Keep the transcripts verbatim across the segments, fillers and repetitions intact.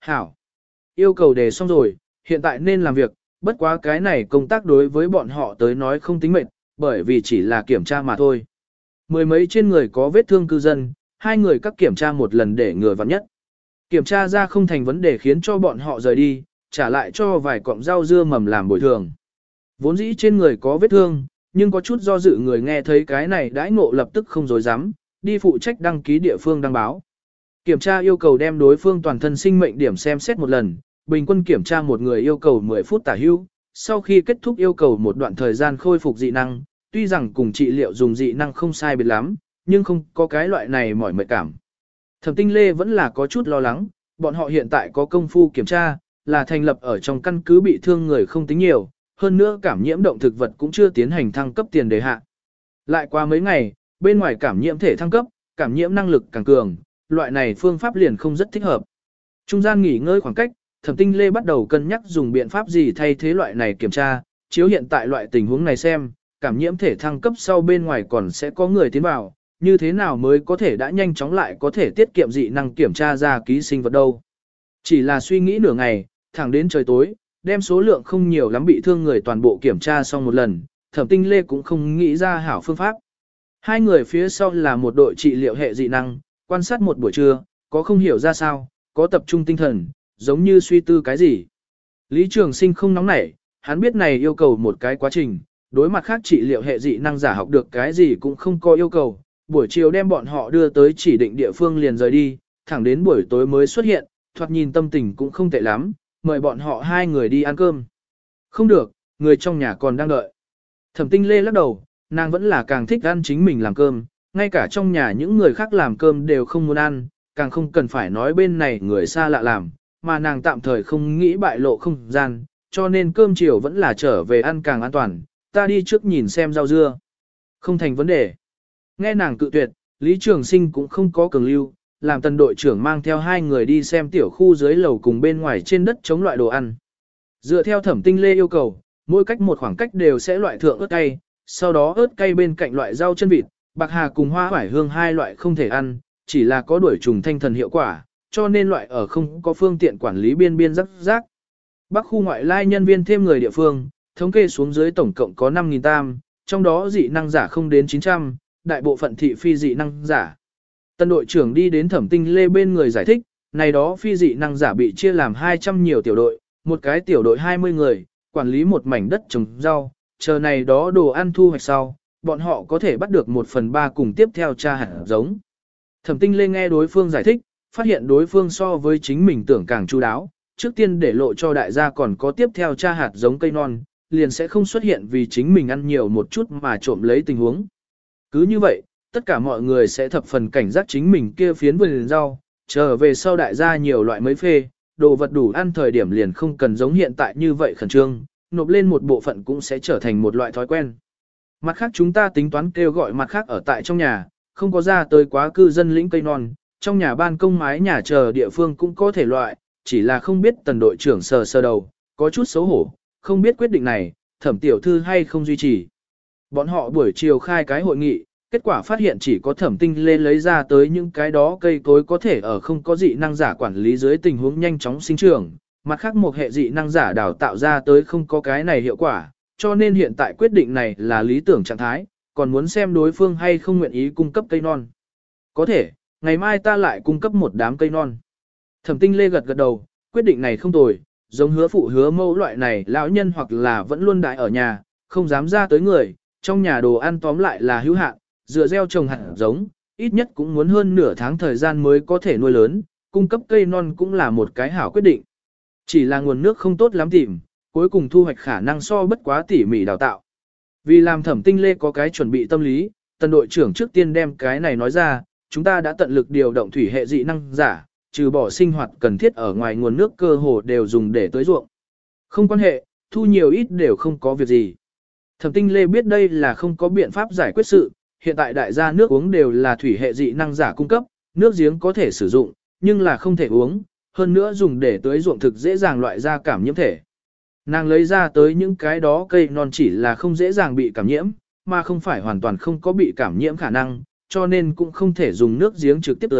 Hảo. Yêu cầu đề xong rồi, hiện tại nên làm việc, bất quá cái này công tác đối với bọn họ tới nói không tính mệt, bởi vì chỉ là kiểm tra mà thôi. Mười mấy trên người có vết thương cư dân, hai người các kiểm tra một lần để ngừa vặn nhất. Kiểm tra ra không thành vấn đề khiến cho bọn họ rời đi, trả lại cho vài cọng rau dưa mầm làm bồi thường. Vốn dĩ trên người có vết thương, nhưng có chút do dự người nghe thấy cái này đãi ngộ lập tức không dối dám, đi phụ trách đăng ký địa phương đăng báo. Kiểm tra yêu cầu đem đối phương toàn thân sinh mệnh điểm xem xét một lần, bình quân kiểm tra một người yêu cầu mười phút tả hữu, sau khi kết thúc yêu cầu một đoạn thời gian khôi phục dị năng, tuy rằng cùng trị liệu dùng dị năng không sai biệt lắm, nhưng không có cái loại này mỏi mệt cảm. Thẩm Tinh Lê vẫn là có chút lo lắng, bọn họ hiện tại có công phu kiểm tra, là thành lập ở trong căn cứ bị thương người không tính nhiều, hơn nữa cảm nhiễm động thực vật cũng chưa tiến hành thăng cấp tiền đề hạ. Lại qua mấy ngày, bên ngoài cảm nhiễm thể thăng cấp, cảm nhiễm năng lực càng cường, loại này phương pháp liền không rất thích hợp. Trung gian nghỉ ngơi khoảng cách, Thẩm Tinh Lê bắt đầu cân nhắc dùng biện pháp gì thay thế loại này kiểm tra, chiếu hiện tại loại tình huống này xem, cảm nhiễm thể thăng cấp sau bên ngoài còn sẽ có người tiến vào, như thế nào mới có thể đã nhanh chóng lại có thể tiết kiệm dị năng kiểm tra ra ký sinh vật đâu. Chỉ là suy nghĩ nửa ngày, thẳng đến trời tối, đem số lượng không nhiều lắm bị thương người toàn bộ kiểm tra xong một lần, Thẩm Tinh Lê cũng không nghĩ ra hảo phương pháp. Hai người phía sau là một đội trị liệu hệ dị năng, quan sát một buổi trưa, có không hiểu ra sao, có tập trung tinh thần, giống như suy tư cái gì. Lý Trường Sinh không nóng nảy, hắn biết này yêu cầu một cái quá trình, đối mặt khác trị liệu hệ dị năng giả học được cái gì cũng không có yêu cầu, buổi chiều đem bọn họ đưa tới chỉ định địa phương liền rời đi, thẳng đến buổi tối mới xuất hiện, thoạt nhìn tâm tình cũng không tệ lắm, mời bọn họ hai người đi ăn cơm. Không được, người trong nhà còn đang đợi. Thẩm Tinh Lê lắc đầu, nàng vẫn là càng thích ăn chính mình làm cơm, ngay cả trong nhà những người khác làm cơm đều không muốn ăn, càng không cần phải nói bên này người xa lạ làm, mà nàng tạm thời không nghĩ bại lộ không gian, cho nên cơm chiều vẫn là trở về ăn càng an toàn, ta đi trước nhìn xem rau dưa. Không thành vấn đề. Nghe nàng cự tuyệt, Lý Trường Sinh cũng không có cường lưu, làm tần đội trưởng mang theo hai người đi xem tiểu khu dưới lầu cùng bên ngoài trên đất chống loại đồ ăn. Dựa theo Thẩm Tinh Lê yêu cầu, mỗi cách một khoảng cách đều sẽ loại thượng ớt cay, sau đó ớt cay bên cạnh loại rau chân vịt, bạc hà cùng hoa hoải hương hai loại không thể ăn, chỉ là có đuổi trùng thanh thần hiệu quả, cho nên loại ở không có phương tiện quản lý biên biên rắc rác. Bắc khu ngoại lai nhân viên thêm người địa phương, thống kê xuống dưới tổng cộng có năm nghìn tam, trong đó dị năng giả không đến chín trăm, đại bộ phận thị phi dị năng giả. Tân đội trưởng đi đến Thẩm Tinh Lê bên người giải thích, này đó phi dị năng giả bị chia làm hai trăm nhiều tiểu đội, một cái tiểu đội hai mươi người, quản lý một mảnh đất trồng rau, chờ này đó đồ ăn thu hoạch sau, bọn họ có thể bắt được một phần ba cùng tiếp theo tra hạt giống. Thẩm Tinh Lê nghe đối phương giải thích, phát hiện đối phương so với chính mình tưởng càng chu đáo, trước tiên để lộ cho đại gia còn có tiếp theo tra hạt giống cây non, liền sẽ không xuất hiện vì chính mình ăn nhiều một chút mà trộm lấy tình huống. Cứ như vậy, tất cả mọi người sẽ thập phần cảnh giác chính mình kia phiến vườn rau, trở về sau đại gia nhiều loại mấy phê, đồ vật đủ ăn thời điểm liền không cần giống hiện tại như vậy khẩn trương, nộp lên một bộ phận cũng sẽ trở thành một loại thói quen. Mặt khác chúng ta tính toán kêu gọi mặt khác ở tại trong nhà, không có ra tới quá cư dân lĩnh cây non, trong nhà ban công mái nhà chờ địa phương cũng có thể loại, chỉ là không biết tần đội trưởng sờ sờ đầu, có chút xấu hổ, không biết quyết định này, Thẩm tiểu thư hay không duy trì. Bọn họ buổi chiều khai cái hội nghị, kết quả phát hiện chỉ có Thẩm Tinh Lê lấy ra tới những cái đó cây cối có thể ở không có dị năng giả quản lý dưới tình huống nhanh chóng sinh trưởng, mặt khác một hệ dị năng giả đào tạo ra tới không có cái này hiệu quả, cho nên hiện tại quyết định này là lý tưởng trạng thái, còn muốn xem đối phương hay không nguyện ý cung cấp cây non. Có thể, ngày mai ta lại cung cấp một đám cây non. Thẩm Tinh Lê gật gật đầu, quyết định này không tồi, giống hứa phụ hứa mẫu loại này lão nhân hoặc là vẫn luôn đại ở nhà, không dám ra tới người, trong nhà đồ ăn tóm lại là hữu hạn, dựa gieo trồng hạt giống, ít nhất cũng muốn hơn nửa tháng thời gian mới có thể nuôi lớn, cung cấp cây non cũng là một cái hảo quyết định. Chỉ là nguồn nước không tốt lắm tìm, cuối cùng thu hoạch khả năng so bất quá tỉ mỉ đào tạo. Vì làm Thẩm Tinh Lê có cái chuẩn bị tâm lý, tần đội trưởng trước tiên đem cái này nói ra, chúng ta đã tận lực điều động thủy hệ dị năng giả, trừ bỏ sinh hoạt cần thiết ở ngoài nguồn nước cơ hồ đều dùng để tưới ruộng. Không quan hệ, thu nhiều ít đều không có việc gì. Thẩm Tinh Lê biết đây là không có biện pháp giải quyết sự, hiện tại đại gia nước uống đều là thủy hệ dị năng giả cung cấp, nước giếng có thể sử dụng, nhưng là không thể uống, hơn nữa dùng để tưới ruộng thực dễ dàng loại ra cảm nhiễm thể. Nàng lấy ra tới những cái đó cây non chỉ là không dễ dàng bị cảm nhiễm, mà không phải hoàn toàn không có bị cảm nhiễm khả năng, cho nên cũng không thể dùng nước giếng trực tiếp tưới,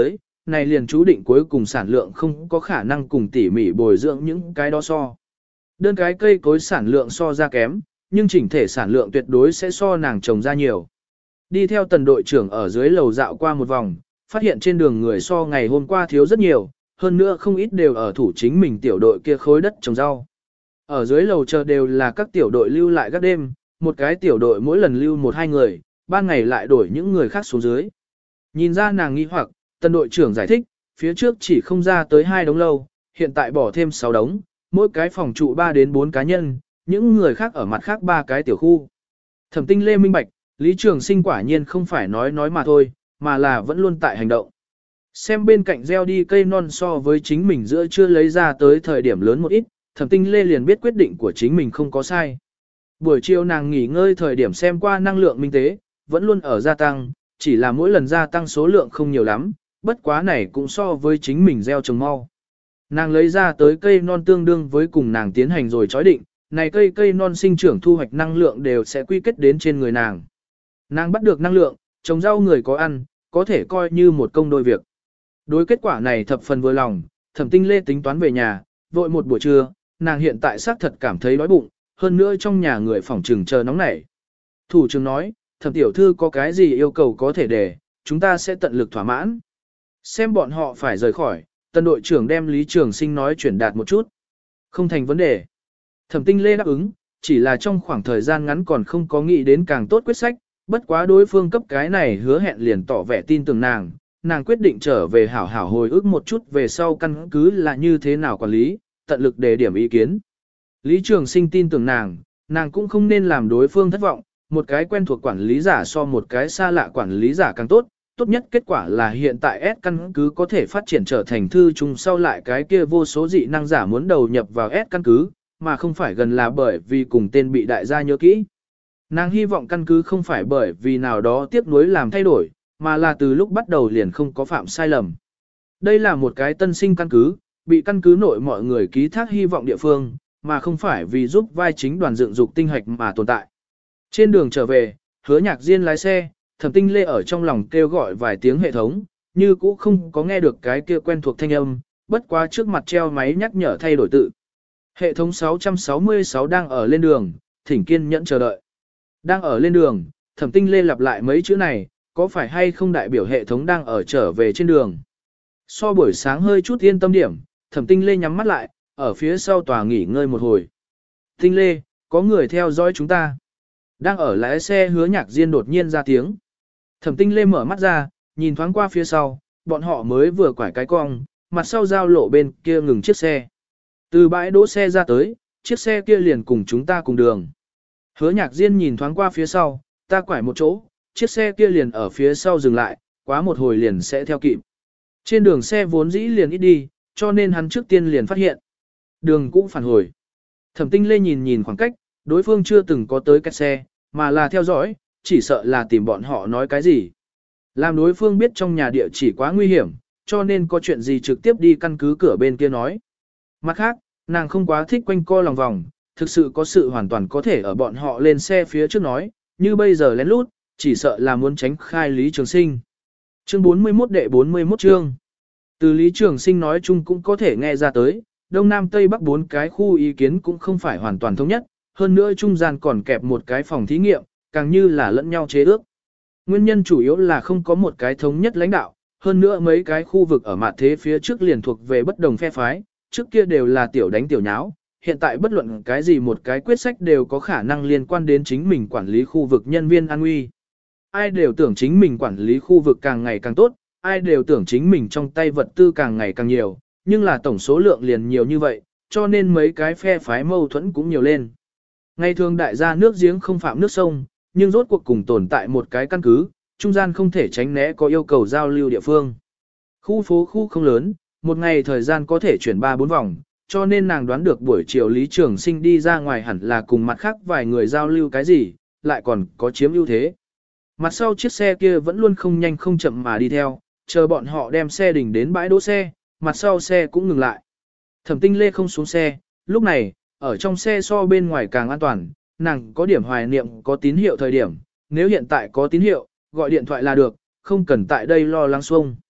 này liền chú định cuối cùng sản lượng không có khả năng cùng tỉ mỉ bồi dưỡng những cái đó so. Đơn cái cây cối sản lượng so ra kém, nhưng chỉnh thể sản lượng tuyệt đối sẽ so nàng trồng ra nhiều. Đi theo tần đội trưởng ở dưới lầu dạo qua một vòng, phát hiện trên đường người so ngày hôm qua thiếu rất nhiều, hơn nữa không ít đều ở thủ chính mình tiểu đội kia khối đất trồng rau. Ở dưới lầu chờ đều là các tiểu đội lưu lại các đêm, một cái tiểu đội mỗi lần lưu một hai người, ban ngày lại đổi những người khác xuống dưới. Nhìn ra nàng nghi hoặc, tần đội trưởng giải thích, phía trước chỉ không ra tới hai đống lâu, hiện tại bỏ thêm sáu đống, mỗi cái phòng trụ ba đến bốn cá nhân, những người khác ở mặt khác ba cái tiểu khu. Thẩm Tinh Lê minh bạch, Lý Trường Sinh quả nhiên không phải nói nói mà thôi, mà là vẫn luôn tại hành động. Xem bên cạnh gieo đi cây non so với chính mình giữa chưa lấy ra tới thời điểm lớn một ít, Thẩm Tinh Lê liền biết quyết định của chính mình không có sai. Buổi chiều nàng nghỉ ngơi thời điểm xem qua năng lượng minh tế, vẫn luôn ở gia tăng, chỉ là mỗi lần gia tăng số lượng không nhiều lắm, bất quá này cũng so với chính mình gieo trồng mau. Nàng lấy ra tới cây non tương đương với cùng nàng tiến hành rồi chói định, này cây cây non sinh trưởng thu hoạch năng lượng đều sẽ quy kết đến trên người nàng. Nàng bắt được năng lượng, trồng rau người có ăn, có thể coi như một công đôi việc. Đối kết quả này thập phần vừa lòng, Thẩm Tinh Lê tính toán về nhà, vội một buổi trưa, nàng hiện tại xác thật cảm thấy đói bụng, hơn nữa trong nhà người phòng trừng chờ nóng nảy. Thủ trưởng nói, Thẩm tiểu thư có cái gì yêu cầu có thể để, chúng ta sẽ tận lực thỏa mãn. Xem bọn họ phải rời khỏi, tần đội trưởng đem Lý Trường Sinh nói chuyển đạt một chút. Không thành vấn đề. Thẩm Tinh Lê đáp ứng, chỉ là trong khoảng thời gian ngắn còn không có nghĩ đến càng tốt quyết sách, bất quá đối phương cấp cái này hứa hẹn liền tỏ vẻ tin tưởng nàng, nàng quyết định trở về hảo hảo hồi ức một chút về sau căn cứ là như thế nào quản lý, tận lực đề điểm ý kiến. Lý Trường Sinh tin tưởng nàng, nàng cũng không nên làm đối phương thất vọng, một cái quen thuộc quản lý giả so một cái xa lạ quản lý giả càng tốt, tốt nhất kết quả là hiện tại S căn cứ có thể phát triển trở thành thư chung sau lại cái kia vô số dị năng giả muốn đầu nhập vào S căn cứ, mà không phải gần là bởi vì cùng tên bị đại gia nhớ kỹ. Nàng hy vọng căn cứ không phải bởi vì nào đó tiếp nối làm thay đổi, mà là từ lúc bắt đầu liền không có phạm sai lầm. Đây là một cái tân sinh căn cứ, bị căn cứ nội mọi người ký thác hy vọng địa phương, mà không phải vì giúp vai chính đoàn dựng dục tinh hạch mà tồn tại. Trên đường trở về, Hứa Nhạc Diên lái xe, Thẩm Tinh Lê ở trong lòng kêu gọi vài tiếng hệ thống, như cũ không có nghe được cái kia quen thuộc thanh âm, bất quá trước mặt treo máy nhắc nhở thay đổi tự. Hệ thống sáu sáu sáu đang ở lên đường, thỉnh kiên nhẫn chờ đợi. Đang ở lên đường, Thẩm Tinh Lê lặp lại mấy chữ này, có phải hay không đại biểu hệ thống đang ở trở về trên đường. So buổi sáng hơi chút yên tâm điểm, Thẩm Tinh Lê nhắm mắt lại, ở phía sau tòa nghỉ ngơi một hồi. Tinh Lê, có người theo dõi chúng ta. Đang ở lái xe Hứa Nhạc Diên đột nhiên ra tiếng. Thẩm Tinh Lê mở mắt ra, nhìn thoáng qua phía sau, bọn họ mới vừa quải cái cong, mặt sau giao lộ bên kia ngừng chiếc xe. Từ bãi đỗ xe ra tới, chiếc xe kia liền cùng chúng ta cùng đường. Hứa Nhạc Diên nhìn thoáng qua phía sau, ta quải một chỗ, chiếc xe kia liền ở phía sau dừng lại, quá một hồi liền sẽ theo kịp. Trên đường xe vốn dĩ liền ít đi, cho nên hắn trước tiên liền phát hiện. Đường cũng phản hồi. Thẩm Tinh Lê nhìn nhìn khoảng cách, đối phương chưa từng có tới cách xe, mà là theo dõi, chỉ sợ là tìm bọn họ nói cái gì. Làm đối phương biết trong nhà địa chỉ quá nguy hiểm, cho nên có chuyện gì trực tiếp đi căn cứ cửa bên kia nói. Mặt khác, nàng không quá thích quanh co lòng vòng, thực sự có sự hoàn toàn có thể ở bọn họ lên xe phía trước nói, như bây giờ lén lút, chỉ sợ là muốn tránh khai Lý Trường Sinh. Chương bốn mươi mốt đệ bốn mươi mốt chương. Từ Lý Trường Sinh nói chung cũng có thể nghe ra tới, Đông Nam Tây Bắc bốn cái khu ý kiến cũng không phải hoàn toàn thống nhất, hơn nữa trung gian còn kẹp một cái phòng thí nghiệm, càng như là lẫn nhau chế ước. Nguyên nhân chủ yếu là không có một cái thống nhất lãnh đạo, hơn nữa mấy cái khu vực ở mặt thế phía trước liền thuộc về bất đồng phe phái, trước kia đều là tiểu đánh tiểu nháo, hiện tại bất luận cái gì một cái quyết sách đều có khả năng liên quan đến chính mình quản lý khu vực nhân viên an nguy. Ai đều tưởng chính mình quản lý khu vực càng ngày càng tốt, ai đều tưởng chính mình trong tay vật tư càng ngày càng nhiều, nhưng là tổng số lượng liền nhiều như vậy, cho nên mấy cái phe phái mâu thuẫn cũng nhiều lên. Ngày thường đại gia nước giếng không phạm nước sông, nhưng rốt cuộc cùng tồn tại một cái căn cứ, trung gian không thể tránh né có yêu cầu giao lưu địa phương. Khu phố khu không lớn, một ngày thời gian có thể chuyển ba bốn vòng, cho nên nàng đoán được buổi chiều Lý Trường Sinh đi ra ngoài hẳn là cùng mặt khác vài người giao lưu cái gì, lại còn có chiếm ưu thế. Mặt sau chiếc xe kia vẫn luôn không nhanh không chậm mà đi theo, chờ bọn họ đem xe đình đến bãi đỗ xe, mặt sau xe cũng ngừng lại. Thẩm Tinh Lê không xuống xe, lúc này, ở trong xe so bên ngoài càng an toàn, nàng có điểm hoài niệm có tín hiệu thời điểm, nếu hiện tại có tín hiệu, gọi điện thoại là được, không cần tại đây lo lắng xuông.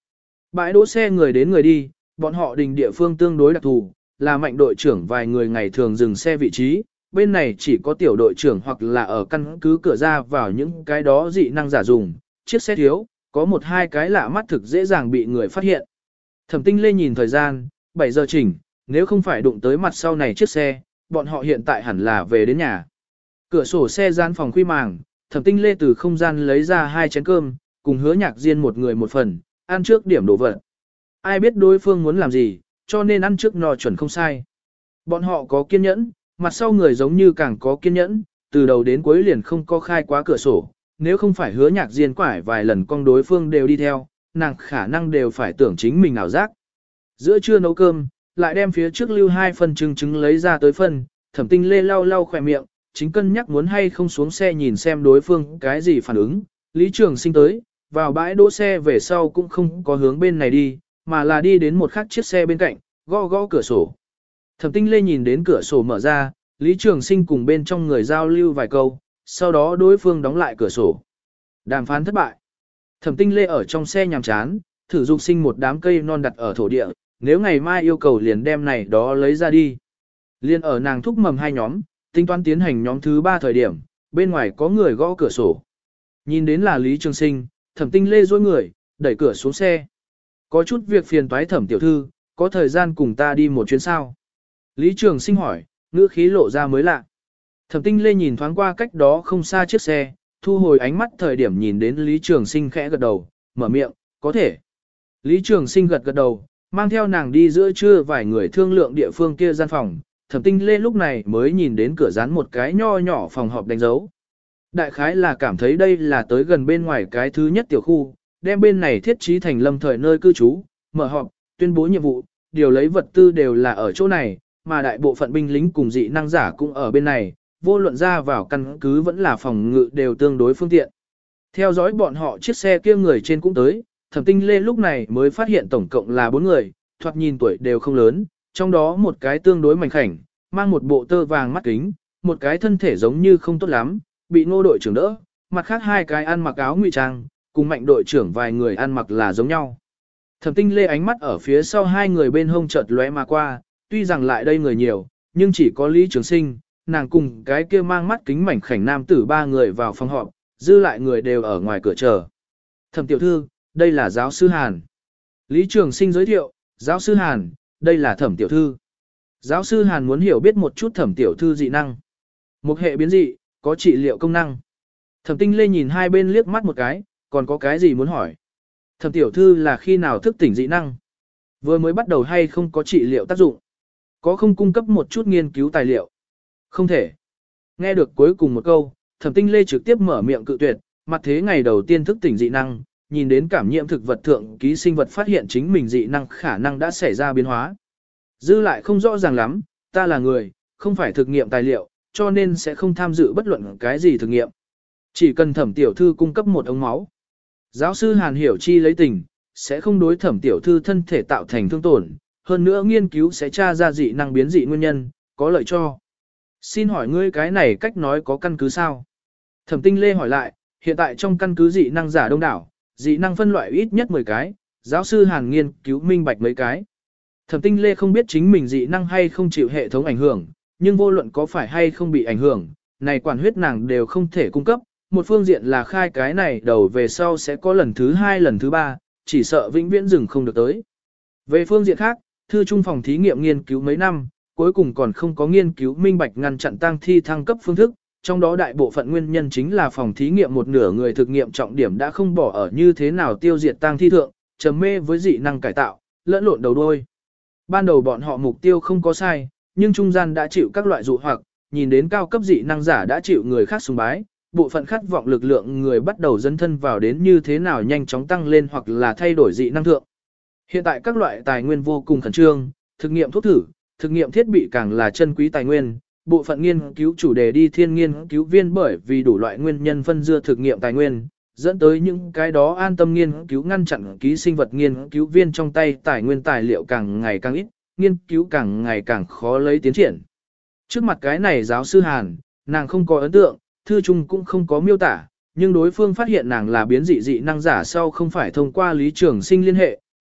Bãi đỗ xe người đến người đi, bọn họ đình địa phương tương đối đặc thù, là mạnh đội trưởng vài người ngày thường dừng xe vị trí, bên này chỉ có tiểu đội trưởng hoặc là ở căn cứ cửa ra vào những cái đó dị năng giả dùng, chiếc xe thiếu, có một hai cái lạ mắt thực dễ dàng bị người phát hiện. Thẩm Tinh Lê nhìn thời gian, bảy giờ chỉnh, nếu không phải đụng tới mặt sau này chiếc xe, bọn họ hiện tại hẳn là về đến nhà. Cửa sổ xe gian phòng khuy màng, Thẩm Tinh Lê từ không gian lấy ra hai chén cơm, cùng Hứa Nhạc Diên một người một phần, ăn trước điểm đồ vật. Ai biết đối phương muốn làm gì, cho nên ăn trước no chuẩn không sai. Bọn họ có kiên nhẫn, mặt sau người giống như càng có kiên nhẫn, từ đầu đến cuối liền không có khai quá cửa sổ, nếu không phải Hứa Nhạc Diên quải vài lần con đối phương đều đi theo, nàng khả năng đều phải tưởng chính mình ảo giác. Giữa trưa nấu cơm, lại đem phía trước lưu hai phần trứng trứng lấy ra tới phân, Thẩm Tinh Lê lau lau khỏe miệng, chính cân nhắc muốn hay không xuống xe nhìn xem đối phương cái gì phản ứng. Lý Trường Sinh tới, vào bãi đỗ xe về sau cũng không có hướng bên này đi, mà là đi đến một khác chiếc xe bên cạnh, gõ gõ cửa sổ. Thẩm Tinh Lê nhìn đến cửa sổ mở ra, Lý Trường Sinh cùng bên trong người giao lưu vài câu, sau đó đối phương đóng lại cửa sổ. Đàm phán thất bại. Thẩm Tinh Lê ở trong xe nhàm chán, thử dục sinh một đám cây non đặt ở thổ địa, nếu ngày mai yêu cầu liền đem này đó lấy ra đi. Liên ở nàng thúc mầm hai nhóm, tính toán tiến hành nhóm thứ ba thời điểm, bên ngoài có người gõ cửa sổ. Nhìn đến là Lý Trường Sinh, Thẩm Tinh Lê dối người, đẩy cửa xuống xe. Có chút việc phiền toái Thẩm tiểu thư, có thời gian cùng ta đi một chuyến sao? Lý Trường Sinh hỏi, ngữ khí lộ ra mới lạ. Thẩm Tinh Lê nhìn thoáng qua cách đó không xa chiếc xe, thu hồi ánh mắt thời điểm nhìn đến Lý Trường Sinh khẽ gật đầu, mở miệng, có thể. Lý Trường Sinh gật gật đầu, mang theo nàng đi giữa trưa vài người thương lượng địa phương kia gian phòng. Thẩm Tinh Lê lúc này mới nhìn đến cửa dán một cái nho nhỏ phòng họp đánh dấu. Đại khái là cảm thấy đây là tới gần bên ngoài cái thứ nhất tiểu khu, đem bên này thiết trí thành lâm thời nơi cư trú, mở họp, tuyên bố nhiệm vụ, điều lấy vật tư đều là ở chỗ này, mà đại bộ phận binh lính cùng dị năng giả cũng ở bên này, vô luận ra vào căn cứ vẫn là phòng ngự đều tương đối phương tiện. Theo dõi bọn họ chiếc xe kia người trên cũng tới, Thẩm Tinh Lê lúc này mới phát hiện tổng cộng là bốn người, thoạt nhìn tuổi đều không lớn, trong đó một cái tương đối mảnh khảnh, mang một bộ tơ vàng mắt kính, một cái thân thể giống như không tốt lắm, bị Ngô đội trưởng đỡ, mặt khác hai cái ăn mặc áo ngụy trang, cùng Mạnh đội trưởng vài người ăn mặc là giống nhau. Thẩm Tinh Lê ánh mắt ở phía sau hai người bên hông chợt lóe mà qua, tuy rằng lại đây người nhiều, nhưng chỉ có Lý Trường Sinh, nàng cùng cái kia mang mắt kính mảnh khảnh nam tử ba người vào phòng họp, dư lại người đều ở ngoài cửa chờ. Thẩm tiểu thư, đây là giáo sư Hàn. Lý Trường Sinh giới thiệu, giáo sư Hàn, đây là Thẩm tiểu thư. Giáo sư Hàn muốn hiểu biết một chút Thẩm tiểu thư dị năng. Một hệ biến dị, có trị liệu công năng. Thẩm Tinh Lê nhìn hai bên liếc mắt một cái, còn có cái gì muốn hỏi. Thẩm tiểu thư là khi nào thức tỉnh dị năng? Vừa mới bắt đầu hay không có trị liệu tác dụng? Có không cung cấp một chút nghiên cứu tài liệu? Không thể. Nghe được cuối cùng một câu, Thẩm Tinh Lê trực tiếp mở miệng cự tuyệt, mặt thế ngày đầu tiên thức tỉnh dị năng, nhìn đến cảm nhiễm thực vật thượng ký sinh vật phát hiện chính mình dị năng khả năng đã xảy ra biến hóa. Dư lại không rõ ràng lắm, ta là người, không phải thực nghiệm tài liệu, cho nên sẽ không tham dự bất luận cái gì thực nghiệm. Chỉ cần Thẩm tiểu thư cung cấp một ống máu. Giáo sư Hàn hiểu chi lấy tình, sẽ không đối Thẩm tiểu thư thân thể tạo thành thương tổn, hơn nữa nghiên cứu sẽ tra ra dị năng biến dị nguyên nhân, có lợi cho. Xin hỏi ngươi cái này cách nói có căn cứ sao? Thẩm Tinh Lê hỏi lại, hiện tại trong căn cứ dị năng giả đông đảo, dị năng phân loại ít nhất mười cái, giáo sư Hàn nghiên cứu minh bạch mấy cái. Thẩm Tinh Lê không biết chính mình dị năng hay không chịu hệ thống ảnh hưởng, nhưng vô luận có phải hay không bị ảnh hưởng, này quản huyết nàng đều không thể cung cấp. Một phương diện là khai cái này đầu về sau sẽ có lần thứ hai lần thứ ba, chỉ sợ vĩnh viễn dừng không được tới. Về phương diện khác, thư trung phòng thí nghiệm nghiên cứu mấy năm, cuối cùng còn không có nghiên cứu minh bạch ngăn chặn tăng thi thăng cấp phương thức, trong đó đại bộ phận nguyên nhân chính là phòng thí nghiệm một nửa người thực nghiệm trọng điểm đã không bỏ ở như thế nào tiêu diệt tăng thi thượng, trầm mê với dị năng cải tạo, lẫn lộn đầu đuôi. Ban đầu bọn họ mục tiêu không có sai, nhưng trung gian đã chịu các loại dụ hoặc, nhìn đến cao cấp dị năng giả đã chịu người khác sùng bái, bộ phận khát vọng lực lượng người bắt đầu dấn thân vào đến như thế nào nhanh chóng tăng lên hoặc là thay đổi dị năng thượng. Hiện tại các loại tài nguyên vô cùng khẩn trương, thực nghiệm thuốc thử, thực nghiệm thiết bị càng là chân quý tài nguyên, bộ phận nghiên cứu chủ đề đi thiên nghiên cứu viên bởi vì đủ loại nguyên nhân phân dưa thực nghiệm tài nguyên, dẫn tới những cái đó an tâm nghiên cứu ngăn chặn ký sinh vật nghiên cứu viên trong tay tài nguyên tài liệu càng ngày càng ít, nghiên cứu càng ngày càng khó lấy tiến triển. Trước mặt cái này giáo sư Hàn, nàng không có ấn tượng, thư chung cũng không có miêu tả, nhưng đối phương phát hiện nàng là biến dị dị năng giả sau không phải thông qua Lý Trường Sinh liên hệ,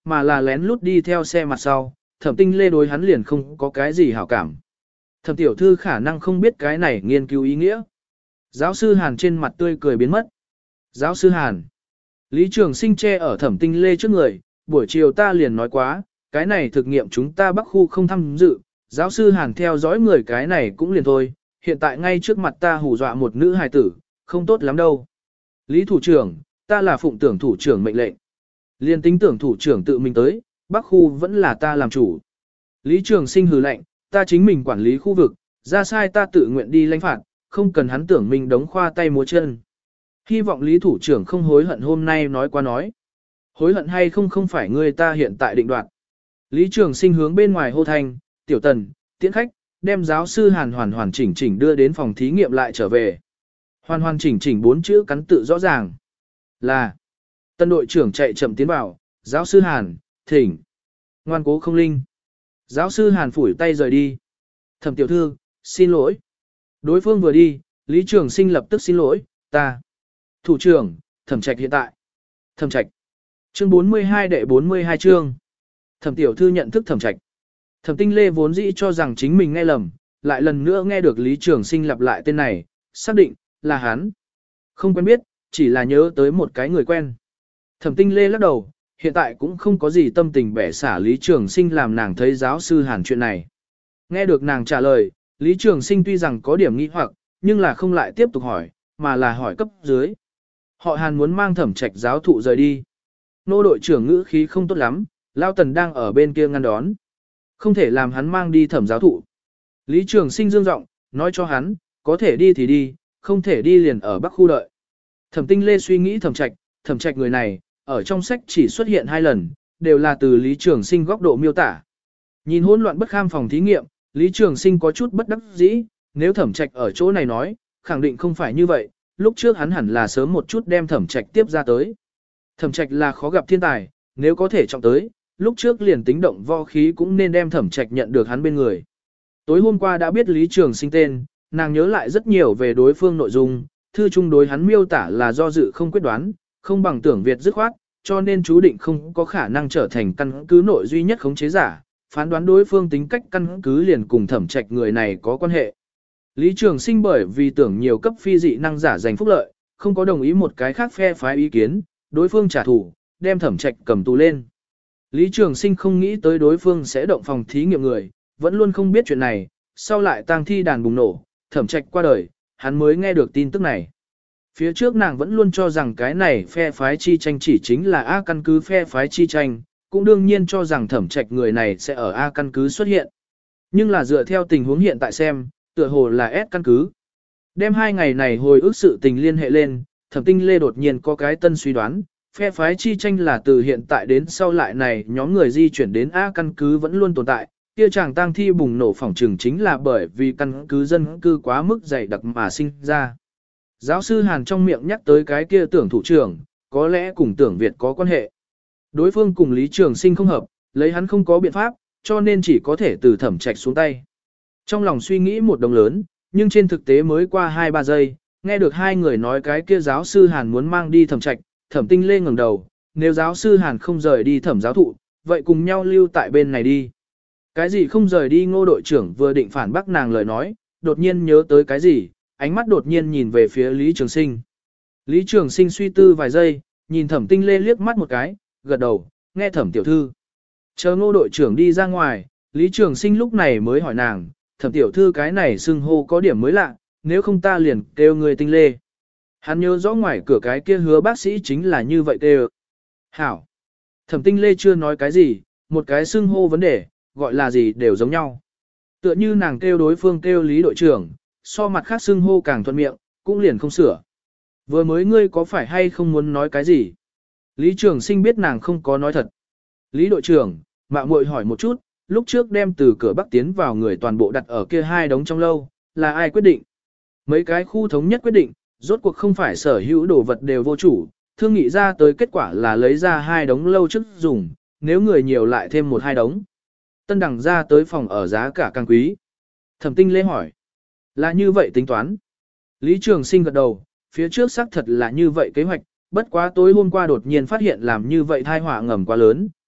mà là lén lút đi theo xe mặt sau, thẩm tinh lê đối hắn liền không có cái gì hảo cảm. Thẩm tiểu thư khả năng không biết cái này nghiên cứu ý nghĩa. Giáo sư Hàn trên mặt tươi cười biến mất. Giáo sư Hàn. Lý Trường Sinh che ở thẩm tinh lê trước người, buổi chiều ta liền nói quá, cái này thực nghiệm chúng ta Bắc khu không tham dự, giáo sư Hàn theo dõi người cái này cũng liền thôi, hiện tại ngay trước mặt ta hù dọa một nữ hài tử, không tốt lắm đâu. Lý thủ trưởng, ta là phụng tưởng thủ trưởng mệnh lệnh. Liên tính tưởng thủ trưởng tự mình tới, Bắc khu vẫn là ta làm chủ. Lý Trường Sinh hừ lạnh, ta chính mình quản lý khu vực, ra sai ta tự nguyện đi lãnh phạt, không cần hắn tưởng mình đống khoa tay múa chân. Hy vọng Lý thủ trưởng không hối hận hôm nay nói qua nói. Hối hận hay không không phải người ta hiện tại định đoạt. Lý Trường Sinh hướng bên ngoài hô thanh, tiểu tần, tiễn khách, đem giáo sư Hàn hoàn hoàn chỉnh chỉnh đưa đến phòng thí nghiệm lại trở về. Hoàn hoàn chỉnh chỉnh bốn chữ cắn tự rõ ràng. Là, tân đội trưởng chạy chậm tiến vào, giáo sư Hàn, thỉnh. Ngoan cố không linh. Giáo sư Hàn phủi tay rời đi. Thẩm tiểu thư, xin lỗi. Đối phương vừa đi, Lý Trường Sinh lập tức xin lỗi, ta. Thủ trưởng, thẩm trạch hiện tại. Thẩm trạch. Chương bốn mươi hai đệ bốn mươi hai chương. Thẩm tiểu thư nhận thức thẩm trạch. Thẩm tinh lê vốn dĩ cho rằng chính mình nghe lầm, lại lần nữa nghe được Lý Trường Sinh lặp lại tên này, xác định, là hắn. Không quen biết, chỉ là nhớ tới một cái người quen. Thẩm tinh lê lắc đầu, hiện tại cũng không có gì tâm tình bẻ xả Lý Trường Sinh làm nàng thấy giáo sư Hàn chuyện này. Nghe được nàng trả lời, Lý Trường Sinh tuy rằng có điểm nghi hoặc, nhưng là không lại tiếp tục hỏi, mà là hỏi cấp dưới. Họ Hàn muốn mang thẩm trạch giáo thụ rời đi. Nô đội trưởng ngữ khí không tốt lắm, Lao Tần đang ở bên kia ngăn đón. Không thể làm hắn mang đi thẩm giáo thụ. Lý Trường Sinh dương giọng nói cho hắn, có thể đi thì đi, không thể đi liền ở Bắc khu đợi. Thẩm tinh lê suy nghĩ thẩm trạch, thẩm trạch người này, ở trong sách chỉ xuất hiện hai lần, đều là từ Lý Trường Sinh góc độ miêu tả. Nhìn hỗn loạn bất kham phòng thí nghiệm, Lý Trường Sinh có chút bất đắc dĩ, nếu thẩm trạch ở chỗ này nói, khẳng định không phải như vậy, lúc trước hắn hẳn là sớm một chút đem thẩm trạch tiếp ra tới. Thẩm trạch là khó gặp thiên tài, nếu có thể trọng tới, lúc trước liền tính động vo khí cũng nên đem thẩm trạch nhận được hắn bên người. Tối hôm qua đã biết Lý Trường Sinh tên, nàng nhớ lại rất nhiều về đối phương nội dung, thư chung đối hắn miêu tả là do dự không quyết đoán, không bằng tưởng Việt dứt khoát, cho nên chú định không có khả năng trở thành căn cứ nội duy nhất khống chế giả, phán đoán đối phương tính cách căn cứ liền cùng thẩm trạch người này có quan hệ. Lý Trường Sinh bởi vì tưởng nhiều cấp phi dị năng giả giành phúc lợi, không có đồng ý một cái khác phe phái ý kiến, đối phương trả thù, đem thẩm trạch cầm tù lên. Lý Trường Sinh không nghĩ tới đối phương sẽ động phòng thí nghiệm người, vẫn luôn không biết chuyện này, sau lại tang thi đàn bùng nổ, thẩm trạch qua đời, hắn mới nghe được tin tức này. Phía trước nàng vẫn luôn cho rằng cái này phe phái chi tranh chỉ chính là A căn cứ phe phái chi tranh, cũng đương nhiên cho rằng thẩm trạch người này sẽ ở A căn cứ xuất hiện. Nhưng là dựa theo tình huống hiện tại xem, tựa hồ là S căn cứ. Đem hai ngày này hồi ức sự tình liên hệ lên, thẩm tinh lê đột nhiên có cái tân suy đoán, phe phái chi tranh là từ hiện tại đến sau lại này nhóm người di chuyển đến A căn cứ vẫn luôn tồn tại, kia chàng tang thi bùng nổ phỏng trừng chính là bởi vì căn cứ dân cư quá mức dày đặc mà sinh ra. Giáo sư Hàn trong miệng nhắc tới cái kia tưởng thủ trưởng, có lẽ cùng tưởng Việt có quan hệ. Đối phương cùng Lý Trường Sinh không hợp, lấy hắn không có biện pháp, cho nên chỉ có thể từ thẩm trạch xuống tay. Trong lòng suy nghĩ một đồng lớn, nhưng trên thực tế mới qua hai ba giây, nghe được hai người nói cái kia giáo sư Hàn muốn mang đi thẩm trạch, thẩm tinh lê ngẩng đầu, nếu giáo sư Hàn không rời đi thẩm giáo thụ, vậy cùng nhau lưu tại bên này đi. Cái gì không rời đi Ngô đội trưởng vừa định phản bác nàng lời nói, đột nhiên nhớ tới cái gì, ánh mắt đột nhiên nhìn về phía Lý Trường Sinh. Lý Trường Sinh suy tư vài giây, nhìn thẩm tinh lê liếc mắt một cái, gật đầu, nghe thẩm tiểu thư. Chờ Ngô đội trưởng đi ra ngoài, Lý Trường Sinh lúc này mới hỏi nàng, thẩm tiểu thư cái này xưng hô có điểm mới lạ, nếu không ta liền kêu người tinh lê. Hắn nhớ rõ ngoài cửa cái kia hứa bác sĩ chính là như vậy kêu. Hảo. Thẩm tinh lê chưa nói cái gì, một cái xưng hô vấn đề, gọi là gì đều giống nhau. Tựa như nàng kêu đối phương kêu Lý đội trưởng, so mặt khác xưng hô càng thuận miệng, cũng liền không sửa. Vừa mới ngươi có phải hay không muốn nói cái gì? Lý Trường Sinh biết nàng không có nói thật. Lý đội trưởng, mạo muội hỏi một chút, lúc trước đem từ cửa bắc tiến vào người toàn bộ đặt ở kia hai đống trong lâu, là ai quyết định? Mấy cái khu thống nhất quyết định, rốt cuộc không phải sở hữu đồ vật đều vô chủ, thương nghị ra tới kết quả là lấy ra hai đống lâu trước dùng, nếu người nhiều lại thêm một hai đống. Tân đẳng ra tới phòng ở giá cả càng quý. Thẩm tinh lê hỏi. Là như vậy tính toán. Lý Trường Sinh gật đầu, phía trước xác thật là như vậy kế hoạch, bất quá tối hôm qua đột nhiên phát hiện làm như vậy thai họa ngầm quá lớn,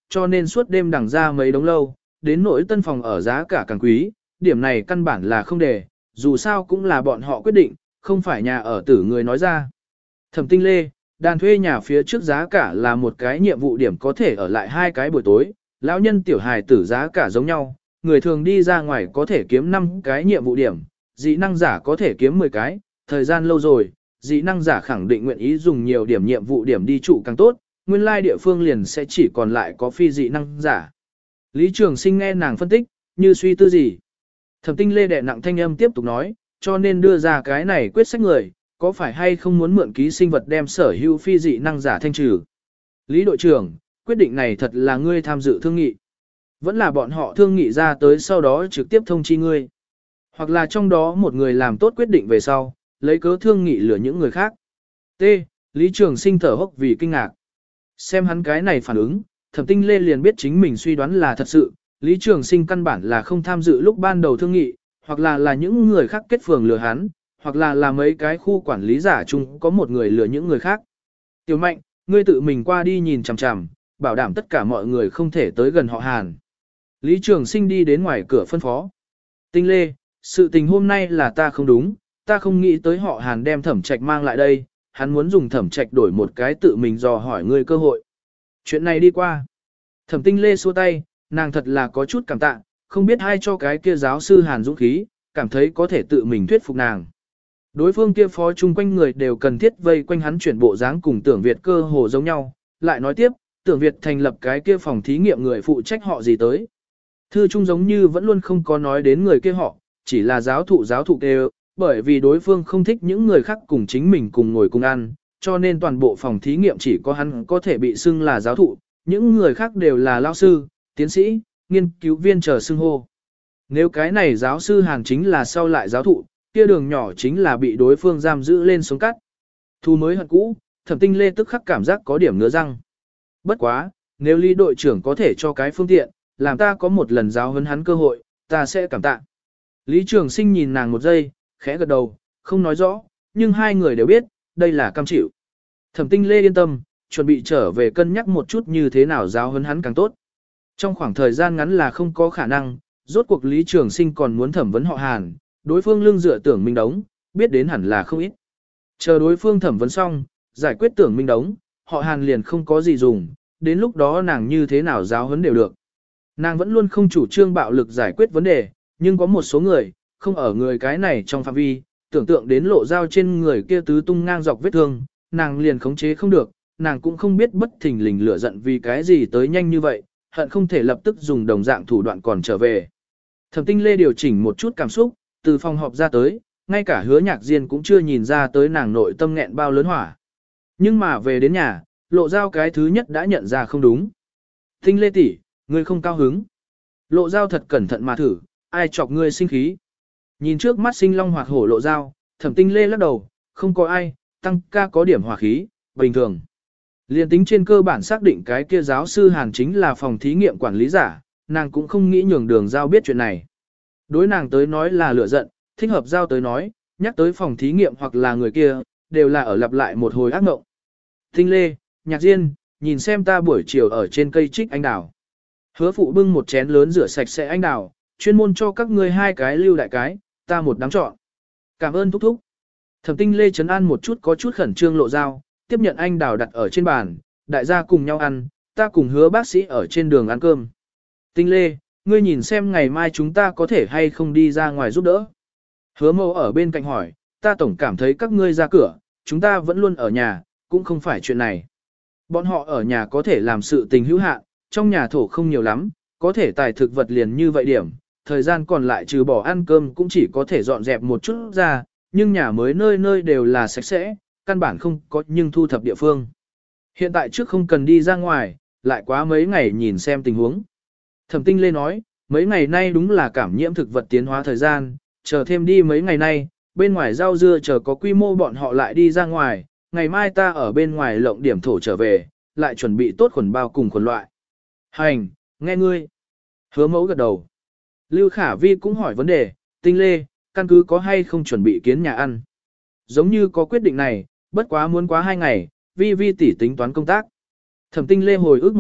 cho nên suốt đêm đằng ra mấy đống lâu, đến nỗi tân phòng ở giá cả càng quý, điểm này căn bản là không để, dù sao cũng là bọn họ quyết định, không phải nhà ở tử người nói ra. Thẩm Tinh Lê, đàn thuê nhà phía trước giá cả là một cái nhiệm vụ điểm có thể ở lại hai cái buổi tối, lão nhân tiểu hài tử giá cả giống nhau, người thường đi ra ngoài có thể kiếm năm cái nhiệm vụ điểm, dị năng giả có thể kiếm mười cái, thời gian lâu rồi, dị năng giả khẳng định nguyện ý dùng nhiều điểm nhiệm vụ điểm đi trụ càng tốt, nguyên lai địa phương liền sẽ chỉ còn lại có phi dị năng giả. Lý Trường Sinh nghe nàng phân tích, như suy tư gì. Thẩm Tinh Lê đệ nặng thanh âm tiếp tục nói, cho nên đưa ra cái này quyết sách người, có phải hay không muốn mượn ký sinh vật đem sở hữu phi dị năng giả thanh trừ. Lý đội trưởng, quyết định này thật là ngươi tham dự thương nghị. Vẫn là bọn họ thương nghị ra tới sau đó trực tiếp thông chi ngươi. Hoặc là trong đó một người làm tốt quyết định về sau, lấy cớ thương nghị lừa những người khác. T. Lý Trường Sinh thở hốc vì kinh ngạc. Xem hắn cái này phản ứng, Thẩm Tinh Lê liền biết chính mình suy đoán là thật sự, Lý Trường Sinh căn bản là không tham dự lúc ban đầu thương nghị, hoặc là là những người khác kết phường lừa hắn, hoặc là là mấy cái khu quản lý giả chung có một người lừa những người khác. Tiểu Mạnh, ngươi tự mình qua đi nhìn chằm chằm, bảo đảm tất cả mọi người không thể tới gần họ Hàn. Lý Trường Sinh đi đến ngoài cửa phân phó. Tinh Lê, sự tình hôm nay là ta không đúng, ta không nghĩ tới họ Hàn đem Thẩm Trạch mang lại đây, hắn muốn dùng Thẩm Trạch đổi một cái tự mình dò hỏi ngươi cơ hội. Chuyện này đi qua. Thẩm Tinh Lê xua tay, nàng thật là có chút cảm tạ, không biết ai cho cái kia giáo sư Hàn dũng khí, cảm thấy có thể tự mình thuyết phục nàng. Đối phương kia phó chung quanh người đều cần thiết vây quanh hắn chuyển bộ dáng cùng Tưởng Việt cơ hồ giống nhau, lại nói tiếp, Tưởng Việt thành lập cái kia phòng thí nghiệm người phụ trách họ gì tới. Thư trung giống như vẫn luôn không có nói đến người kia họ, chỉ là giáo thụ giáo thụ kêu, bởi vì đối phương không thích những người khác cùng chính mình cùng ngồi cùng ăn, cho nên toàn bộ phòng thí nghiệm chỉ có hắn có thể bị xưng là giáo thụ, những người khác đều là lao sư, tiến sĩ, nghiên cứu viên chờ xưng hô. Nếu cái này giáo sư Hàn chính là sau lại giáo thụ, kia đường nhỏ chính là bị đối phương giam giữ lên xuống cắt. Thu mới hận cũ, Thẩm Tinh Lê tức khắc cảm giác có điểm ngứa răng. Bất quá, nếu Lý đội trưởng có thể cho cái phương tiện, làm ta có một lần giáo huấn hắn cơ hội, ta sẽ cảm tạ. Lý Trường Sinh nhìn nàng một giây, khẽ gật đầu, không nói rõ, nhưng hai người đều biết, đây là cam chịu. Thẩm Tinh Lê yên tâm, chuẩn bị trở về cân nhắc một chút như thế nào giáo huấn hắn càng tốt. Trong khoảng thời gian ngắn là không có khả năng, rốt cuộc Lý Trường Sinh còn muốn thẩm vấn họ Hàn, đối phương lưng dựa Tưởng Minh Đống, biết đến hẳn là không ít. Chờ đối phương thẩm vấn xong, giải quyết Tưởng Minh Đống, họ Hàn liền không có gì dùng, đến lúc đó nàng như thế nào giáo huấn đều được. Nàng vẫn luôn không chủ trương bạo lực giải quyết vấn đề, nhưng có một số người, không ở người cái này trong phạm vi, tưởng tượng đến lộ dao trên người kia tứ tung ngang dọc vết thương, nàng liền khống chế không được, nàng cũng không biết bất thình lình lửa giận vì cái gì tới nhanh như vậy, hận không thể lập tức dùng đồng dạng thủ đoạn còn trở về. Thẩm Tinh Lê điều chỉnh một chút cảm xúc, từ phòng họp ra tới, ngay cả Hứa Nhạc Diên cũng chưa nhìn ra tới nàng nội tâm nghẹn bao lớn hỏa. Nhưng mà về đến nhà, lộ dao cái thứ nhất đã nhận ra không đúng. Tinh Lê tỷ, ngươi không cao hứng. Lộ dao thật cẩn thận mà thử, ai chọc ngươi sinh khí. Nhìn trước mắt sinh long hoạt hổ lộ dao, Thẩm Tinh Lê lắc đầu, không có ai, tăng ca có điểm hỏa khí, bình thường. Liên tính trên cơ bản xác định cái kia giáo sư Hàn chính là phòng thí nghiệm quản lý giả, nàng cũng không nghĩ nhường đường giao biết chuyện này. Đối nàng tới nói là lửa giận, thích hợp giao tới nói, nhắc tới phòng thí nghiệm hoặc là người kia, đều là ở lặp lại một hồi ác mộng. Tinh Lê, Nhạc Diên, nhìn xem ta buổi chiều ở trên cây trích anh đào. Hứa phụ bưng một chén lớn rửa sạch sẽ anh đào, chuyên môn cho các ngươi hai cái lưu đại cái, ta một đám chọn. Cảm ơn thúc thúc. Thẩm Tinh Lê trấn an một chút có chút khẩn trương lộ dao, tiếp nhận anh đào đặt ở trên bàn, đại gia cùng nhau ăn, ta cùng Hứa bác sĩ ở trên đường ăn cơm. Tinh Lê, ngươi nhìn xem ngày mai chúng ta có thể hay không đi ra ngoài giúp đỡ. Hứa Mâu ở bên cạnh hỏi, ta tổng cảm thấy các ngươi ra cửa, chúng ta vẫn luôn ở nhà, cũng không phải chuyện này. Bọn họ ở nhà có thể làm sự tình hữu hạn, trong nhà thổ không nhiều lắm, có thể tài thực vật liền như vậy điểm, thời gian còn lại trừ bỏ ăn cơm cũng chỉ có thể dọn dẹp một chút ra, nhưng nhà mới nơi nơi đều là sạch sẽ, căn bản không có nhưng thu thập địa phương. Hiện tại trước không cần đi ra ngoài, lại quá mấy ngày nhìn xem tình huống. Thẩm Tinh Lê nói, mấy ngày nay đúng là cảm nhiễm thực vật tiến hóa thời gian, chờ thêm đi mấy ngày nay, bên ngoài rau dưa chờ có quy mô bọn họ lại đi ra ngoài, ngày mai ta ở bên ngoài lộng điểm thổ trở về, lại chuẩn bị tốt khuẩn bao cùng khuẩn loại. Hành, nghe ngươi. Hứa Mẫu gật đầu. Lưu Khả Vi cũng hỏi vấn đề, Tinh Lê, căn cứ có hay không chuẩn bị kiến nhà ăn. Giống như có quyết định này, bất quá muốn quá hai ngày, Vi Vi tỷ tính toán công tác. Thẩm Tinh Lê hồi ức một chút,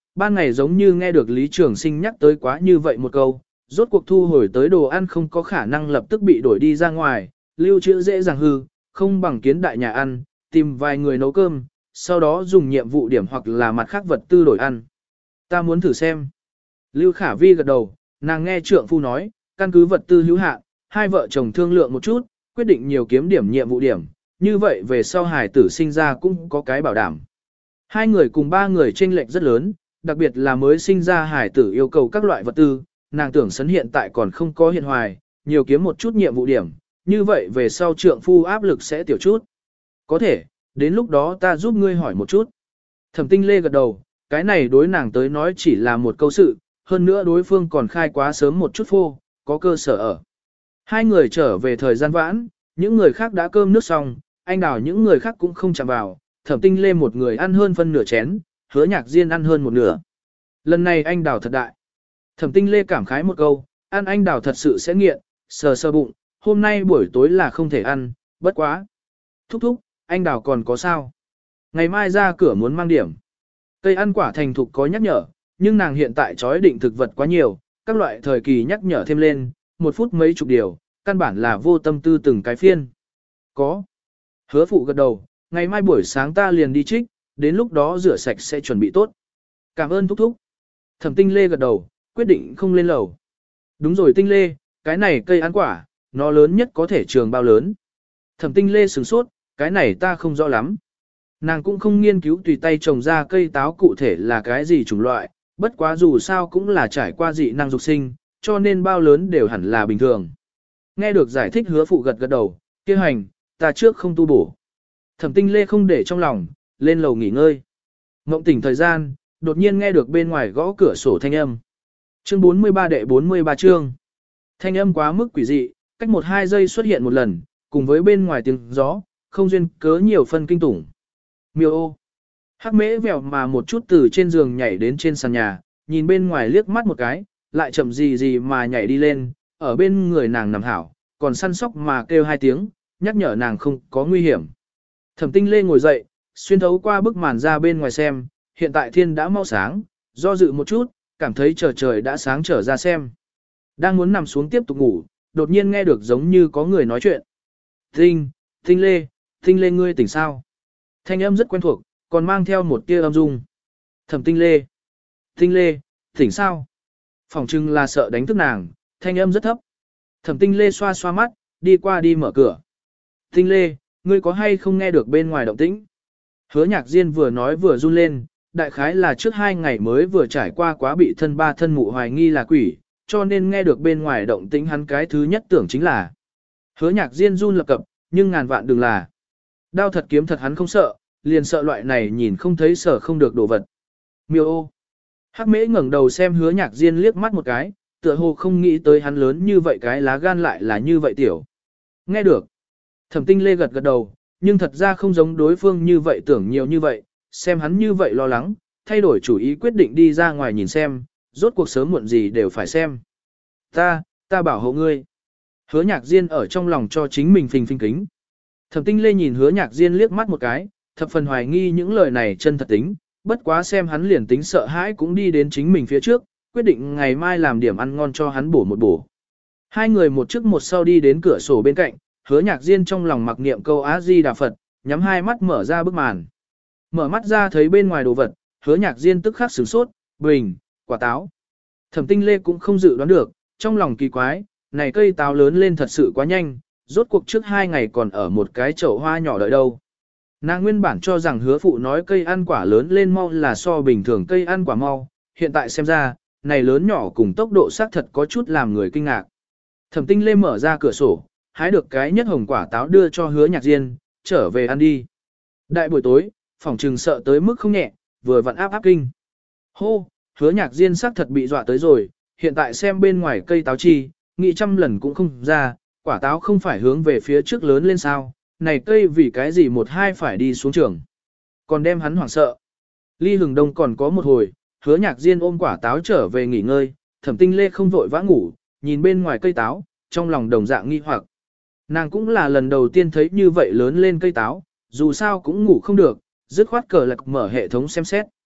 ban ngày giống như nghe được Lý Trường Sinh nhắc tới quá như vậy một câu, rốt cuộc thu hồi tới đồ ăn không có khả năng lập tức bị đổi đi ra ngoài, lưu trữ dễ dàng hư, không bằng kiến đại nhà ăn, tìm vài người nấu cơm, sau đó dùng nhiệm vụ điểm hoặc là mặt khác vật tư đổi ăn. Ta muốn thử xem. Lưu Khả Vi gật đầu, nàng nghe trượng phu nói, căn cứ vật tư hữu hạn, hai vợ chồng thương lượng một chút, quyết định nhiều kiếm điểm nhiệm vụ điểm, như vậy về sau hài tử sinh ra cũng có cái bảo đảm. Hai người cùng ba người chênh lệch rất lớn, đặc biệt là mới sinh ra hài tử yêu cầu các loại vật tư, nàng tưởng sấn hiện tại còn không có hiện hoài, nhiều kiếm một chút nhiệm vụ điểm, như vậy về sau trượng phu áp lực sẽ tiểu chút. Có thể, đến lúc đó ta giúp ngươi hỏi một chút. Thẩm Tinh Lê gật đầu, cái này đối nàng tới nói chỉ là một câu sự, hơn nữa đối phương còn khai quá sớm một chút phô, có cơ sở ở. Hai người trở về thời gian vãn, những người khác đã cơm nước xong, anh đào những người khác cũng không chạm vào, Thẩm Tinh Lê một người ăn hơn phân nửa chén, Hứa Nhạc Diên ăn hơn một nửa. Lần này anh đào thật đại. Thẩm Tinh Lê cảm khái một câu, ăn anh đào thật sự sẽ nghiện, sờ sờ bụng, hôm nay buổi tối là không thể ăn, bất quá. Thúc thúc, anh đào còn có sao? Ngày mai ra cửa muốn mang điểm. Cây ăn quả thành thục có nhắc nhở, nhưng nàng hiện tại chói định thực vật quá nhiều, các loại thời kỳ nhắc nhở thêm lên, một phút mấy chục điều, căn bản là vô tâm tư từng cái phiên. Có. Hứa phụ gật đầu, ngày mai buổi sáng ta liền đi trích, đến lúc đó rửa sạch sẽ chuẩn bị tốt. Cảm ơn thúc thúc. Thẩm Tinh Lê gật đầu, quyết định không lên lầu. Đúng rồi Tinh Lê, cái này cây ăn quả, nó lớn nhất có thể trường bao lớn. Thẩm Tinh Lê sửng sốt, cái này ta không rõ lắm. Nàng cũng không nghiên cứu tùy tay trồng ra cây táo cụ thể là cái gì chủng loại, bất quá dù sao cũng là trải qua dị năng dục sinh, cho nên bao lớn đều hẳn là bình thường. Nghe được giải thích hứa phụ gật gật đầu, kia hành, ta trước không tu bổ. Thẩm Tinh Lê không để trong lòng, lên lầu nghỉ ngơi. Ngộng tỉnh thời gian, đột nhiên nghe được bên ngoài gõ cửa sổ thanh âm. Chương bốn mươi ba đệ bốn mươi ba chương. Thanh âm quá mức quỷ dị, cách một hai giây xuất hiện một lần, cùng với bên ngoài tiếng gió, không duyên cớ nhiều phân kinh tủng. Miêu ô. Hắc mễ vèo mà một chút từ trên giường nhảy đến trên sàn nhà, nhìn bên ngoài liếc mắt một cái, lại chậm gì gì mà nhảy đi lên, ở bên người nàng nằm hảo, còn săn sóc mà kêu hai tiếng, nhắc nhở nàng không có nguy hiểm. Thẩm Tinh Lê ngồi dậy, xuyên thấu qua bức màn ra bên ngoài xem, hiện tại thiên đã mau sáng, do dự một chút, cảm thấy trời trời đã sáng trở ra xem. Đang muốn nằm xuống tiếp tục ngủ, đột nhiên nghe được giống như có người nói chuyện. Tinh, Tinh Lê, Tinh Lê ngươi tỉnh sao? Thanh âm rất quen thuộc, còn mang theo một tia âm dung. Thẩm Tinh Lê, Tinh Lê, tỉnh sao? Phòng trưng là sợ đánh thức nàng, thanh âm rất thấp. Thẩm Tinh Lê xoa xoa mắt, đi qua đi mở cửa. Tinh Lê, ngươi có hay không nghe được bên ngoài động tĩnh? Hứa Nhạc Diên vừa nói vừa run lên, đại khái là trước hai ngày mới vừa trải qua quá bị thân ba thân mụ hoài nghi là quỷ, cho nên nghe được bên ngoài động tĩnh hắn cái thứ nhất tưởng chính là. Hứa Nhạc Diên run lập cập, nhưng ngàn vạn đừng là. Đao thật kiếm thật hắn không sợ, liền sợ loại này nhìn không thấy sợ không được đồ vật. Miêu ô. Hắc mễ ngẩng đầu xem Hứa Nhạc Diên liếc mắt một cái, tựa hồ không nghĩ tới hắn lớn như vậy cái lá gan lại là như vậy tiểu. Nghe được. Thẩm Tinh Lê gật gật đầu, nhưng thật ra không giống đối phương như vậy tưởng nhiều như vậy, xem hắn như vậy lo lắng, thay đổi chủ ý quyết định đi ra ngoài nhìn xem, rốt cuộc sớm muộn gì đều phải xem. Ta, ta bảo hộ ngươi. Hứa Nhạc Diên ở trong lòng cho chính mình phình phình kính. Thẩm Tinh Lê nhìn Hứa Nhạc Diên liếc mắt một cái, thập phần hoài nghi những lời này chân thật tính, bất quá xem hắn liền tính sợ hãi cũng đi đến chính mình phía trước, quyết định ngày mai làm điểm ăn ngon cho hắn bổ một bổ. Hai người một trước một sau đi đến cửa sổ bên cạnh, Hứa Nhạc Diên trong lòng mặc niệm câu Á Di Đà Phật, nhắm hai mắt mở ra bức màn. Mở mắt ra thấy bên ngoài đồ vật, Hứa Nhạc Diên tức khắc sửng sốt, bình, quả táo. Thẩm Tinh Lê cũng không dự đoán được, trong lòng kỳ quái, này cây táo lớn lên thật sự quá nhanh, rốt cuộc trước hai ngày còn ở một cái chậu hoa nhỏ đợi đâu. Nàng nguyên bản cho rằng Hứa phụ nói cây ăn quả lớn lên mau là so bình thường cây ăn quả mau, hiện tại xem ra, này lớn nhỏ cùng tốc độ xác thật có chút làm người kinh ngạc. Thẩm Tinh Lê mở ra cửa sổ, hái được cái nhất hồng quả táo đưa cho Hứa Nhạc Diên, trở về ăn đi. Đại buổi tối, phòng trừng sợ tới mức không nhẹ, vừa vặn áp áp kinh. Hô, Hứa Nhạc Diên xác thật bị dọa tới rồi, hiện tại xem bên ngoài cây táo chi, nghĩ trăm lần cũng không ra, quả táo không phải hướng về phía trước lớn lên sao, này cây vì cái gì một hai phải đi xuống trường. Còn đem hắn hoảng sợ. Ly Hừng Đông còn có một hồi, Hứa Nhạc Diên ôm quả táo trở về nghỉ ngơi, Thẩm Tinh Lê không vội vã ngủ, nhìn bên ngoài cây táo, trong lòng đồng dạng nghi hoặc. Nàng cũng là lần đầu tiên thấy như vậy lớn lên cây táo, dù sao cũng ngủ không được, dứt khoát cờ lạc mở hệ thống xem xét.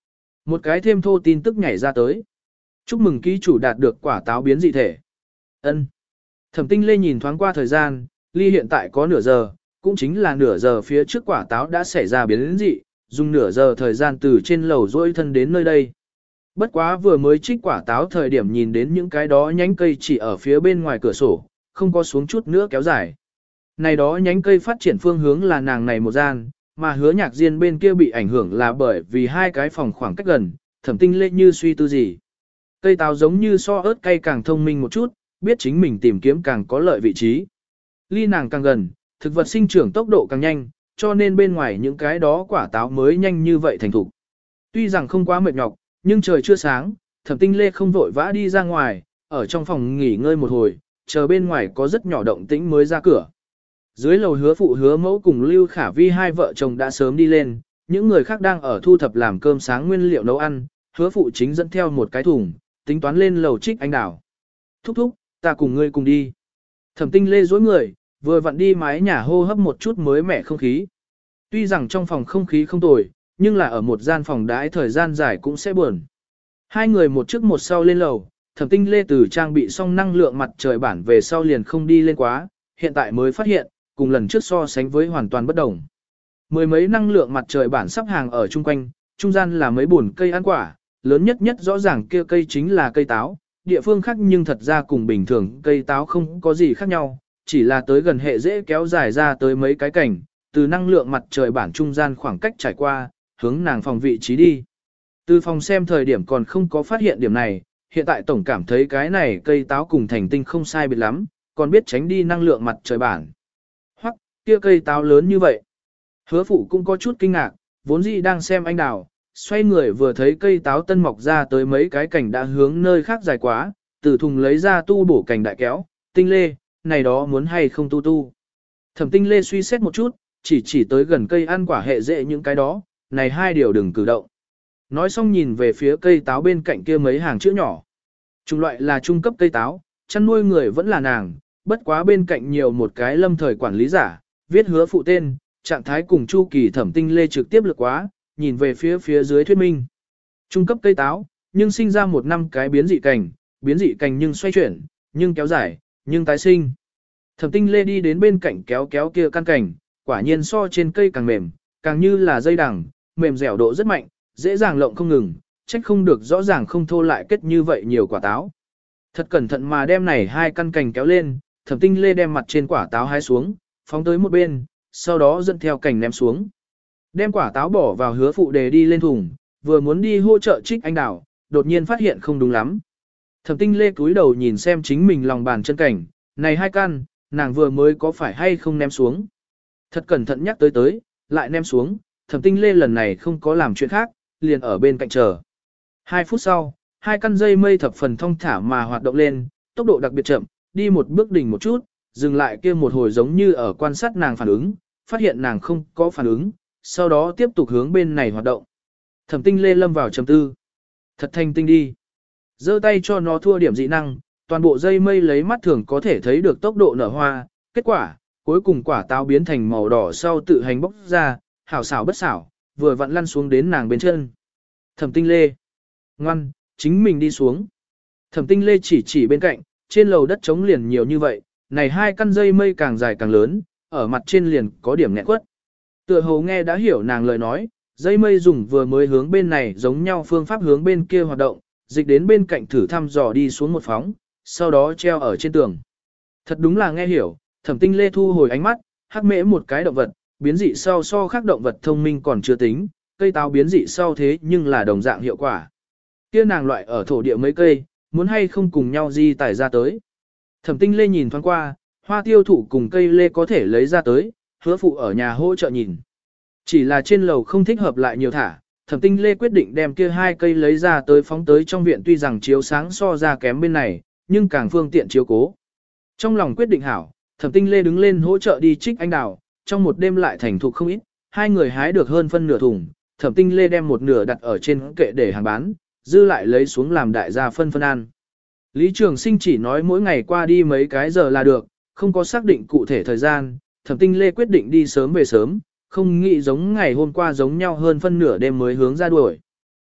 Một cái thêm thô tin tức nhảy ra tới. Chúc mừng ký chủ đạt được quả táo biến dị thể. Ân. Thẩm Tinh Lê nhìn thoáng qua thời gian, ly hiện tại có nửa giờ, cũng chính là nửa giờ phía trước quả táo đã xảy ra biến dị, dùng nửa giờ thời gian từ trên lầu dỗi thân đến nơi đây. Bất quá vừa mới trích quả táo thời điểm nhìn đến những cái đó nhánh cây chỉ ở phía bên ngoài cửa sổ, không có xuống chút nữa kéo dài. Này đó nhánh cây phát triển phương hướng là nàng này một gian, mà Hứa Nhạc Diên bên kia bị ảnh hưởng là bởi vì hai cái phòng khoảng cách gần, Thẩm Tinh Lê như suy tư gì. Cây táo giống như so ớt cay càng thông minh một chút, biết chính mình tìm kiếm càng có lợi vị trí. Ly nàng càng gần, thực vật sinh trưởng tốc độ càng nhanh, cho nên bên ngoài những cái đó quả táo mới nhanh như vậy thành thục. Tuy rằng không quá mệt nhọc, nhưng trời chưa sáng, Thẩm Tinh Lê không vội vã đi ra ngoài, ở trong phòng nghỉ ngơi một hồi, chờ bên ngoài có rất nhỏ động tĩnh mới ra cửa. Dưới lầu Hứa phụ Hứa mẫu cùng Lưu Khả Vi hai vợ chồng đã sớm đi lên, những người khác đang ở thu thập làm cơm sáng nguyên liệu nấu ăn, Hứa phụ chính dẫn theo một cái thùng, tính toán lên lầu trích anh đào. Thúc thúc, ta cùng ngươi cùng đi. Thẩm Tinh Lê dối người, vừa vặn đi mái nhà hô hấp một chút mới mẻ không khí. Tuy rằng trong phòng không khí không tồi, nhưng là ở một gian phòng đãi thời gian dài cũng sẽ buồn. Hai người một trước một sau lên lầu, Thẩm Tinh Lê từ trang bị xong năng lượng mặt trời bản về sau liền không đi lên quá, hiện tại mới phát hiện, cùng lần trước so sánh với hoàn toàn bất đồng. Mười mấy năng lượng mặt trời bản sắp hàng ở chung quanh, trung gian là mấy bồn cây ăn quả, lớn nhất nhất rõ ràng kia cây chính là cây táo, địa phương khác nhưng thật ra cùng bình thường cây táo không có gì khác nhau, chỉ là tới gần hệ dễ kéo dài ra tới mấy cái cảnh, từ năng lượng mặt trời bản trung gian khoảng cách trải qua, hướng nàng phòng vị trí đi. Từ phòng xem thời điểm còn không có phát hiện điểm này, hiện tại tổng cảm thấy cái này cây táo cùng thành tinh không sai biệt lắm, còn biết tránh đi năng lượng mặt trời bản. Hoặc, kia cây táo lớn như vậy. Hứa phụ cũng có chút kinh ngạc, vốn dĩ đang xem anh đào, xoay người vừa thấy cây táo tân mọc ra tới mấy cái cành đã hướng nơi khác dài quá, từ thùng lấy ra tu bổ cành đại kéo, Tinh Lê, này đó muốn hay không tu tu. Thẩm Tinh Lê suy xét một chút, chỉ chỉ tới gần cây ăn quả hệ dễ những cái đó, này hai điều đừng cử động. Nói xong nhìn về phía cây táo bên cạnh kia mấy hàng chữ nhỏ. Trung loại là trung cấp cây táo, chăn nuôi người vẫn là nàng, bất quá bên cạnh nhiều một cái lâm thời quản lý giả, viết Hứa phụ tên, trạng thái cùng chu kỳ Thẩm Tinh Lê trực tiếp lực quá, nhìn về phía phía dưới thuyết minh. Trung cấp cây táo, nhưng sinh ra một năm cái biến dị cành, biến dị cành nhưng xoay chuyển, nhưng kéo dài, nhưng tái sinh. Thẩm Tinh Lê đi đến bên cạnh kéo kéo kia căn cành, quả nhiên so trên cây càng mềm, càng như là dây đằng, mềm dẻo độ rất mạnh, dễ dàng lộng không ngừng, trách không được rõ ràng không thô lại kết như vậy nhiều quả táo. Thật cẩn thận mà đem này hai căn cành kéo lên, Thẩm Tinh Lê đem mặt trên quả táo hái xuống, phóng tới một bên, sau đó dẫn theo cành ném xuống. Đem quả táo bỏ vào Hứa phụ đề đi lên thùng, vừa muốn đi hỗ trợ trích anh đào, đột nhiên phát hiện không đúng lắm. Thẩm Tinh Lê cúi đầu nhìn xem chính mình lòng bàn chân cảnh, này hai căn, nàng vừa mới có phải hay không ném xuống. Thật cẩn thận nhắc tới tới, lại ném xuống, Thẩm Tinh Lê lần này không có làm chuyện khác, liền ở bên cạnh chờ. Hai phút sau, hai căn dây mây thập phần thong thả mà hoạt động lên, tốc độ đặc biệt chậm, đi một bước đỉnh một chút, dừng lại kia một hồi giống như ở quan sát nàng phản ứng, phát hiện nàng không có phản ứng, sau đó tiếp tục hướng bên này hoạt động. Thẩm Tinh Lê lâm vào trầm tư. Thật thanh tinh đi. Giơ tay cho nó thua điểm dị năng, toàn bộ dây mây lấy mắt thường có thể thấy được tốc độ nở hoa, kết quả, cuối cùng quả táo biến thành màu đỏ sau tự hành bốc ra, hảo xảo bất xảo, vừa vặn lăn xuống đến nàng bên chân. Thẩm Tinh Lê. Ngoan, chính mình đi xuống. Thẩm Tinh Lê chỉ chỉ bên cạnh, trên lầu đất trống liền nhiều như vậy, này hai căn dây mây càng dài càng lớn, ở mặt trên liền có điểm nghẹn quất. Tựa hồ nghe đã hiểu nàng lời nói, dây mây dùng vừa mới hướng bên này giống nhau phương pháp hướng bên kia hoạt động, dịch đến bên cạnh thử thăm dò đi xuống một phóng, sau đó treo ở trên tường. Thật đúng là nghe hiểu, Thẩm Tinh Lê thu hồi ánh mắt, hắc mễ một cái động vật, biến dị sau so khác động vật thông minh còn chưa tính, cây táo biến dị sau thế nhưng là đồng dạng hiệu quả. Kia nàng loại ở thổ địa mấy cây, muốn hay không cùng nhau di tải ra tới. Thẩm Tinh Lê nhìn thoáng qua, hoa tiêu thụ cùng cây lê có thể lấy ra tới, Hứa phụ ở nhà hỗ trợ nhìn. Chỉ là trên lầu không thích hợp lại nhiều thả, Thẩm Tinh Lê quyết định đem kia hai cây lấy ra tới phóng tới trong viện, tuy rằng chiếu sáng so ra kém bên này, nhưng càng phương tiện chiếu cố. Trong lòng quyết định hảo, Thẩm Tinh Lê đứng lên hỗ trợ đi trích anh đào, trong một đêm lại thành thục không ít, hai người hái được hơn phân nửa thùng, Thẩm Tinh Lê đem một nửa đặt ở trên kệ để hàng bán, dư lại lấy xuống làm đại gia phân phân ăn. Lý Trường Sinh chỉ nói mỗi ngày qua đi mấy cái giờ là được, không có xác định cụ thể thời gian, Thẩm Tinh Lê quyết định đi sớm về sớm, không nghĩ giống ngày hôm qua giống nhau hơn phân nửa đêm mới hướng ra đuổi.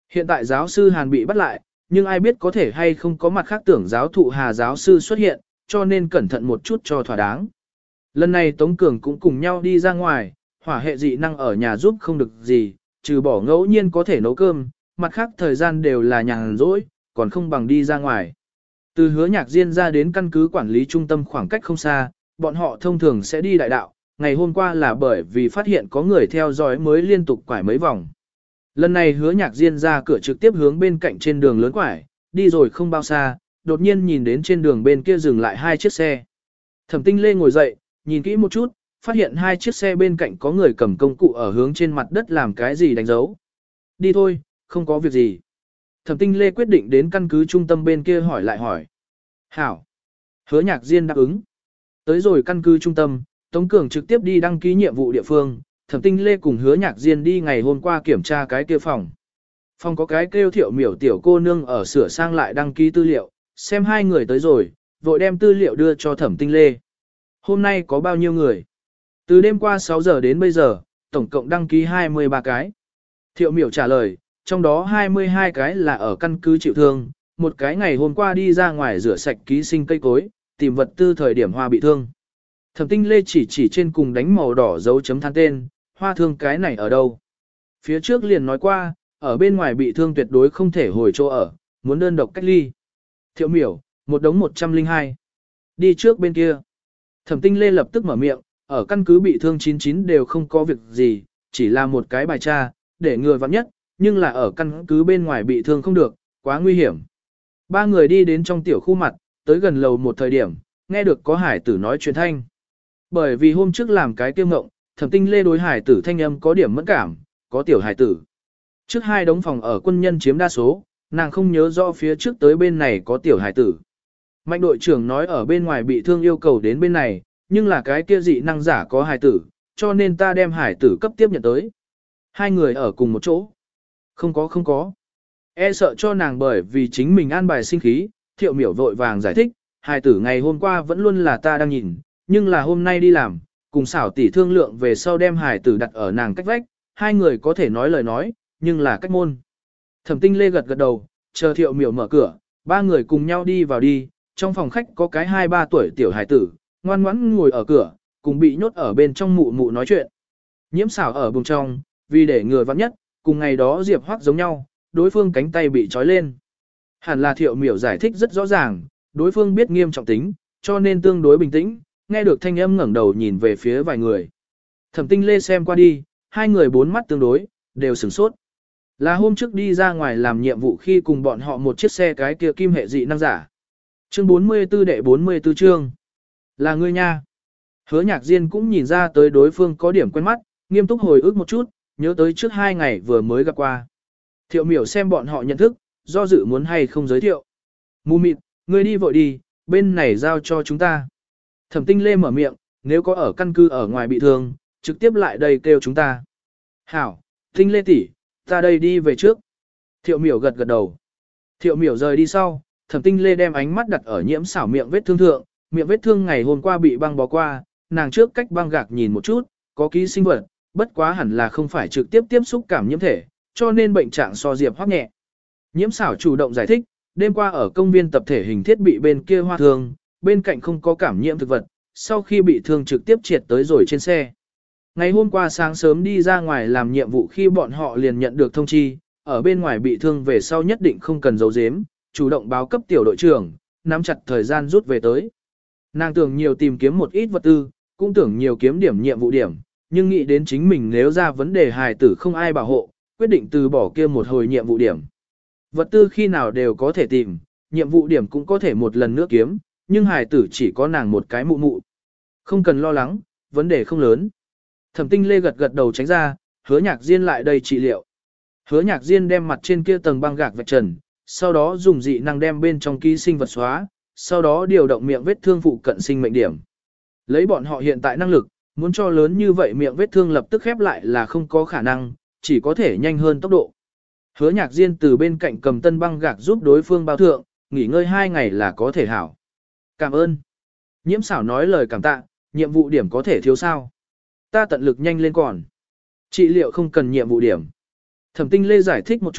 Hiện tại giáo sư Hàn bị bắt lại, nhưng ai biết có thể hay không có mặt khác tưởng giáo thụ Hà giáo sư xuất hiện, cho nên cẩn thận một chút cho thỏa đáng. Lần này Tống Cường cũng cùng nhau đi ra ngoài, hỏa hệ dị năng ở nhà giúp không được gì, trừ bỏ ngẫu nhiên có thể nấu cơm, mặt khác thời gian đều là nhàn rỗi, còn không bằng đi ra ngoài. Từ Hứa Nhạc Diên ra đến căn cứ quản lý trung tâm khoảng cách không xa, bọn họ thông thường sẽ đi đại đạo, ngày hôm qua là bởi vì phát hiện có người theo dõi mới liên tục quải mấy vòng. Lần này Hứa Nhạc Diên ra cửa trực tiếp hướng bên cạnh trên đường lớn quải, đi rồi không bao xa, đột nhiên nhìn đến trên đường bên kia dừng lại hai chiếc xe. Thẩm Tinh Lê ngồi dậy, nhìn kỹ một chút, phát hiện hai chiếc xe bên cạnh có người cầm công cụ ở hướng trên mặt đất làm cái gì đánh dấu. Đi thôi, không có việc gì. Thẩm Tinh Lê quyết định đến căn cứ trung tâm bên kia hỏi lại hỏi. Hảo. Hứa Nhạc Diên đáp ứng. Tới rồi căn cứ trung tâm, Tống Cường trực tiếp đi đăng ký nhiệm vụ địa phương, Thẩm Tinh Lê cùng Hứa Nhạc Diên đi ngày hôm qua kiểm tra cái kia phòng. Phòng có cái kêu Thiệu Miểu tiểu cô nương ở sửa sang lại đăng ký tư liệu, xem hai người tới rồi, vội đem tư liệu đưa cho Thẩm Tinh Lê. Hôm nay có bao nhiêu người? Từ đêm qua sáu giờ đến bây giờ, tổng cộng đăng ký hai mươi ba cái. Thiệu Miểu trả lời, trong đó hai mươi hai cái là ở căn cứ chịu thương, một cái ngày hôm qua đi ra ngoài rửa sạch ký sinh cây cối, tìm vật tư thời điểm hoa bị thương. Thẩm Tinh Lê chỉ chỉ trên cùng đánh màu đỏ dấu chấm than tên, hoa thương cái này ở đâu? Phía trước liền nói qua, ở bên ngoài bị thương tuyệt đối không thể hồi chỗ ở, muốn đơn độc cách ly. Thiệu Miểu, một đống một trăm lẻ hai. Đi trước bên kia. Thẩm Tinh Lê lập tức mở miệng, ở căn cứ bị thương chín chín đều không có việc gì, chỉ là một cái bài tra, để người vắng nhất, nhưng là ở căn cứ bên ngoài bị thương không được, quá nguy hiểm. Ba người đi đến trong tiểu khu mặt, tới gần lầu một thời điểm, nghe được có hải tử nói chuyện thanh. Bởi vì hôm trước làm cái tiêu ngộng, Thẩm Tinh Lê đối hải tử thanh âm có điểm mẫn cảm, có tiểu hải tử. Trước hai đống phòng ở quân nhân chiếm đa số, nàng không nhớ rõ phía trước tới bên này có tiểu hải tử. Mạnh đội trưởng nói ở bên ngoài bị thương yêu cầu đến bên này, nhưng là cái kia dị năng giả có hải tử, cho nên ta đem hải tử cấp tiếp nhận tới. Hai người ở cùng một chỗ. Không có không có. E sợ cho nàng bởi vì chính mình an bài sinh khí, Thiệu Miểu vội vàng giải thích, hải tử ngày hôm qua vẫn luôn là ta đang nhìn, nhưng là hôm nay đi làm, cùng xảo tỷ thương lượng về sau đem hải tử đặt ở nàng cách vách, hai người có thể nói lời nói, nhưng là cách môn. Thẩm Tinh Lê gật gật đầu, chờ Thiệu Miểu mở cửa, ba người cùng nhau đi vào đi, trong phòng khách có cái hai ba tuổi tiểu hải tử, ngoan ngoãn ngồi ở cửa, cùng bị nhốt ở bên trong mụ mụ nói chuyện. Nhiễm xảo ở bùng trong, vì để người vắng nhất, cùng ngày đó Diệp Hoắc giống nhau, đối phương cánh tay bị trói lên. Hẳn là Thiệu Miểu giải thích rất rõ ràng, đối phương biết nghiêm trọng tính, cho nên tương đối bình tĩnh, nghe được thanh âm ngẩng đầu nhìn về phía vài người. Thẩm Tinh Lê xem qua đi, hai người bốn mắt tương đối, đều sửng sốt. Là hôm trước đi ra ngoài làm nhiệm vụ khi cùng bọn họ một chiếc xe cái kia kim hệ dị năng giả. Chương bốn mươi tư đệ bốn mươi tư chương. Là ngươi nha. Hứa Nhạc Diên cũng nhìn ra tới đối phương có điểm quen mắt, nghiêm túc hồi ức một chút, nhớ tới trước hai ngày vừa mới gặp qua. Thiệu Miểu xem bọn họ nhận thức, do dự muốn hay không giới thiệu. Mù mịt, ngươi đi vội đi, bên này giao cho chúng ta. Thẩm Tinh Lê mở miệng, nếu có ở căn cứ ở ngoài bị thương, trực tiếp lại đây kêu chúng ta. Hảo, Tinh Lê tỷ, ta đây đi về trước. Thiệu Miểu gật gật đầu. Thiệu Miểu rời đi sau, Thẩm Tinh Lê đem ánh mắt đặt ở nhiễm xảo miệng vết thương thượng, miệng vết thương ngày hôm qua bị băng bó qua, nàng trước cách băng gạc nhìn một chút, có ký sinh vật, bất quá hẳn là không phải trực tiếp tiếp xúc cảm nhiễm thể, cho nên bệnh trạng so Diệp Hoắc nhẹ. Nhiễm xảo chủ động giải thích, đêm qua ở công viên tập thể hình thiết bị bên kia hoa thương, bên cạnh không có cảm nhiễm thực vật, sau khi bị thương trực tiếp triệt tới rồi trên xe. Ngày hôm qua sáng sớm đi ra ngoài làm nhiệm vụ khi bọn họ liền nhận được thông chi, ở bên ngoài bị thương về sau nhất định không cần giấu giếm, chủ động báo cấp tiểu đội trưởng, nắm chặt thời gian rút về tới. Nàng tưởng nhiều tìm kiếm một ít vật tư, cũng tưởng nhiều kiếm điểm nhiệm vụ điểm, nhưng nghĩ đến chính mình nếu ra vấn đề hài tử không ai bảo hộ, quyết định từ bỏ kia một hồi nhiệm vụ điểm. Vật tư khi nào đều có thể tìm, nhiệm vụ điểm cũng có thể một lần nữa kiếm, nhưng hài tử chỉ có nàng một cái mụ mụ. Không cần lo lắng, vấn đề không lớn. Thẩm Tinh Lê gật gật đầu tránh ra, Hứa Nhạc Diên lại đây trị liệu. Hứa Nhạc Diên đem mặt trên kia tầng băng gạc vạch trần, sau đó dùng dị năng đem bên trong ký sinh vật xóa, sau đó điều động miệng vết thương phụ cận sinh mệnh điểm. Lấy bọn họ hiện tại năng lực, muốn cho lớn như vậy miệng vết thương lập tức khép lại là không có khả năng, chỉ có thể nhanh hơn tốc độ. Hứa Nhạc Diên từ bên cạnh cầm tân băng gạc giúp đối phương bao thượng, nghỉ ngơi hai ngày là có thể hảo. Cảm ơn. Nhiễm xảo nói lời cảm tạ, nhiệm vụ điểm có thể thiếu sao. Ta tận lực nhanh lên còn. Trị liệu không cần nhiệm vụ điểm. Thẩm Tinh Lê giải thích một chút,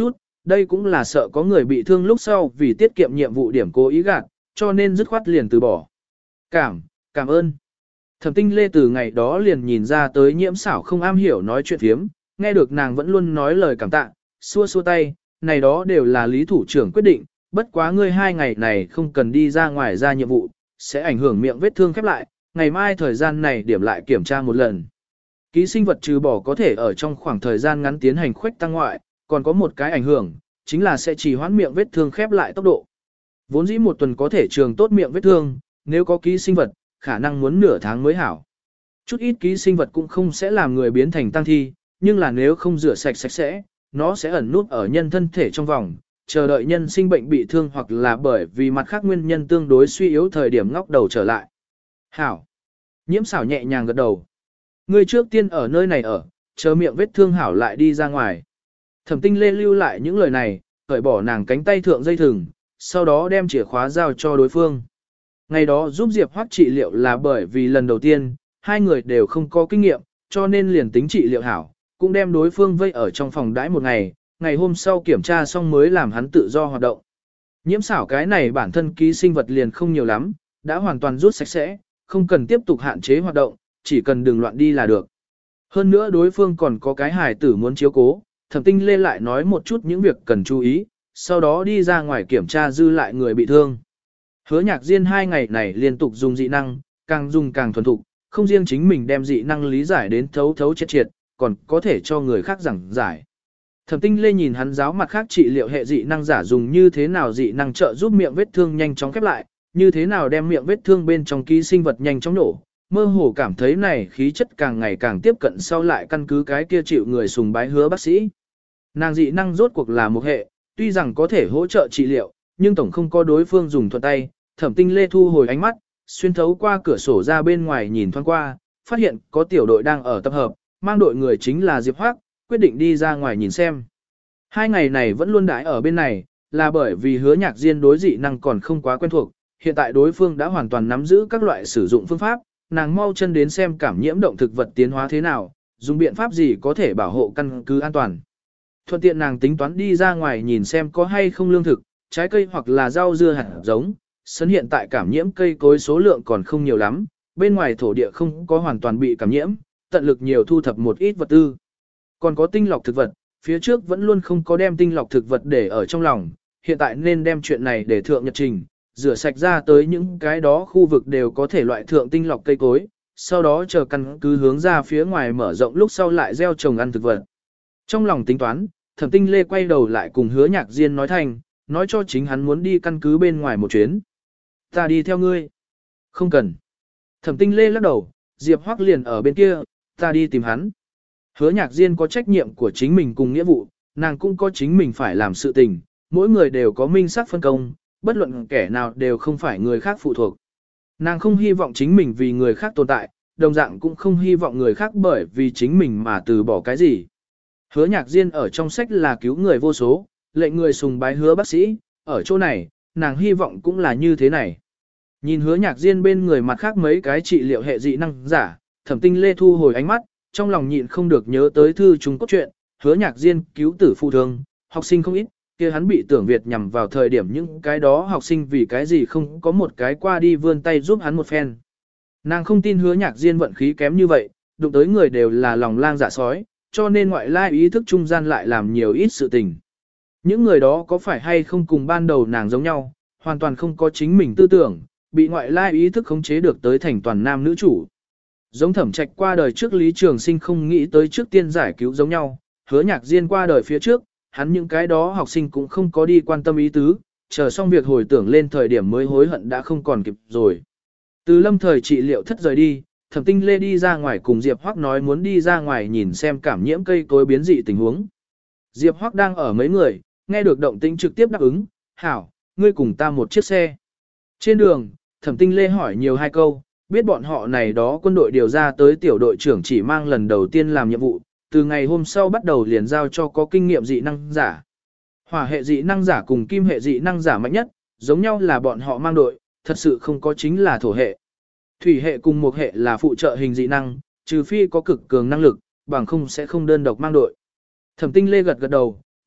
đây cũng là sợ có người bị thương lúc sau vì tiết kiệm nhiệm vụ điểm cố ý gạt, cho nên dứt khoát liền từ bỏ. Cảm, cảm ơn. Thẩm Tinh Lê từ ngày đó liền nhìn ra tới Nhiễm Xảo không am hiểu nói chuyện phiếm, nghe được nàng vẫn luôn nói lời cảm tạ, xua xua tay, này đó đều là lý thủ trưởng quyết định, bất quá ngươi hai ngày này không cần đi ra ngoài ra nhiệm vụ, sẽ ảnh hưởng miệng vết thương khép lại, ngày mai thời gian này điểm lại kiểm tra một lần. Ký sinh vật trừ bỏ có thể ở trong khoảng thời gian ngắn tiến hành khuếch tăng ngoại, còn có một cái ảnh hưởng, chính là sẽ trì hoãn miệng vết thương khép lại tốc độ. Vốn dĩ một tuần có thể trường tốt miệng vết thương, nếu có ký sinh vật, khả năng muốn nửa tháng mới hảo. Chút ít ký sinh vật cũng không sẽ làm người biến thành tăng thi, nhưng là nếu không rửa sạch sạch sẽ, nó sẽ ẩn nút ở nhân thân thể trong vòng, chờ đợi nhân sinh bệnh bị thương hoặc là bởi vì mặt khác nguyên nhân tương đối suy yếu thời điểm ngóc đầu trở lại. Hảo. Nhiễm Xảo nhẹ nhàng gật đầu. Ngươi trước tiên ở nơi này ở, chờ miệng vết thương hảo lại đi ra ngoài. Thẩm Tinh Lê lưu lại những lời này, cởi bỏ nàng cánh tay thượng dây thừng, sau đó đem chìa khóa giao cho đối phương. Ngày đó giúp Diệp Hoắc trị liệu là bởi vì lần đầu tiên, hai người đều không có kinh nghiệm, cho nên liền tính trị liệu hảo, cũng đem đối phương vây ở trong phòng đãi một ngày, ngày hôm sau kiểm tra xong mới làm hắn tự do hoạt động. Nhiễm Xảo cái này bản thân ký sinh vật liền không nhiều lắm, đã hoàn toàn rút sạch sẽ, không cần tiếp tục hạn chế hoạt động, chỉ cần đừng loạn đi là được. Hơn nữa đối phương còn có cái hài tử muốn chiếu cố, Thẩm Tinh Lê lại nói một chút những việc cần chú ý, sau đó đi ra ngoài kiểm tra dư lại người bị thương. Hứa Nhạc Diên hai ngày này liên tục dùng dị năng, càng dùng càng thuần thục, không riêng chính mình đem dị năng lý giải đến thấu thấu triệt triệt, còn có thể cho người khác giảng giải. Thẩm Tinh Lê nhìn hắn giáo mặt khác trị liệu hệ dị năng giả dùng như thế nào dị năng trợ giúp miệng vết thương nhanh chóng khép lại, như thế nào đem miệng vết thương bên trong ký sinh vật nhanh chóng nổ, mơ hồ cảm thấy này khí chất càng ngày càng tiếp cận sau lại căn cứ cái kia chịu người sùng bái hứa bác sĩ. Nàng dị năng rốt cuộc là một hệ, tuy rằng có thể hỗ trợ trị liệu, nhưng tổng không có đối phương dùng thuận tay. Thẩm Tinh Lê thu hồi ánh mắt, xuyên thấu qua cửa sổ ra bên ngoài nhìn thoáng qua, phát hiện có tiểu đội đang ở tập hợp, mang đội người chính là Diệp Hoắc, quyết định đi ra ngoài nhìn xem. Hai ngày này vẫn luôn đãi ở bên này, là bởi vì Hứa Nhạc Diên đối dị năng còn không quá quen thuộc, hiện tại đối phương đã hoàn toàn nắm giữ các loại sử dụng phương pháp, nàng mau chân đến xem cảm nhiễm động thực vật tiến hóa thế nào, dùng biện pháp gì có thể bảo hộ căn cứ an toàn. Thuận tiện nàng tính toán đi ra ngoài nhìn xem có hay không lương thực, trái cây hoặc là rau dưa hạt giống, sân hiện tại cảm nhiễm cây cối số lượng còn không nhiều lắm, bên ngoài thổ địa không có hoàn toàn bị cảm nhiễm, tận lực nhiều thu thập một ít vật tư. Còn có tinh lọc thực vật, phía trước vẫn luôn không có đem tinh lọc thực vật để ở trong lòng, hiện tại nên đem chuyện này để thượng nhật trình, rửa sạch ra tới những cái đó khu vực đều có thể loại thượng tinh lọc cây cối, sau đó chờ căn cứ hướng ra phía ngoài mở rộng lúc sau lại gieo trồng ăn thực vật. Trong lòng tính toán, Thẩm Tinh Lê quay đầu lại cùng Hứa Nhạc Diên nói thành, nói cho chính hắn muốn đi căn cứ bên ngoài một chuyến. Ta đi theo ngươi. Không cần. Thẩm Tinh Lê lắc đầu, Diệp Hoắc liền ở bên kia, ta đi tìm hắn. Hứa Nhạc Diên có trách nhiệm của chính mình cùng nghĩa vụ, nàng cũng có chính mình phải làm sự tình, mỗi người đều có minh xác phân công, bất luận kẻ nào đều không phải người khác phụ thuộc. Nàng không hy vọng chính mình vì người khác tồn tại, đồng dạng cũng không hy vọng người khác bởi vì chính mình mà từ bỏ cái gì. Hứa Nhạc Diên ở trong sách là cứu người vô số, lệnh người sùng bái Hứa bác sĩ, ở chỗ này, nàng hy vọng cũng là như thế này. Nhìn Hứa Nhạc Diên bên người mặt khác mấy cái trị liệu hệ dị năng giả, Thẩm Tinh Lê thu hồi ánh mắt, trong lòng nhịn không được nhớ tới thư chúng cốt truyện, Hứa Nhạc Diên cứu tử phụ thương, học sinh không ít, kia hắn bị tưởng Việt nhằm vào thời điểm những cái đó học sinh vì cái gì không có một cái qua đi vươn tay giúp hắn một phen. Nàng không tin Hứa Nhạc Diên vận khí kém như vậy, đụng tới người đều là lòng lang dạ sói, cho nên ngoại lai ý thức trung gian lại làm nhiều ít sự tình. Những người đó có phải hay không cùng ban đầu nàng giống nhau, hoàn toàn không có chính mình tư tưởng, bị ngoại lai ý thức khống chế được tới thành toàn nam nữ chủ. Giống Thẩm Trạch qua đời trước Lý Trường Sinh không nghĩ tới trước tiên giải cứu giống nhau, Hứa Nhạc Diên qua đời phía trước, hắn những cái đó học sinh cũng không có đi quan tâm ý tứ, chờ xong việc hồi tưởng lên thời điểm mới hối hận đã không còn kịp rồi. Từ lâm thời trị liệu thất rời đi, Thẩm Tinh Lê đi ra ngoài cùng Diệp Hoắc nói muốn đi ra ngoài nhìn xem cảm nhiễm cây cối biến dị tình huống. Diệp Hoắc đang ở mấy người, nghe được động tĩnh trực tiếp đáp ứng, hảo, ngươi cùng ta một chiếc xe. Trên đường, Thẩm Tinh Lê hỏi nhiều hai câu, biết bọn họ này đó quân đội điều ra tới tiểu đội trưởng chỉ mang lần đầu tiên làm nhiệm vụ, từ ngày hôm sau bắt đầu liền giao cho có kinh nghiệm dị năng giả. Hỏa hệ dị năng giả cùng kim hệ dị năng giả mạnh nhất, giống nhau là bọn họ mang đội, thật sự không có chính là thổ hệ. Thủy hệ cùng một hệ là phụ trợ hình dị năng, trừ phi có cực cường năng lực, bằng không sẽ không đơn độc mang đội. Thẩm Tinh Lê gật gật đầu,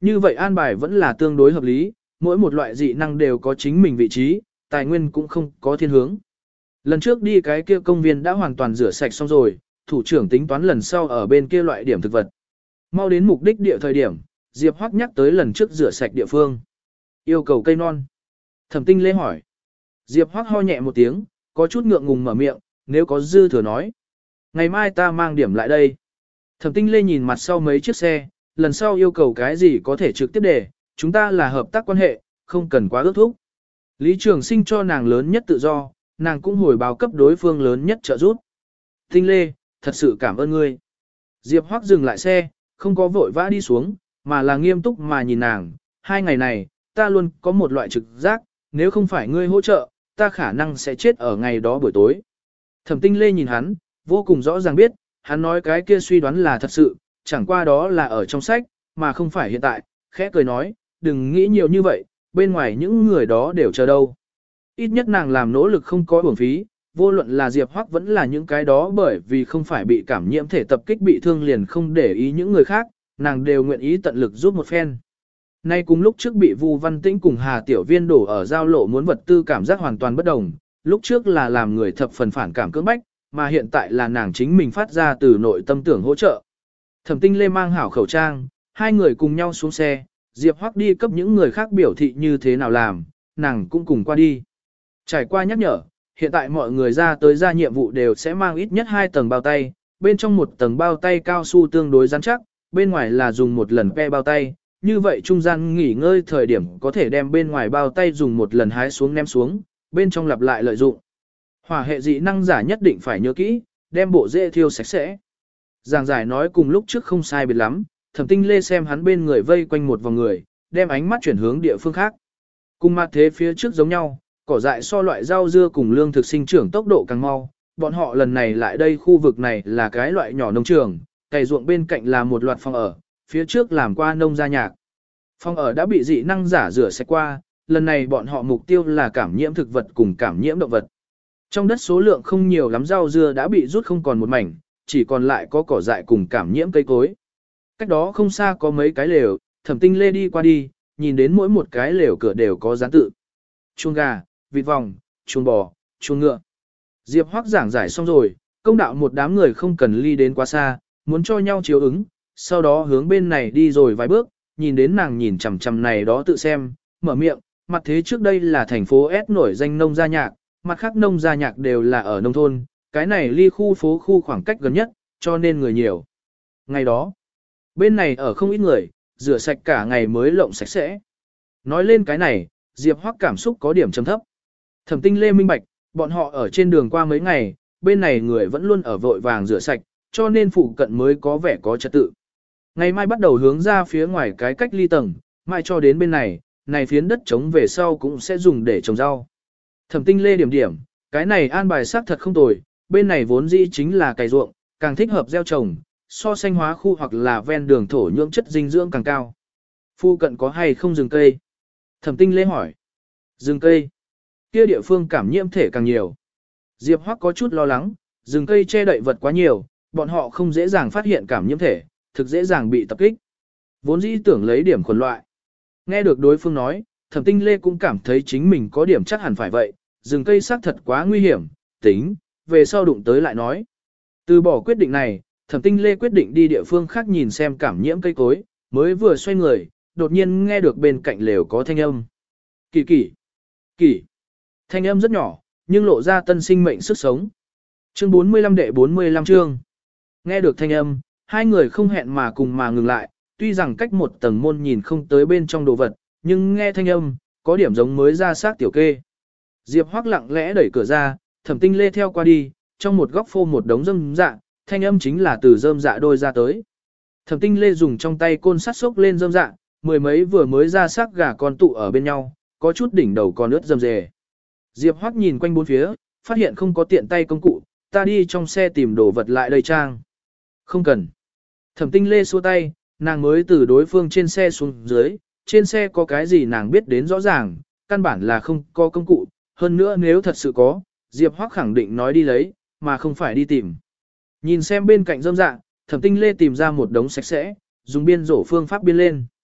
Như vậy an bài vẫn là tương đối hợp lý, mỗi một loại dị năng đều có chính mình vị trí, tài nguyên cũng không có thiên hướng. Lần trước đi cái kia công viên đã hoàn toàn rửa sạch xong rồi, thủ trưởng tính toán lần sau ở bên kia loại điểm thực vật. Mau đến mục đích địa thời điểm, Diệp Hoắc nhắc tới lần trước rửa sạch địa phương. Yêu cầu cây non. Thẩm Tinh Lê hỏi. Diệp Hoắc ho nhẹ một tiếng, có chút ngượng ngùng mở miệng, nếu có dư thừa nói. Ngày mai ta mang điểm lại đây. Thẩm Tinh Lê nhìn mặt sau mấy chiếc xe, lần sau yêu cầu cái gì có thể trực tiếp để, chúng ta là hợp tác quan hệ, không cần quá ước thúc. Lý Trường Sinh cho nàng lớn nhất tự do, nàng cũng hồi báo cấp đối phương lớn nhất trợ giúp. Tinh Lê, thật sự cảm ơn ngươi. Diệp Hoắc dừng lại xe, không có vội vã đi xuống, mà là nghiêm túc mà nhìn nàng. Hai ngày này, ta luôn có một loại trực giác, nếu không phải ngươi hỗ trợ, ta khả năng sẽ chết ở ngày đó buổi tối. Thẩm Tinh Lê nhìn hắn, vô cùng rõ ràng biết, hắn nói cái kia suy đoán là thật sự, chẳng qua đó là ở trong sách, mà không phải hiện tại, khẽ cười nói, đừng nghĩ nhiều như vậy, bên ngoài những người đó đều chờ đâu. Ít nhất nàng làm nỗ lực không có uổng phí, vô luận là Diệp Hoắc vẫn là những cái đó bởi vì không phải bị cảm nhiễm thể tập kích bị thương liền không để ý những người khác, nàng đều nguyện ý tận lực giúp một phen. Nay cùng lúc trước bị Vu Văn Tĩnh cùng Hà Tiểu Viên đổ ở giao lộ muốn vật tư cảm giác hoàn toàn bất đồng, lúc trước là làm người thập phần phản cảm cưỡng bách, mà hiện tại là nàng chính mình phát ra từ nội tâm tưởng hỗ trợ. Thẩm Tinh Lê mang hảo khẩu trang, hai người cùng nhau xuống xe, Diệp Hoắc đi cấp những người khác biểu thị như thế nào làm, nàng cũng cùng qua đi. Trải qua nhắc nhở, hiện tại mọi người ra tới ra nhiệm vụ đều sẽ mang ít nhất hai tầng bao tay, bên trong một tầng bao tay cao su tương đối rắn chắc, bên ngoài là dùng một lần pe bao tay, như vậy trung gian nghỉ ngơi thời điểm có thể đem bên ngoài bao tay dùng một lần hái xuống ném xuống, bên trong lặp lại lợi dụng. Hỏa hệ dị năng giả nhất định phải nhớ kỹ, đem bộ dễ thiêu sạch sẽ. Giảng giải nói cùng lúc trước không sai biệt lắm, Thẩm Tinh Lê xem hắn bên người vây quanh một vòng người, đem ánh mắt chuyển hướng địa phương khác. Cùng mặt thế phía trước giống nhau, cỏ dại so loại rau dưa cùng lương thực sinh trưởng tốc độ càng mau, bọn họ lần này lại đây khu vực này là cái loại nhỏ nông trường, cày ruộng bên cạnh là một loạt phòng ở, phía trước làm qua nông gia nhạc. Phòng ở đã bị dị năng giả rửa sạch qua, lần này bọn họ mục tiêu là cảm nhiễm thực vật cùng cảm nhiễm động vật. Trong đất số lượng không nhiều lắm rau dưa đã bị rút không còn một mảnh, chỉ còn lại có cỏ dại cùng cảm nhiễm cây cối. Cách đó không xa có mấy cái lều, Thẩm Tinh Lê đi qua đi, nhìn đến mỗi một cái lều cửa đều có dán tự. Chuông gà, vịt vòng, chuông bò, chuông ngựa. Diệp Hoắc giảng giải xong rồi, công đạo một đám người không cần ly đến quá xa, muốn cho nhau chiếu ứng, sau đó hướng bên này đi rồi vài bước, nhìn đến nàng nhìn chằm chằm này đó tự xem, mở miệng, mặt thế trước đây là thành phố S nổi danh nông gia nhạc, mặt khác nông gia nhạc đều là ở nông thôn, cái này ly khu phố khu khoảng cách gần nhất, cho nên người nhiều. Ngày đó, bên này ở không ít người, rửa sạch cả ngày mới lộng sạch sẽ. Nói lên cái này, Diệp Hoắc cảm xúc có điểm trầm thấp. Thẩm Tinh Lê minh bạch, bọn họ ở trên đường qua mấy ngày, bên này người vẫn luôn ở vội vàng rửa sạch, cho nên phụ cận mới có vẻ có trật tự. Ngày mai bắt đầu hướng ra phía ngoài cái cách ly tầng, mai cho đến bên này, này phiến đất trống về sau cũng sẽ dùng để trồng rau. Thẩm Tinh Lê điểm điểm, cái này an bài xác thật không tồi, bên này vốn dĩ chính là cày ruộng, càng thích hợp gieo trồng, so sánh hóa khu hoặc là ven đường thổ nhưỡng chất dinh dưỡng càng cao. Phu cận có hay không rừng cây? Thẩm Tinh Lê hỏi. Rừng cây. Kia địa phương cảm nhiễm thể càng nhiều. Diệp Hoắc có chút lo lắng, rừng cây che đậy vật quá nhiều, bọn họ không dễ dàng phát hiện cảm nhiễm thể, thực dễ dàng bị tập kích. Vốn dĩ tưởng lấy điểm khuẩn loại. Nghe được đối phương nói, Thẩm Tinh Lê cũng cảm thấy chính mình có điểm chắc hẳn phải vậy, rừng cây xác thật quá nguy hiểm, tính, về sau đụng tới lại nói. Từ bỏ quyết định này, Thẩm Tinh Lê quyết định đi địa phương khác nhìn xem cảm nhiễm cây cối, mới vừa xoay người, đột nhiên nghe được bên cạnh lều có thanh âm. Kỳ kỳ, kỳ. Thanh âm rất nhỏ, nhưng lộ ra tân sinh mệnh sức sống. Chương bốn mươi lăm đệ bốn mươi lăm chương. Nghe được thanh âm, hai người không hẹn mà cùng mà ngừng lại, tuy rằng cách một tầng môn nhìn không tới bên trong đồ vật, nhưng nghe thanh âm, có điểm giống mới ra xác tiểu kê. Diệp Hoắc lặng lẽ đẩy cửa ra, Thẩm Tinh Lê theo qua đi, trong một góc phô một đống rơm dạ, thanh âm chính là từ rơm dạ đôi ra tới. Thẩm Tinh Lê dùng trong tay côn sắt xốc lên rơm dạ, mười mấy vừa mới ra xác gà con tụ ở bên nhau, có chút đỉnh đầu còn ướt rơm rề. Diệp Hoắc nhìn quanh bốn phía, phát hiện không có tiện tay công cụ, ta đi trong xe tìm đồ vật lại đây trang. Không cần. Thẩm Tinh Lê xua tay, nàng mới từ đối phương trên xe xuống dưới, trên xe có cái gì nàng biết đến rõ ràng, căn bản là không có công cụ, hơn nữa nếu thật sự có, Diệp Hoắc khẳng định nói đi lấy, mà không phải đi tìm. Nhìn xem bên cạnh rơm dạ, Thẩm Tinh Lê tìm ra một đống sạch sẽ, dùng biên rổ phương pháp biên lên.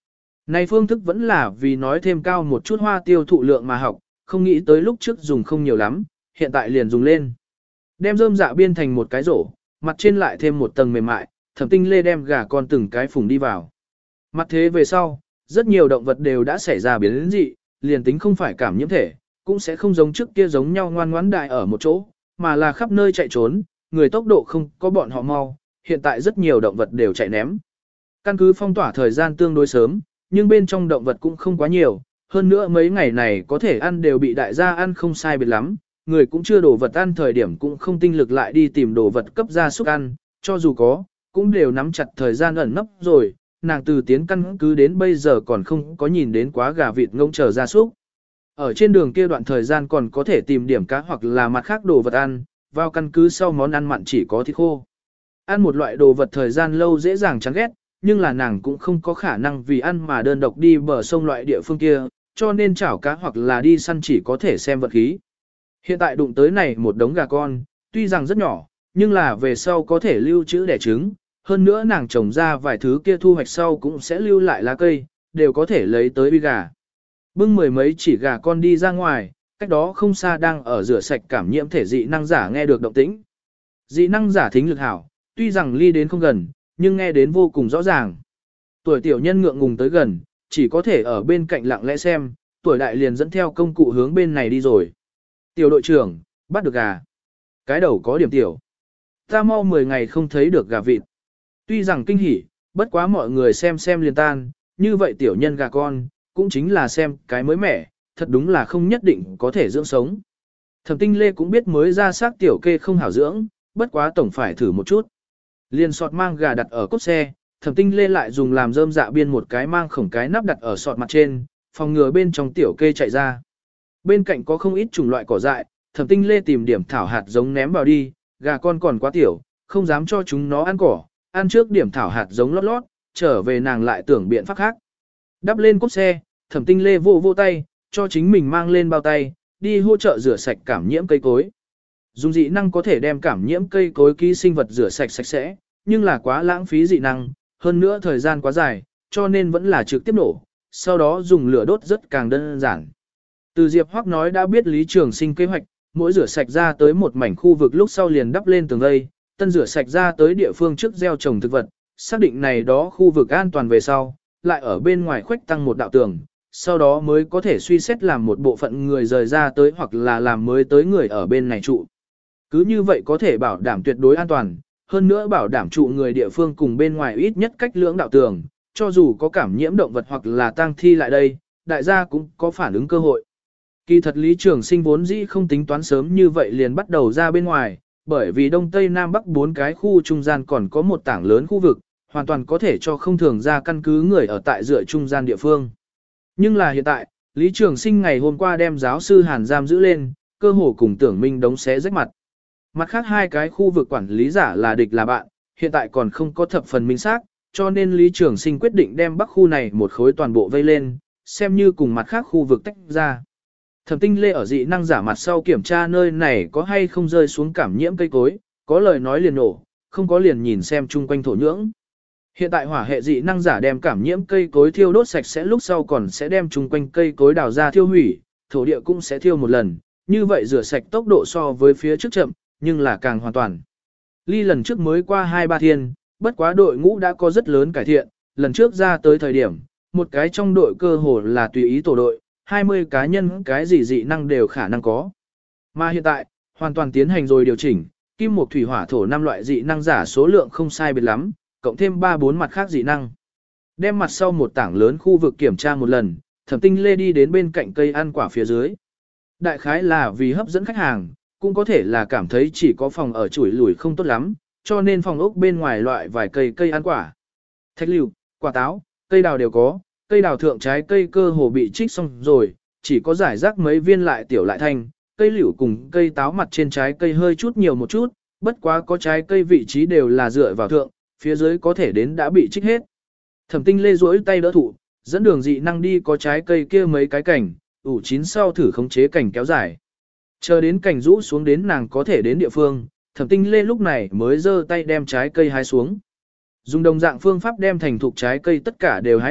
Này phương thức vẫn là vì nói thêm cao một chút hoa tiêu thụ lượng mà học, không nghĩ tới lúc trước dùng không nhiều lắm, hiện tại liền dùng lên. Đem rơm dạ biên thành một cái rổ, mặt trên lại thêm một tầng mềm mại, Thẩm Tinh Lê đem gà con từng cái phùng đi vào. Mặt thế về sau, rất nhiều động vật đều đã xảy ra biến dị, liền tính không phải cảm nhiễm thể, cũng sẽ không giống trước kia giống nhau ngoan ngoãn đại ở một chỗ, mà là khắp nơi chạy trốn, người tốc độ không có bọn họ mau, hiện tại rất nhiều động vật đều chạy ném. Căn cứ phong tỏa thời gian tương đối sớm, nhưng bên trong động vật cũng không quá nhiều, hơn nữa mấy ngày này có thể ăn đều bị đại gia ăn không sai biệt lắm, người cũng chưa đồ vật ăn thời điểm cũng không tinh lực lại đi tìm đồ vật cấp gia súc ăn, cho dù có, cũng đều nắm chặt thời gian ẩn nấp rồi, nàng từ tiến căn cứ đến bây giờ còn không có nhìn đến quá gà vịt ngông chờ gia súc. Ở trên đường kia đoạn thời gian còn có thể tìm điểm cá hoặc là mặt khác đồ vật ăn, vào căn cứ sau món ăn mặn chỉ có thịt khô. Ăn một loại đồ vật thời gian lâu dễ dàng chán ghét, nhưng là nàng cũng không có khả năng vì ăn mà đơn độc đi bờ sông loại địa phương kia, cho nên chảo cá hoặc là đi săn chỉ có thể xem vật khí. Hiện tại đụng tới này một đống gà con, tuy rằng rất nhỏ, nhưng là về sau có thể lưu trữ đẻ trứng, hơn nữa nàng trồng ra vài thứ kia thu hoạch sau cũng sẽ lưu lại lá cây, đều có thể lấy tới uy gà. Bưng mười mấy chỉ gà con đi ra ngoài, cách đó không xa đang ở rửa sạch cảm nhiễm thể dị năng giả nghe được động tĩnh. Dị năng giả thính lực hảo, tuy rằng ly đến không gần, nhưng nghe đến vô cùng rõ ràng. Tuổi tiểu nhân ngượng ngùng tới gần, chỉ có thể ở bên cạnh lặng lẽ xem, tuổi đại liền dẫn theo công cụ hướng bên này đi rồi. Tiểu đội trưởng, bắt được gà. Cái đầu có điểm tiểu. Ta mau mười ngày không thấy được gà vịt. Tuy rằng kinh hỉ, bất quá mọi người xem xem liền tan, như vậy tiểu nhân gà con, cũng chính là xem cái mới mẻ, thật đúng là không nhất định có thể dưỡng sống. Thẩm Tinh Lê cũng biết mới ra xác tiểu kê không hảo dưỡng, bất quá tổng phải thử một chút. Liền sọt mang gà đặt ở cốt xe, Thẩm Tinh Lê lại dùng làm rơm dạ biên một cái mang khổng cái nắp đặt ở sọt mặt trên, phòng ngừa bên trong tiểu kê chạy ra. Bên cạnh có không ít chủng loại cỏ dại, Thẩm Tinh Lê tìm điểm thảo hạt giống ném vào đi, gà con còn quá tiểu, không dám cho chúng nó ăn cỏ, ăn trước điểm thảo hạt giống lót lót, trở về nàng lại tưởng biện pháp khác. Đắp lên cốt xe, Thẩm Tinh Lê vô vô tay, cho chính mình mang lên bao tay, đi hỗ trợ rửa sạch cảm nhiễm cây cối. Dùng dị năng có thể đem cảm nhiễm cây cối ký sinh vật rửa sạch sạch sẽ, nhưng là quá lãng phí dị năng, hơn nữa thời gian quá dài, cho nên vẫn là trực tiếp nổ, sau đó dùng lửa đốt rất càng đơn giản. Từ Diệp Hoắc nói đã biết Lý Trường Sinh kế hoạch, mỗi rửa sạch ra tới một mảnh khu vực lúc sau liền đắp lên tường vây, tân rửa sạch ra tới địa phương trước gieo trồng thực vật, xác định này đó khu vực an toàn về sau, lại ở bên ngoài khuếch tăng một đạo tường, sau đó mới có thể suy xét làm một bộ phận người rời ra tới hoặc là làm mới tới người ở bên này trụ. Cứ như vậy có thể bảo đảm tuyệt đối an toàn, hơn nữa bảo đảm trụ người địa phương cùng bên ngoài ít nhất cách lưỡng đạo tường, cho dù có cảm nhiễm động vật hoặc là tang thi lại đây, đại gia cũng có phản ứng cơ hội. Kỳ thật Lý Trường Sinh vốn dĩ không tính toán sớm như vậy liền bắt đầu ra bên ngoài, bởi vì Đông Tây Nam Bắc bốn cái khu trung gian còn có một tảng lớn khu vực, hoàn toàn có thể cho không thường ra căn cứ người ở tại dựa trung gian địa phương. Nhưng là hiện tại, Lý Trường Sinh ngày hôm qua đem giáo sư Hàn giam giữ lên, cơ hồ cùng Tưởng Minh đống xé rách mặt. Mặt khác hai cái khu vực quản lý giả là địch là bạn, hiện tại còn không có thập phần minh xác, cho nên Lý Trường Sinh quyết định đem Bắc khu này một khối toàn bộ vây lên, xem như cùng mặt khác khu vực tách ra. Thẩm Tinh Lê ở dị năng giả mặt sau kiểm tra nơi này có hay không rơi xuống cảm nhiễm cây cối, có lời nói liền nổ, không có liền nhìn xem chung quanh thổ nhưỡng. Hiện tại hỏa hệ dị năng giả đem cảm nhiễm cây cối thiêu đốt sạch sẽ lúc sau còn sẽ đem chung quanh cây cối đào ra thiêu hủy, thổ địa cũng sẽ thiêu một lần, như vậy rửa sạch tốc độ so với phía trước chậm, nhưng là càng hoàn toàn. Ly lần trước mới qua hai ba thiên, bất quá đội ngũ đã có rất lớn cải thiện, lần trước ra tới thời điểm, một cái trong đội cơ hồ là tùy ý tổ đội, hai mươi cá nhân cái gì dị năng đều khả năng có. Mà hiện tại, hoàn toàn tiến hành rồi điều chỉnh, kim mộc thủy hỏa thổ năm loại dị năng giả số lượng không sai biệt lắm, cộng thêm ba bốn mặt khác dị năng. Đem mặt sau một tảng lớn khu vực kiểm tra một lần, Thẩm Tinh Lê đi đến bên cạnh cây ăn quả phía dưới. Đại khái là vì hấp dẫn khách hàng, cũng có thể là cảm thấy chỉ có phòng ở chuỗi lùi không tốt lắm, cho nên phòng ốc bên ngoài loại vài cây cây ăn quả. Thạch lưu, quả táo, cây đào đều có, cây đào thượng trái cây cơ hồ bị trích xong rồi, chỉ có giải rác mấy viên lại tiểu lại thanh, cây liễu cùng cây táo mặt trên trái cây hơi chút nhiều một chút, bất quá có trái cây vị trí đều là dựa vào thượng, phía dưới có thể đến đã bị trích hết. Thẩm Tinh Lê duỗi tay đỡ thụ, dẫn đường dị năng đi có trái cây kia mấy cái cảnh, ủ chín sau thử khống chế cảnh kéo dài. Chờ đến cảnh rũ xuống đến nàng có thể đến địa phương, Thẩm Tinh Lê lúc này mới giơ tay đem trái cây hái xuống. Dùng đồng dạng phương pháp đem thành thục trái cây tất cả đều hái được,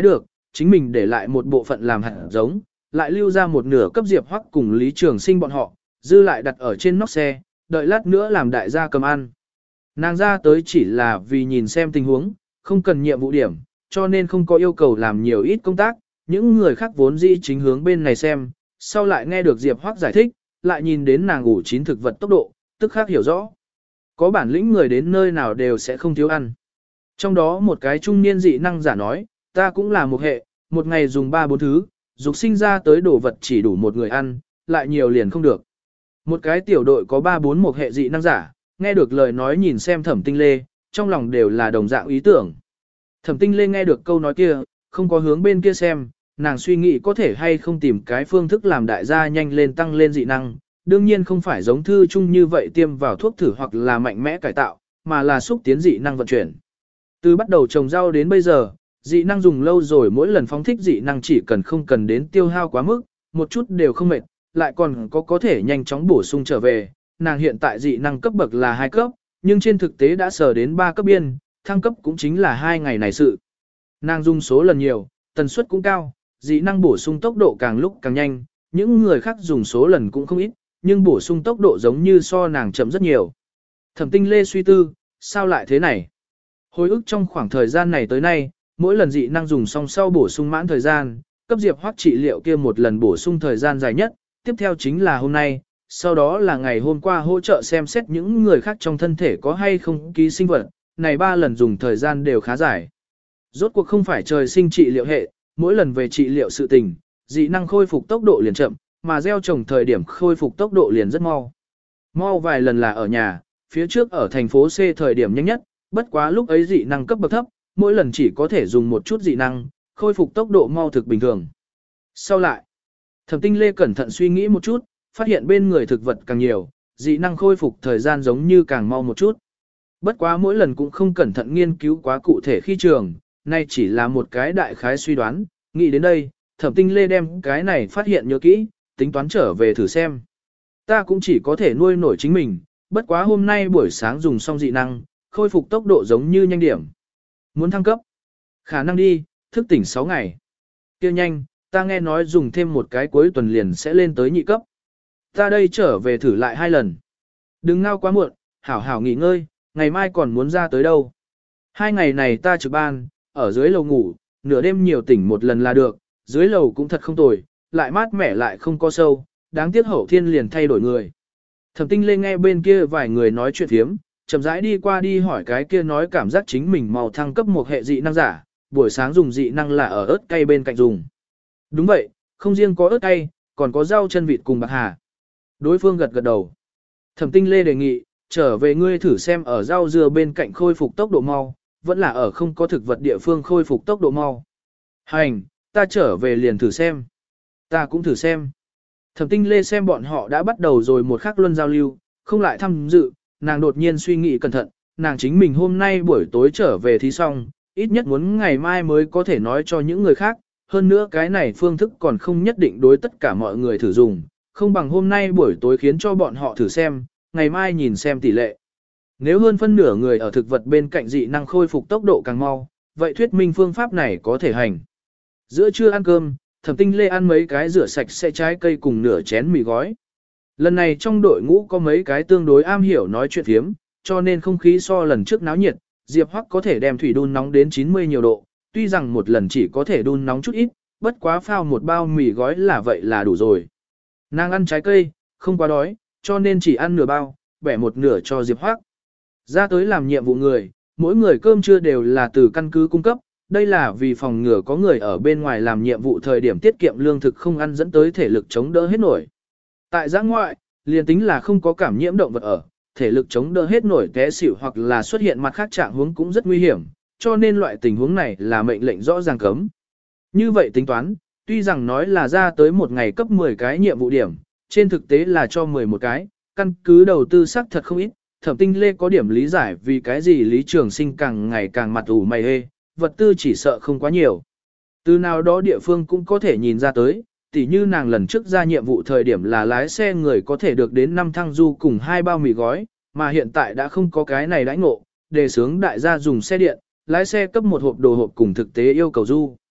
chính mình để lại một bộ phận làm hạt giống, lại lưu ra một nửa cấp Diệp Hoắc cùng Lý Trường Sinh bọn họ, dư lại đặt ở trên nóc xe, đợi lát nữa làm đại gia cầm ăn. Nàng ra tới chỉ là vì nhìn xem tình huống, không cần nhiệm vụ điểm, cho nên không có yêu cầu làm nhiều ít công tác, những người khác vốn dĩ chính hướng bên này xem, sau lại nghe được Diệp Hoắc giải thích, lại nhìn đến nàng ủ chín thực vật tốc độ, tức khác hiểu rõ. Có bản lĩnh người đến nơi nào đều sẽ không thiếu ăn. Trong đó một cái trung niên dị năng giả nói, ta cũng là một hệ, một ngày dùng ba bốn thứ, dục sinh ra tới đồ vật chỉ đủ một người ăn, lại nhiều liền không được. Một cái tiểu đội có ba bốn một hệ dị năng giả, nghe được lời nói nhìn xem Thẩm Tinh Lê, trong lòng đều là đồng dạng ý tưởng. Thẩm Tinh Lê nghe được câu nói kia, không có hướng bên kia xem, nàng suy nghĩ có thể hay không tìm cái phương thức làm đại gia nhanh lên tăng lên dị năng, đương nhiên không phải giống thư chung như vậy tiêm vào thuốc thử hoặc là mạnh mẽ cải tạo, mà là xúc tiến dị năng vận chuyển. Từ bắt đầu trồng rau đến bây giờ, dị năng dùng lâu rồi mỗi lần phóng thích dị năng chỉ cần không cần đến tiêu hao quá mức, một chút đều không mệt, lại còn có có thể nhanh chóng bổ sung trở về. Nàng hiện tại dị năng cấp bậc là hai cấp, nhưng trên thực tế đã sờ đến ba cấp biên, thăng cấp cũng chính là hai ngày này sự. Nàng dùng số lần nhiều, tần suất cũng cao, dị năng bổ sung tốc độ càng lúc càng nhanh, những người khác dùng số lần cũng không ít, nhưng bổ sung tốc độ giống như so nàng chậm rất nhiều. Thẩm Tinh Lê suy tư, sao lại thế này? Hồi ức trong khoảng thời gian này tới nay, mỗi lần dị năng dùng xong sau bổ sung mãn thời gian, cấp Diệp Hoắc trị liệu kia một lần bổ sung thời gian dài nhất, tiếp theo chính là hôm nay, sau đó là ngày hôm qua hỗ trợ xem xét những người khác trong thân thể có hay không ký sinh vật, này ba lần dùng thời gian đều khá dài. Rốt cuộc không phải trời sinh trị liệu hệ, mỗi lần về trị liệu sự tình, dị năng khôi phục tốc độ liền chậm, mà gieo trồng thời điểm khôi phục tốc độ liền rất mau. Mau vài lần là ở nhà, phía trước ở thành phố C thời điểm nhanh nhất, bất quá lúc ấy dị năng cấp bậc thấp, mỗi lần chỉ có thể dùng một chút dị năng, khôi phục tốc độ mau thực bình thường. Sau lại, Thẩm Tinh Lê cẩn thận suy nghĩ một chút, phát hiện bên người thực vật càng nhiều, dị năng khôi phục thời gian giống như càng mau một chút. Bất quá mỗi lần cũng không cẩn thận nghiên cứu quá cụ thể khi trường, nay chỉ là một cái đại khái suy đoán, nghĩ đến đây, Thẩm Tinh Lê đem cái này phát hiện nhớ kỹ, tính toán trở về thử xem. Ta cũng chỉ có thể nuôi nổi chính mình, bất quá hôm nay buổi sáng dùng xong dị năng, khôi phục tốc độ giống như nhanh điểm. Muốn thăng cấp? Khả năng đi, thức tỉnh sáu ngày. Kêu nhanh, ta nghe nói dùng thêm một cái cuối tuần liền sẽ lên tới nhị cấp. Ta đây trở về thử lại hai lần. Đừng ngao quá muộn, hảo hảo nghỉ ngơi, ngày mai còn muốn ra tới đâu. Hai ngày này ta trực ban, ở dưới lầu ngủ, nửa đêm nhiều tỉnh một lần là được, dưới lầu cũng thật không tồi, lại mát mẻ lại không có sâu, đáng tiếc hậu thiên liền thay đổi người. Thẩm Tinh Lê nghe bên kia vài người nói chuyện thiếm, chậm rãi đi qua đi hỏi cái kia nói cảm giác chính mình màu thăng cấp một hệ dị năng giả, buổi sáng dùng dị năng là ở ớt cay bên cạnh dùng. Đúng vậy, không riêng có ớt cay, còn có rau chân vịt cùng bạc hà. Đối phương gật gật đầu. Thẩm Tinh Lê đề nghị, trở về ngươi thử xem ở rau dưa bên cạnh khôi phục tốc độ mau, vẫn là ở không có thực vật địa phương khôi phục tốc độ mau. Hành, ta trở về liền thử xem. Ta cũng thử xem. Thẩm Tinh Lê xem bọn họ đã bắt đầu rồi một khắc luân giao lưu, không lại tham dự, nàng đột nhiên suy nghĩ cẩn thận, nàng chính mình hôm nay buổi tối trở về thi xong, ít nhất muốn ngày mai mới có thể nói cho những người khác, hơn nữa cái này phương thức còn không nhất định đối tất cả mọi người thử dùng, không bằng hôm nay buổi tối khiến cho bọn họ thử xem, ngày mai nhìn xem tỷ lệ. Nếu hơn phân nửa người ở thực vật bên cạnh dị năng khôi phục tốc độ càng mau, vậy thuyết minh phương pháp này có thể hành. Giữa trưa ăn cơm, Thẩm Tinh Lê ăn mấy cái rửa sạch sẽ trái cây cùng nửa chén mì gói. Lần này trong đội ngũ có mấy cái tương đối am hiểu nói chuyện thiếm, cho nên không khí so lần trước náo nhiệt, Diệp Hoắc có thể đem thủy đun nóng đến chín mươi nhiều độ, tuy rằng một lần chỉ có thể đun nóng chút ít, bất quá phao một bao mì gói là vậy là đủ rồi. Nàng ăn trái cây, không quá đói, cho nên chỉ ăn nửa bao, bẻ một nửa cho Diệp Hoắc. Ra tới làm nhiệm vụ người, mỗi người cơm trưa đều là từ căn cứ cung cấp, đây là vì phòng ngừa có người ở bên ngoài làm nhiệm vụ thời điểm tiết kiệm lương thực không ăn dẫn tới thể lực chống đỡ hết nổi. Tại giã ngoại, liền tính là không có cảm nhiễm động vật ở, thể lực chống đỡ hết nổi té xỉu hoặc là xuất hiện mặt khác trạng huống cũng rất nguy hiểm, cho nên loại tình huống này là mệnh lệnh rõ ràng cấm. Như vậy tính toán, tuy rằng nói là ra tới một ngày cấp mười cái nhiệm vụ điểm, trên thực tế là cho mười một cái, căn cứ đầu tư xác thật không ít, Thẩm Tinh Lê có điểm lý giải vì cái gì Lý Trường Sinh càng ngày càng mặt ủ mày hê, vật tư chỉ sợ không quá nhiều. Từ nào đó địa phương cũng có thể nhìn ra tới, tỉ như nàng lần trước ra nhiệm vụ thời điểm là lái xe người có thể được đến năm thăng du cùng hai bao mì gói, mà hiện tại đã không có cái này đãi ngộ, đề xướng đại gia dùng xe điện, lái xe cấp một hộp đồ hộp cùng thực tế yêu cầu du.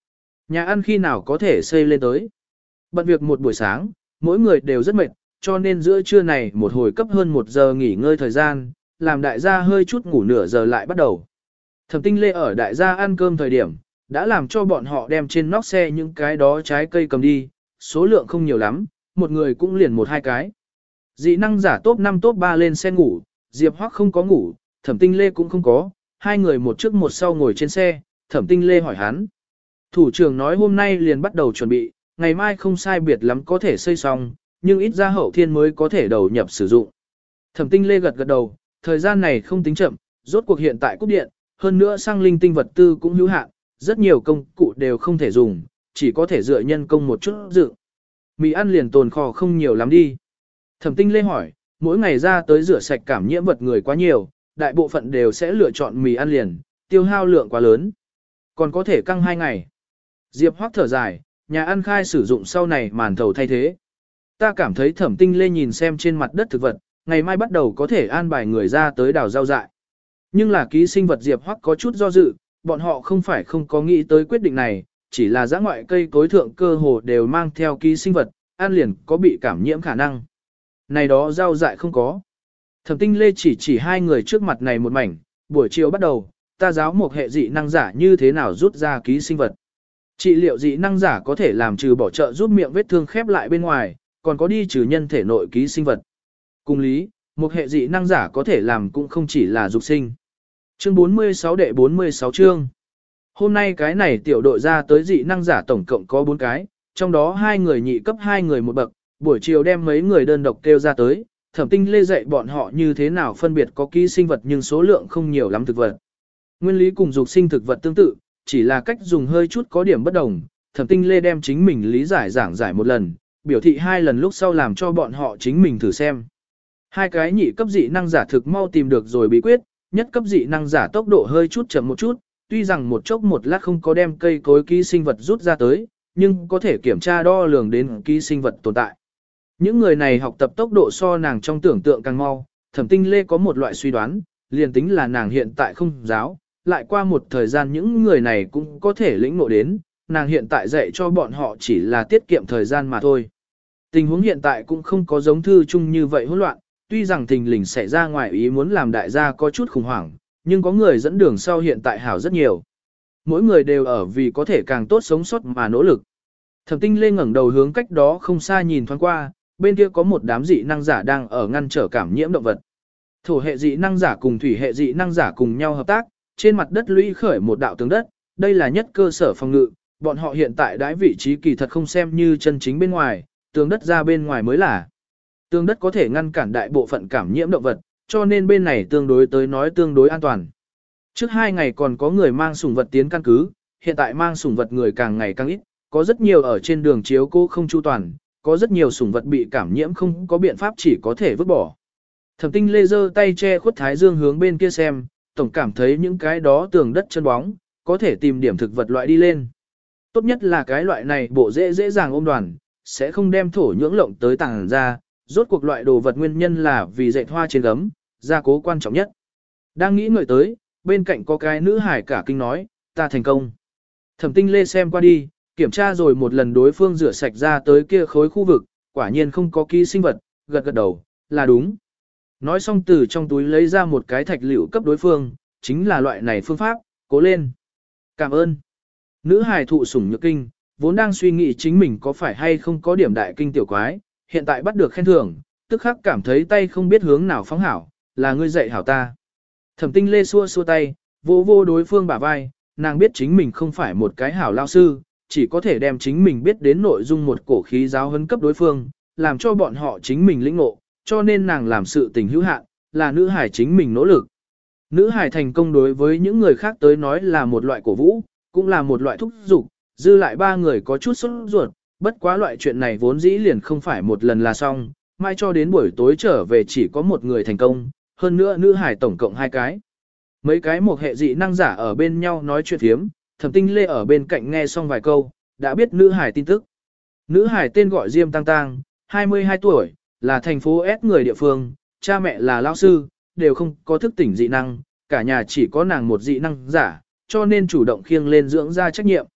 Nhà ăn khi nào có thể xây lên tới. Bận việc một buổi sáng, mỗi người đều rất mệt, cho nên giữa trưa này một hồi cấp hơn một giờ nghỉ ngơi thời gian, làm đại gia hơi chút ngủ nửa giờ lại bắt đầu. Thẩm Tinh Lê ở đại gia ăn cơm thời điểm, đã làm cho bọn họ đem trên nóc xe những cái đó trái cây cầm đi, số lượng không nhiều lắm, một người cũng liền một hai cái. Dị năng giả top năm top ba lên xe ngủ, Diệp Hoắc không có ngủ, Thẩm Tinh Lê cũng không có, hai người một trước một sau ngồi trên xe, Thẩm Tinh Lê hỏi hắn. Thủ trưởng nói hôm nay liền bắt đầu chuẩn bị, ngày mai không sai biệt lắm có thể xây xong, nhưng ít ra hậu thiên mới có thể đầu nhập sử dụng. Thẩm Tinh Lê gật gật đầu, thời gian này không tính chậm, rốt cuộc hiện tại cúp điện, hơn nữa sang linh tinh vật tư cũng hữu hạn, rất nhiều công cụ đều không thể dùng, chỉ có thể dựa nhân công một chút dự. Mì ăn liền tồn kho không nhiều lắm đi. Thẩm Tinh Lê hỏi, mỗi ngày ra tới rửa sạch cảm nhiễm vật người quá nhiều, đại bộ phận đều sẽ lựa chọn mì ăn liền, tiêu hao lượng quá lớn. Còn có thể căng hai ngày. Diệp Hoắc thở dài, nhà ăn khai sử dụng sau này màn thầu thay thế. Ta cảm thấy Thẩm Tinh Lê nhìn xem trên mặt đất thực vật, ngày mai bắt đầu có thể an bài người ra tới đào rau dại. Nhưng là ký sinh vật Diệp Hoắc có chút do dự, bọn họ không phải không có nghĩ tới quyết định này, chỉ là giã ngoại cây cối thượng cơ hồ đều mang theo ký sinh vật, ăn liền có bị cảm nhiễm khả năng. Này đó rau dại không có. Thẩm Tinh Lê chỉ chỉ hai người trước mặt này một mảnh, buổi chiều bắt đầu, ta giáo một hệ dị năng giả như thế nào rút ra ký sinh vật. Trị liệu dị năng giả có thể làm trừ bỏ trợ giúp miệng vết thương khép lại bên ngoài, còn có đi trừ nhân thể nội ký sinh vật. Cùng lý, một hệ dị năng giả có thể làm cũng không chỉ là dục sinh. Chương bốn mươi sáu đệ bốn mươi sáu chương. Hôm nay cái này tiểu đội ra tới dị năng giả tổng cộng có bốn cái, trong đó hai người nhị cấp hai người một bậc, buổi chiều đem mấy người đơn độc kêu ra tới, Thẩm Tinh Lê dạy bọn họ như thế nào phân biệt có ký sinh vật nhưng số lượng không nhiều lắm thực vật. Nguyên lý cùng dục sinh thực vật tương tự, chỉ là cách dùng hơi chút có điểm bất đồng, Thẩm Tinh Lê đem chính mình lý giải giảng giải một lần, biểu thị hai lần lúc sau làm cho bọn họ chính mình thử xem. Hai cái nhị cấp dị năng giả thực mau tìm được rồi bí quyết, nhất cấp dị năng giả tốc độ hơi chút chậm một chút, tuy rằng một chốc một lát không có đem cây cối ký sinh vật rút ra tới, nhưng có thể kiểm tra đo lường đến ký sinh vật tồn tại. Những người này học tập tốc độ so nàng trong tưởng tượng càng mau, Thẩm Tinh Lê có một loại suy đoán, liền tính là nàng hiện tại không giáo, lại qua một thời gian những người này cũng có thể lĩnh ngộ đến, nàng hiện tại dạy cho bọn họ chỉ là tiết kiệm thời gian mà thôi. Tình huống hiện tại cũng không có giống thư chung như vậy hỗn loạn, tuy rằng thình lình xảy ra ngoài ý muốn làm đại gia có chút khủng hoảng, nhưng có người dẫn đường sau hiện tại hảo rất nhiều. Mỗi người đều ở vì có thể càng tốt sống sót mà nỗ lực. Thẩm Tinh Lê ngẩng đầu hướng cách đó không xa nhìn thoáng qua, bên kia có một đám dị năng giả đang ở ngăn trở cảm nhiễm động vật. Thổ hệ dị năng giả cùng thủy hệ dị năng giả cùng nhau hợp tác, trên mặt đất lũy khởi một đạo tường đất, đây là nhất cơ sở phòng ngự, bọn họ hiện tại đãi vị trí kỳ thật không xem như chân chính bên ngoài, tường đất ra bên ngoài mới là. Tường đất có thể ngăn cản đại bộ phận cảm nhiễm động vật, cho nên bên này tương đối tới nói tương đối an toàn. Trước hai ngày còn có người mang sủng vật tiến căn cứ, hiện tại mang sủng vật người càng ngày càng ít, có rất nhiều ở trên đường chiếu cố không chu toàn, có rất nhiều sủng vật bị cảm nhiễm không có biện pháp chỉ có thể vứt bỏ. Thẩm Tinh Lê giơ tay che khuất thái dương hướng bên kia xem, tổng cảm thấy những cái đó tường đất chân bóng, có thể tìm điểm thực vật loại đi lên. Tốt nhất là cái loại này bộ dễ dễ dàng ôm đoàn, sẽ không đem thổ nhưỡng lộng tới tàng ra, rốt cuộc loại đồ vật nguyên nhân là vì dệt hoa trên gấm, gia cố quan trọng nhất. Đang nghĩ ngợi tới, bên cạnh có cái nữ hải cả kinh nói, ta thành công. Thẩm Tinh Lê xem qua đi, kiểm tra rồi một lần đối phương rửa sạch ra tới kia khối khu vực, quả nhiên không có ký sinh vật, gật gật đầu, là đúng. Nói xong từ trong túi lấy ra một cái thạch liệu cấp đối phương, chính là loại này phương pháp, cố lên. Cảm ơn. Nữ hài thụ sủng nhược kinh, vốn đang suy nghĩ chính mình có phải hay không có điểm đại kinh tiểu quái, hiện tại bắt được khen thưởng, tức khắc cảm thấy tay không biết hướng nào phóng hảo, là ngươi dạy hảo ta. Thẩm Tinh Lê xua xua tay, vô vô đối phương bả vai, nàng biết chính mình không phải một cái hảo lao sư, chỉ có thể đem chính mình biết đến nội dung một cổ khí giáo huấn cấp đối phương, làm cho bọn họ chính mình lĩnh ngộ, cho nên nàng làm sự tình hữu hạn, là nữ hải chính mình nỗ lực. Nữ hải thành công đối với những người khác tới nói là một loại cổ vũ, cũng là một loại thúc giục, dư lại ba người có chút sốt ruột, bất quá loại chuyện này vốn dĩ liền không phải một lần là xong, mai cho đến buổi tối trở về chỉ có một người thành công, hơn nữa nữ hải tổng cộng hai cái. Mấy cái một hệ dị năng giả ở bên nhau nói chuyện thiếm, Thẩm Tinh Lê ở bên cạnh nghe xong vài câu, đã biết nữ hải tin tức. Nữ hải tên gọi Diêm Tăng Tăng, hai mươi hai tuổi, là thành phố S người địa phương, cha mẹ là lão sư, đều không có thức tỉnh dị năng, cả nhà chỉ có nàng một dị năng giả, cho nên chủ động khiêng lên dưỡng ra trách nhiệm.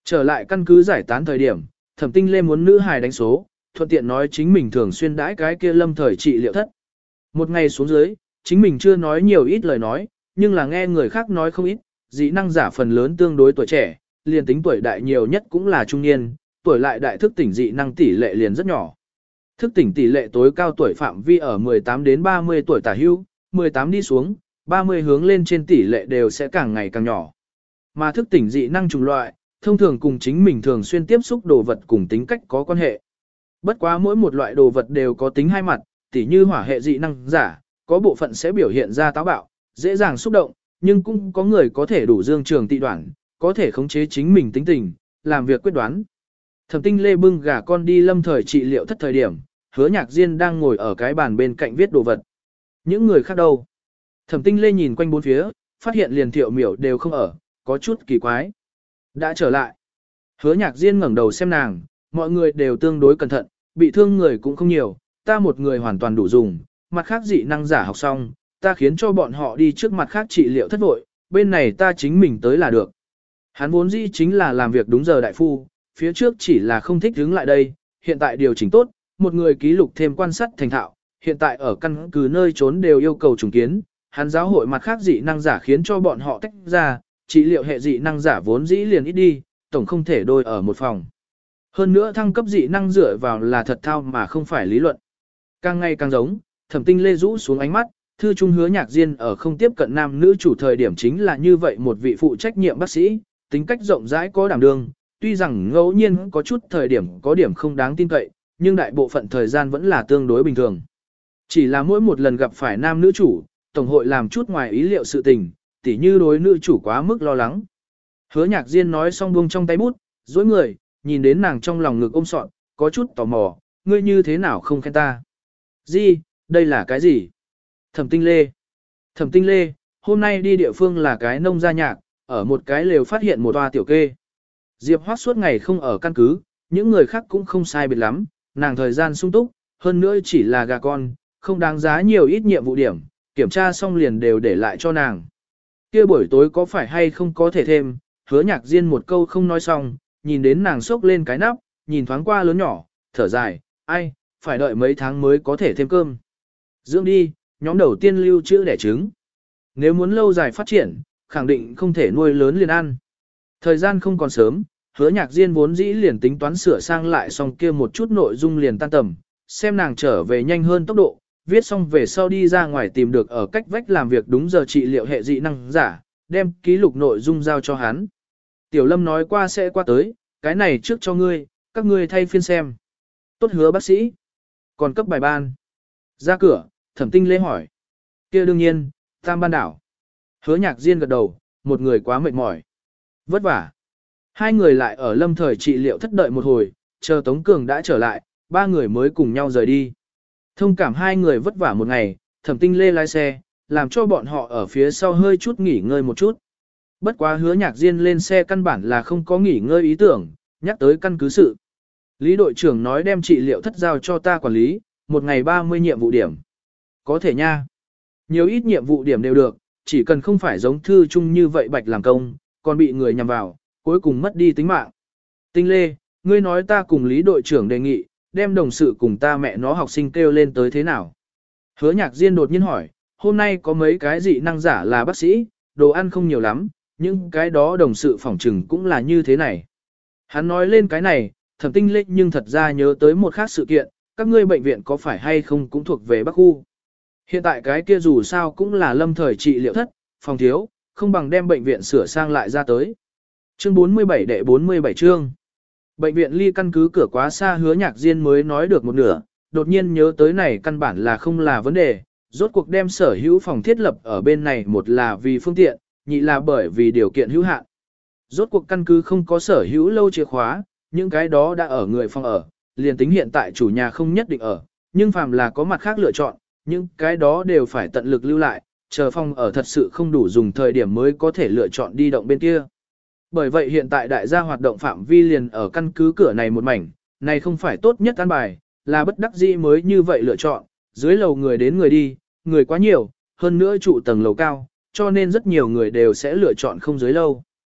Trở lại căn cứ giải tán thời điểm, Thẩm Tinh Lê muốn nữ hài đánh số, thuận tiện nói chính mình thường xuyên đãi cái kia lâm thời trị liệu thất. Một ngày xuống dưới, chính mình chưa nói nhiều ít lời nói, nhưng là nghe người khác nói không ít, dị năng giả phần lớn tương đối tuổi trẻ, liền tính tuổi đại nhiều nhất cũng là trung niên, tuổi lại đại thức tỉnh dị năng tỷ lệ liền rất nhỏ. Thức tỉnh tỷ lệ tối cao tuổi phạm vi ở mười tám đến ba mươi tuổi tả hữu, mười tám đi xuống, ba mươi hướng lên trên tỷ lệ đều sẽ càng ngày càng nhỏ. Mà thức tỉnh dị năng chủng loại, thông thường cùng chính mình thường xuyên tiếp xúc đồ vật cùng tính cách có quan hệ. Bất quá mỗi một loại đồ vật đều có tính hai mặt, tỉ như hỏa hệ dị năng giả, có bộ phận sẽ biểu hiện ra táo bạo, dễ dàng xúc động, nhưng cũng có người có thể đủ dương trường tị đoạn, có thể khống chế chính mình tính tình, làm việc quyết đoán. Thẩm Tinh Lê bưng gà con đi lâm thời trị liệu thất thời điểm, Hứa Nhạc Diên đang ngồi ở cái bàn bên cạnh viết đồ vật. Những người khác đâu? Thẩm Tinh Lê nhìn quanh bốn phía, phát hiện liền Thiệu Miểu đều không ở, có chút kỳ quái. Đã trở lại. Hứa Nhạc Diên ngẩng đầu xem nàng, mọi người đều tương đối cẩn thận, bị thương người cũng không nhiều, ta một người hoàn toàn đủ dùng, mặt khác dị năng giả học xong, ta khiến cho bọn họ đi trước mặt khác trị liệu thất vội, bên này ta chính mình tới là được. Hắn vốn dĩ chính là làm việc đúng giờ đại phu, phía trước chỉ là không thích đứng lại đây, hiện tại điều chỉnh tốt, một người ký lục thêm quan sát thành thạo, hiện tại ở căn cứ nơi trốn đều yêu cầu trùng kiến, hắn giáo hội mặt khác dị năng giả khiến cho bọn họ tách ra, trị liệu hệ dị năng giả vốn dĩ liền ít đi, tổng không thể đôi ở một phòng. Hơn nữa thăng cấp dị năng dựa vào là thật thao mà không phải lý luận. Càng ngày càng giống, Thẩm Tinh Lê rũ xuống ánh mắt, thư trung Hứa Nhạc Diên ở không tiếp cận nam nữ chủ thời điểm chính là như vậy một vị phụ trách nhiệm bác sĩ, tính cách rộng rãi có đảm đương, tuy rằng ngẫu nhiên có chút thời điểm có điểm không đáng tin cậy, nhưng đại bộ phận thời gian vẫn là tương đối bình thường. Chỉ là mỗi một lần gặp phải nam nữ chủ, tổng hội làm chút ngoài ý liệu sự tình, tỉ như đối nữ chủ quá mức lo lắng. Hứa Nhạc Diên nói xong buông trong tay bút, dối người, nhìn đến nàng trong lòng ngực ôm sọn, có chút tò mò, ngươi như thế nào không khen ta? Gì, đây là cái gì? Thẩm Tinh Lê. Thẩm Tinh Lê, hôm nay đi địa phương là cái nông gia nhạc, ở một cái lều phát hiện một toa tiểu kê. Diệp Hoác suốt ngày không ở căn cứ, những người khác cũng không sai biệt lắm, nàng thời gian sung túc, hơn nữa chỉ là gà con, không đáng giá nhiều ít nhiệm vụ điểm, kiểm tra xong liền đều để lại cho nàng. Kia buổi tối có phải hay không có thể thêm, Hứa Nhạc Diên một câu không nói xong, nhìn đến nàng xốc lên cái nắp, nhìn thoáng qua lớn nhỏ, thở dài, ai, phải đợi mấy tháng mới có thể thêm cơm. Dưỡng đi, nhóm đầu tiên lưu trữ đẻ trứng. Nếu muốn lâu dài phát triển, khẳng định không thể nuôi lớn liền ăn. Thời gian không còn sớm, Hứa Nhạc Diên vốn dĩ liền tính toán sửa sang lại xong kia một chút nội dung liền tan tầm, xem nàng trở về nhanh hơn tốc độ, viết xong về sau đi ra ngoài tìm được ở cách vách làm việc đúng giờ trị liệu hệ dị năng giả, đem ký lục nội dung giao cho hắn. Tiểu Lâm nói qua sẽ qua tới, cái này trước cho ngươi, các ngươi thay phiên xem. Tốt Hứa bác sĩ. Còn cấp bài ban. Ra cửa, Thẩm Tinh Lê hỏi. Kia đương nhiên, Tam Ban đảo. Hứa Nhạc Diên gật đầu, một người quá mệt mỏi. Vất vả. Hai người lại ở lâm thời trị liệu thất đợi một hồi, chờ Tống Cường đã trở lại, ba người mới cùng nhau rời đi. Thông cảm hai người vất vả một ngày, Thẩm Tinh Lê lái xe, làm cho bọn họ ở phía sau hơi chút nghỉ ngơi một chút. Bất quá Hứa Nhạc Diên lên xe căn bản là không có nghỉ ngơi ý tưởng, nhắc tới căn cứ sự. Lý đội trưởng nói đem trị liệu thất giao cho ta quản lý, một ngày ba mươi nhiệm vụ điểm. Có thể nha. Nhiều ít nhiệm vụ điểm đều được, chỉ cần không phải giống thư chung như vậy bạch làm công, còn bị người nhằm vào, cuối cùng mất đi tính mạng. Tinh Lê, ngươi nói ta cùng Lý đội trưởng đề nghị, đem đồng sự cùng ta mẹ nó học sinh kêu lên tới thế nào? Hứa Nhạc Diên đột nhiên hỏi, hôm nay có mấy cái dị năng giả là bác sĩ, đồ ăn không nhiều lắm, nhưng cái đó đồng sự phỏng trừng cũng là như thế này. Hắn nói lên cái này, Thẩm Tinh Lê nhưng thật ra nhớ tới một khác sự kiện, các ngươi bệnh viện có phải hay không cũng thuộc về Bắc khu. Hiện tại cái kia dù sao cũng là lâm thời trị liệu thất, phòng thiếu, không bằng đem bệnh viện sửa sang lại ra tới. Chương bốn mươi bảy đệ bốn mươi bảy chương. Bệnh viện ly căn cứ cửa quá xa Hứa Nhạc Diên mới nói được một nửa, đột nhiên nhớ tới này căn bản là không là vấn đề, rốt cuộc đem sở hữu phòng thiết lập ở bên này một là vì phương tiện, nhị là bởi vì điều kiện hữu hạn. Rốt cuộc căn cứ không có sở hữu lâu chìa khóa, những cái đó đã ở người phòng ở, liền tính hiện tại chủ nhà không nhất định ở, nhưng phàm là có mặt khác lựa chọn, những cái đó đều phải tận lực lưu lại, chờ phòng ở thật sự không đủ dùng thời điểm mới có thể lựa chọn đi động bên kia. Bởi vậy hiện tại đại gia hoạt động phạm vi liền ở căn cứ cửa này một mảnh, này không phải tốt nhất an bài, là bất đắc dĩ mới như vậy lựa chọn, dưới lầu người đến người đi, người quá nhiều, hơn nữa trụ tầng lầu cao, cho nên rất nhiều người đều sẽ lựa chọn không dưới lâu.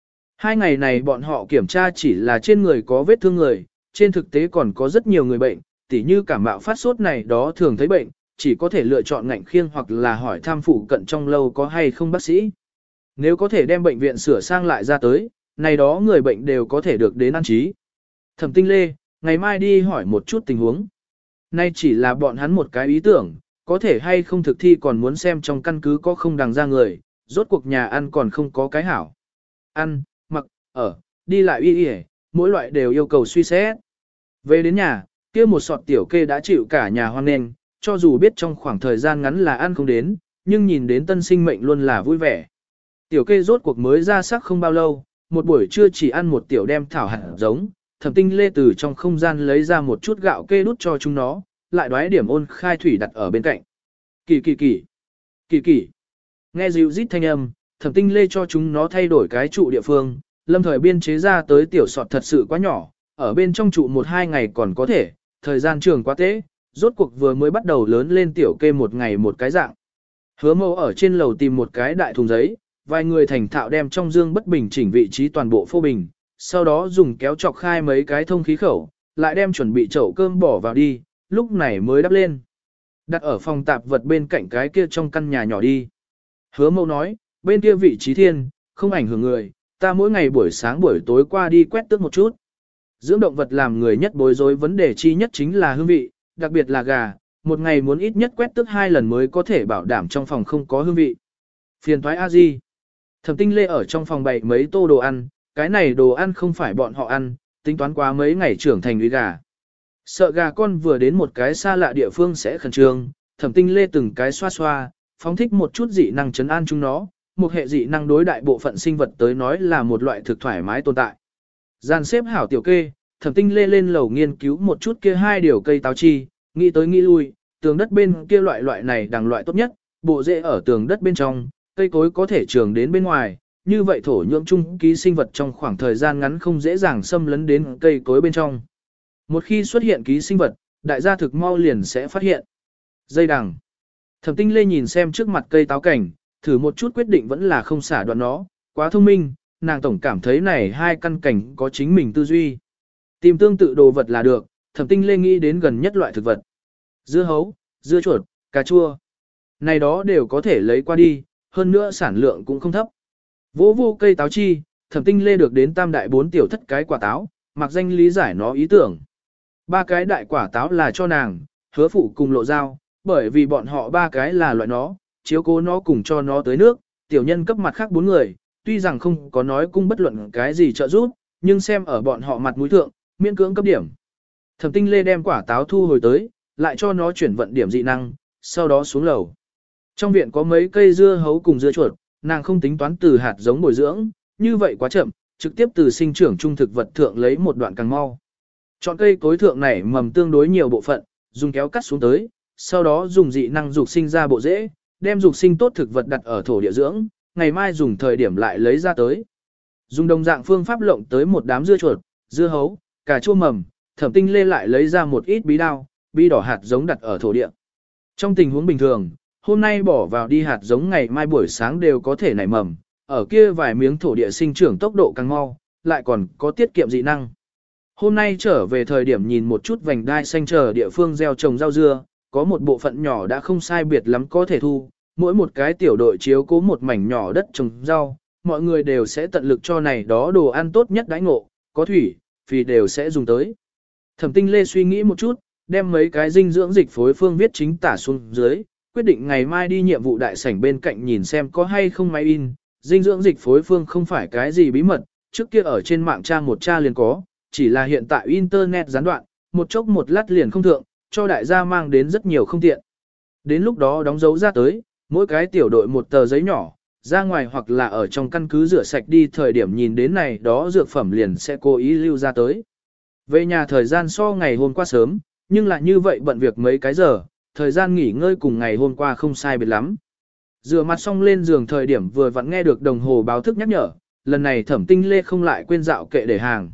Hai ngày này bọn họ kiểm tra chỉ là trên người có vết thương người, trên thực tế còn có rất nhiều người bệnh, tỉ như cảm mạo phát sốt này đó thường thấy bệnh, chỉ có thể lựa chọn ngạnh khiêng hoặc là hỏi thăm phụ cận trong lâu có hay không bác sĩ. Nếu có thể đem bệnh viện sửa sang lại ra tới, này đó người bệnh đều có thể được đến an trí. Thẩm Tinh Lê, ngày mai đi hỏi một chút tình huống. Nay chỉ là bọn hắn một cái ý tưởng, có thể hay không thực thi còn muốn xem trong căn cứ có không đằng ra người, rốt cuộc nhà ăn còn không có cái hảo. Ăn, mặc, ở, đi lại y y, mỗi loại đều yêu cầu suy xét. Về đến nhà, kia một sọt tiểu kê đã chịu cả nhà hoan nghênh, cho dù biết trong khoảng thời gian ngắn là ăn không đến, nhưng nhìn đến tân sinh mệnh luôn là vui vẻ. Tiểu kê rốt cuộc mới ra sắc không bao lâu, một buổi trưa chỉ ăn một tiểu đem thảo hạt giống, Thẩm Tinh Lê từ trong không gian lấy ra một chút gạo kê đút cho chúng nó, lại đoái điểm ôn khai thủy đặt ở bên cạnh. Kỳ kỳ kỳ, kỳ kỳ. Nghe dịu rít thanh âm, Thẩm Tinh Lê cho chúng nó thay đổi cái trụ địa phương, lâm thời biên chế ra tới tiểu sọt thật sự quá nhỏ, ở bên trong trụ một hai ngày còn có thể, thời gian trường quá tế, rốt cuộc vừa mới bắt đầu lớn lên tiểu kê một ngày một cái dạng. Hứa Mâu ở trên lầu tìm một cái đại thùng giấy, vài người thành thạo đem trong dương bất bình chỉnh vị trí toàn bộ phô bình, sau đó dùng kéo chọc khai mấy cái thông khí khẩu, lại đem chuẩn bị chậu cơm bỏ vào đi, lúc này mới đắp lên. Đặt ở phòng tạp vật bên cạnh cái kia trong căn nhà nhỏ đi. Hứa Mâu nói, bên kia vị trí thiên, không ảnh hưởng người, ta mỗi ngày buổi sáng buổi tối qua đi quét tước một chút. Dưỡng động vật làm người nhất bối rối vấn đề chi nhất chính là hương vị, đặc biệt là gà, một ngày muốn ít nhất quét tước hai lần mới có thể bảo đảm trong phòng không có hương vị. Phiền thoái a di. Thẩm Tinh Lê ở trong phòng bày mấy tô đồ ăn, cái này đồ ăn không phải bọn họ ăn, tính toán quá mấy ngày trưởng thành uy gà. Sợ gà con vừa đến một cái xa lạ địa phương sẽ khẩn trương, Thẩm Tinh Lê từng cái xoa xoa, phóng thích một chút dị năng trấn an chúng nó, một hệ dị năng đối đại bộ phận sinh vật tới nói là một loại thực thoải mái tồn tại. Gian xếp hảo tiểu kê, Thẩm Tinh Lê lên lầu nghiên cứu một chút kia hai điều cây táo chi, nghĩ tới nghĩ lui, tường đất bên kia loại loại này đằng loại tốt nhất, bộ rễ ở tường đất bên trong, cây cối có thể trường đến bên ngoài, như vậy thổ nhưỡng chung ký sinh vật trong khoảng thời gian ngắn không dễ dàng xâm lấn đến cây cối bên trong. Một khi xuất hiện ký sinh vật, đại gia thực mau liền sẽ phát hiện. Dây đằng. Thẩm Tinh Lê nhìn xem trước mặt cây táo cảnh, thử một chút quyết định vẫn là không xả đoạn nó, quá thông minh, nàng tổng cảm thấy này hai căn cảnh có chính mình tư duy. Tìm tương tự đồ vật là được, Thẩm Tinh Lê nghĩ đến gần nhất loại thực vật. Dưa hấu, dưa chuột, cà chua. Này đó đều có thể lấy qua đi, hơn nữa sản lượng cũng không thấp. Vô vô cây táo chi, Thẩm Tinh Lê được đến tam đại bốn tiểu thất cái quả táo, mặc danh lý giải nó ý tưởng. Ba cái đại quả táo là cho nàng, Hứa Phụ cùng Lộ Giao, bởi vì bọn họ ba cái là loại nó, chiếu cố nó cùng cho nó tới nước, tiểu nhân cấp mặt khác bốn người, tuy rằng không có nói cung bất luận cái gì trợ giúp, nhưng xem ở bọn họ mặt mũi thượng, miễn cưỡng cấp điểm. Thẩm Tinh Lê đem quả táo thu hồi tới, lại cho nó chuyển vận điểm dị năng, sau đó xuống lầu. Trong viện có mấy cây dưa hấu cùng dưa chuột, nàng không tính toán từ hạt giống bồi dưỡng, như vậy quá chậm, trực tiếp từ sinh trưởng trung thực vật thượng lấy một đoạn càng mau. Chọn cây cối thượng này mầm tương đối nhiều bộ phận, dùng kéo cắt xuống tới, sau đó dùng dị năng dục sinh ra bộ rễ, đem dục sinh tốt thực vật đặt ở thổ địa dưỡng, ngày mai dùng thời điểm lại lấy ra tới. Dùng đồng dạng phương pháp lộng tới một đám dưa chuột, dưa hấu, cà chua mầm, Thẩm Tinh Lê lại lấy ra một ít bí đao, bí đỏ hạt giống đặt ở thổ địa. Trong tình huống bình thường, hôm nay bỏ vào đi hạt giống ngày mai buổi sáng đều có thể nảy mầm, ở kia vài miếng thổ địa sinh trưởng tốc độ càng mau, lại còn có tiết kiệm dị năng. Hôm nay trở về thời điểm nhìn một chút vành đai xanh chờ địa phương gieo trồng rau dưa, có một bộ phận nhỏ đã không sai biệt lắm có thể thu, mỗi một cái tiểu đội chiếu cố một mảnh nhỏ đất trồng rau, mọi người đều sẽ tận lực cho này đó đồ ăn tốt nhất đãi ngộ, có thủy, phì đều sẽ dùng tới. Thẩm Tinh Lê suy nghĩ một chút, đem mấy cái dinh dưỡng dịch phối phương viết chính tả xuống dưới, quyết định ngày mai đi nhiệm vụ đại sảnh bên cạnh nhìn xem có hay không máy in. Dinh dưỡng dịch phối phương không phải cái gì bí mật, trước kia ở trên mạng tra một tra liền có, chỉ là hiện tại internet gián đoạn, một chốc một lát liền không thượng, cho đại gia mang đến rất nhiều không tiện. Đến lúc đó đóng dấu ra tới, mỗi cái tiểu đội một tờ giấy nhỏ, ra ngoài hoặc là ở trong căn cứ rửa sạch đi thời điểm nhìn đến này đó dược phẩm liền sẽ cố ý lưu ra tới. Về nhà thời gian so ngày hôm qua sớm, nhưng lại như vậy bận việc mấy cái giờ, thời gian nghỉ ngơi cùng ngày hôm qua không sai biệt lắm. Rửa mặt xong lên giường thời điểm vừa vặn nghe được đồng hồ báo thức nhắc nhở, lần này Thẩm Tinh Lê không lại quên dạo kệ để hàng.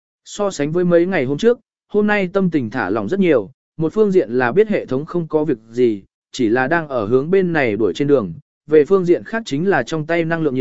So sánh với mấy ngày hôm trước, hôm nay tâm tình thả lỏng rất nhiều, một phương diện là biết hệ thống không có việc gì, chỉ là đang ở hướng bên này đuổi trên đường, về phương diện khác chính là trong tay năng lượng nhiều,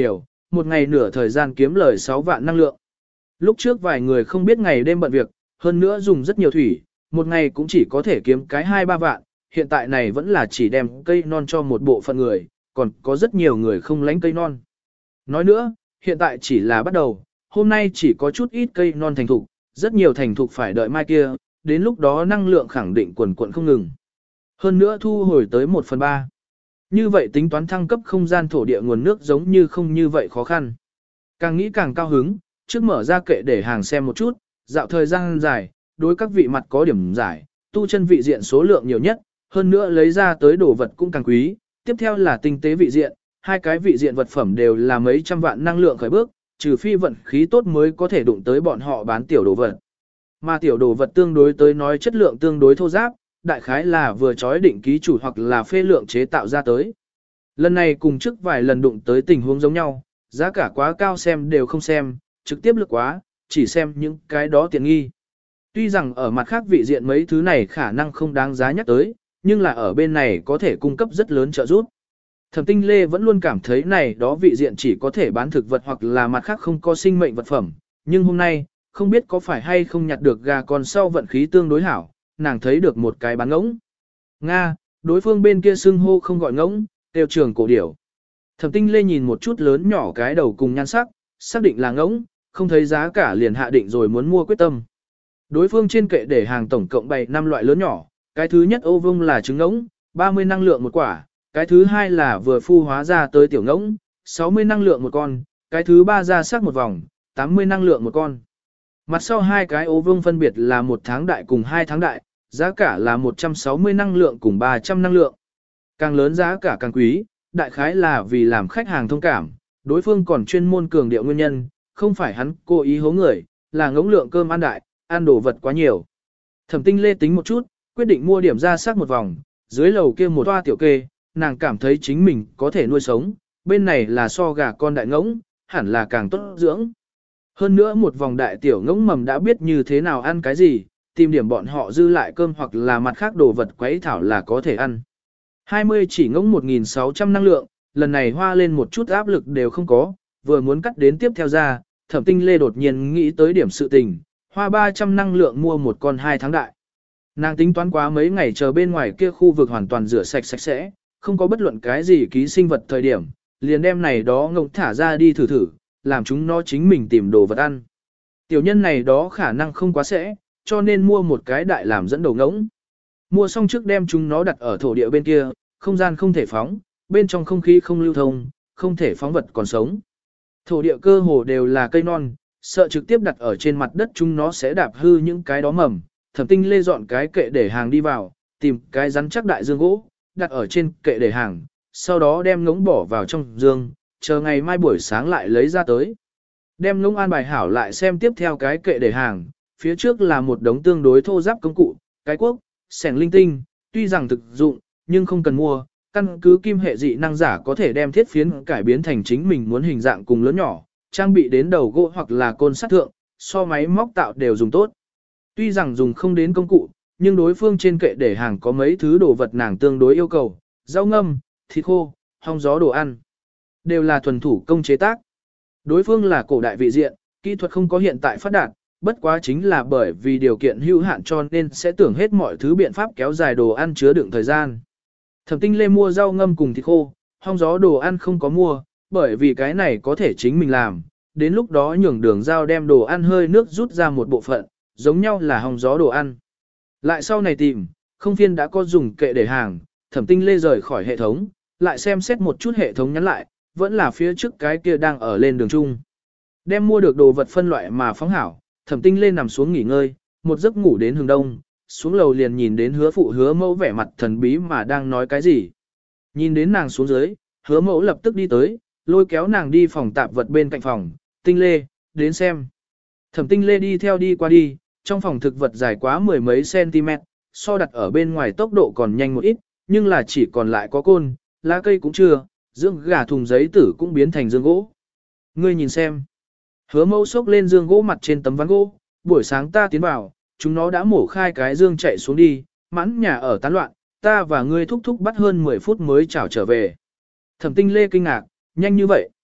một ngày nửa thời gian kiếm lời sáu vạn năng lượng. Lúc trước vài người không biết ngày đêm bận việc, hơn nữa dùng rất nhiều thủy, một ngày cũng chỉ có thể kiếm cái hai ba vạn, hiện tại này vẫn là chỉ đem cây non cho một bộ phận người, còn có rất nhiều người không lánh cây non. Nói nữa, hiện tại chỉ là bắt đầu, hôm nay chỉ có chút ít cây non thành thục, rất nhiều thành thục phải đợi mai kia, đến lúc đó năng lượng khẳng định quần quận không ngừng. Hơn nữa thu hồi tới một phần ba. Như vậy tính toán thăng cấp không gian thổ địa nguồn nước giống như không như vậy khó khăn. Càng nghĩ càng cao hứng, trước mở ra kệ để hàng xem một chút, dạo thời gian dài, đối các vị mặt có điểm giải, tu chân vị diện số lượng nhiều nhất, hơn nữa lấy ra tới đồ vật cũng càng quý, tiếp theo là tinh tế vị diện, hai cái vị diện vật phẩm đều là mấy trăm vạn năng lượng khởi bước, trừ phi vận khí tốt mới có thể đụng tới bọn họ bán tiểu đồ vật. Mà tiểu đồ vật tương đối tới nói chất lượng tương đối thô giáp, đại khái là vừa chói định ký chủ hoặc là phê lượng chế tạo ra tới. Lần này cùng trước vài lần đụng tới tình huống giống nhau, giá cả quá cao xem đều không xem, trực tiếp lược quá, chỉ xem những cái đó tiện nghi. Tuy rằng ở mặt khác vị diện mấy thứ này khả năng không đáng giá nhắc tới, nhưng là ở bên này có thể cung cấp rất lớn trợ giúp. Thẩm Tinh Lê vẫn luôn cảm thấy này đó vị diện chỉ có thể bán thực vật hoặc là mặt khác không có sinh mệnh vật phẩm, nhưng hôm nay, không biết có phải hay không nhặt được gà con sau vận khí tương đối hảo, nàng thấy được một cái bán ngỗng. Nga, đối phương bên kia xưng hô không gọi ngỗng, tiêu trường cổ điểu. Thẩm Tinh Lê nhìn một chút lớn nhỏ cái đầu cùng nhan sắc, xác định là ngỗng, không thấy giá cả liền hạ định rồi muốn mua quyết tâm. Đối phương trên kệ để hàng tổng cộng bày năm loại lớn nhỏ, cái thứ nhất ô vông là trứng ngỗng, ba mươi năng lượng một quả, cái thứ hai là vừa phu hóa ra tới tiểu ngỗng, sáu mươi năng lượng một con, cái thứ ba ra sắc một vòng, tám mươi năng lượng một con. Mặt sau hai cái ô vông phân biệt là một tháng đại cùng hai tháng đại, giá cả là một trăm sáu mươi năng lượng cùng ba trăm năng lượng. Càng lớn giá cả càng quý, đại khái là vì làm khách hàng thông cảm, đối phương còn chuyên môn cường điệu nguyên nhân, không phải hắn cố ý hố người, là ngỗng lượng cơm ăn đại, ăn đồ vật quá nhiều. Thẩm Tinh Lê tính một chút, quyết định mua điểm ra sắc một vòng, dưới lầu kia một toa tiểu kê, nàng cảm thấy chính mình có thể nuôi sống, bên này là so gà con đại ngỗng, hẳn là càng tốt dưỡng. Hơn nữa một vòng đại tiểu ngỗng mầm đã biết như thế nào ăn cái gì, tìm điểm bọn họ dư lại cơm hoặc là mặt khác đồ vật quấy thảo là có thể ăn. hai mươi chỉ ngỗng một nghìn sáu trăm năng lượng, lần này hoa lên một chút áp lực đều không có, vừa muốn cắt đến tiếp theo ra, Thẩm Tinh Lê đột nhiên nghĩ tới điểm sự tình, hoa ba trăm năng lượng mua một con hai tháng đại. Nàng tính toán quá mấy ngày chờ bên ngoài kia khu vực hoàn toàn rửa sạch sạch sẽ, không có bất luận cái gì ký sinh vật thời điểm, liền đem này đó ngỗng thả ra đi thử thử, làm chúng nó chính mình tìm đồ vật ăn. Tiểu nhân này đó khả năng không quá sẽ, cho nên mua một cái đại làm dẫn đầu ngỗng. Mua xong trước đem chúng nó đặt ở thổ địa bên kia, không gian không thể phóng, bên trong không khí không lưu thông, không thể phóng vật còn sống. Thổ địa cơ hồ đều là cây non, sợ trực tiếp đặt ở trên mặt đất chúng nó sẽ đạp hư những cái đó mầm. Thẩm Tinh Lê dọn cái kệ để hàng đi vào, tìm cái rắn chắc đại dương gỗ, đặt ở trên kệ để hàng, sau đó đem ngỗng bỏ vào trong dương, chờ ngày mai buổi sáng lại lấy ra tới. Đem ngỗng an bài hảo lại xem tiếp theo cái kệ để hàng, phía trước là một đống tương đối thô ráp công cụ, cái cuốc, xẻng linh tinh, tuy rằng thực dụng, nhưng không cần mua, căn cứ kim hệ dị năng giả có thể đem thiết phiến cải biến thành chính mình muốn hình dạng cùng lớn nhỏ, trang bị đến đầu gỗ hoặc là côn sắt thượng, so máy móc tạo đều dùng tốt. Tuy rằng dùng không đến công cụ, nhưng đối phương trên kệ để hàng có mấy thứ đồ vật nàng tương đối yêu cầu, rau ngâm, thịt khô, hong gió đồ ăn. Đều là thuần thủ công chế tác. Đối phương là cổ đại vị diện, kỹ thuật không có hiện tại phát đạt, bất quá chính là bởi vì điều kiện hữu hạn cho nên sẽ tưởng hết mọi thứ biện pháp kéo dài đồ ăn chứa đựng thời gian. Thẩm Tinh Lê mua rau ngâm cùng thịt khô, hong gió đồ ăn không có mua, bởi vì cái này có thể chính mình làm, đến lúc đó nhường đường dao đem đồ ăn hơi nước rút ra một bộ phận, giống nhau là hong gió đồ ăn. Lại sau này tìm, không phiên đã có dùng kệ để hàng, Thẩm Tinh Lê rời khỏi hệ thống, lại xem xét một chút hệ thống nhắn lại, vẫn là phía trước cái kia đang ở lên đường chung. Đem mua được đồ vật phân loại mà phóng hảo, Thẩm Tinh Lê nằm xuống nghỉ ngơi, một giấc ngủ đến hướng đông, xuống lầu liền nhìn đến hứa phụ hứa mẫu vẻ mặt thần bí mà đang nói cái gì. Nhìn đến nàng xuống dưới, hứa mẫu lập tức đi tới, lôi kéo nàng đi phòng tạp vật bên cạnh phòng, Tinh Lê, đến xem. Thẩm Tinh Lê đi theo đi qua đi, trong phòng thực vật dài quá mười mấy cm, so đặt ở bên ngoài tốc độ còn nhanh một ít, nhưng là chỉ còn lại có côn, lá cây cũng chưa, dương gà thùng giấy tử cũng biến thành dương gỗ. Ngươi nhìn xem. Hứa mẫu xốc lên dương gỗ mặt trên tấm ván gỗ, buổi sáng ta tiến vào, chúng nó đã mổ khai cái dương chạy xuống đi, mãn nhà ở tán loạn, ta và ngươi thúc thúc bắt hơn mười phút mới chảo trở về. Thẩm Tinh Lê kinh ngạc, nhanh như vậy.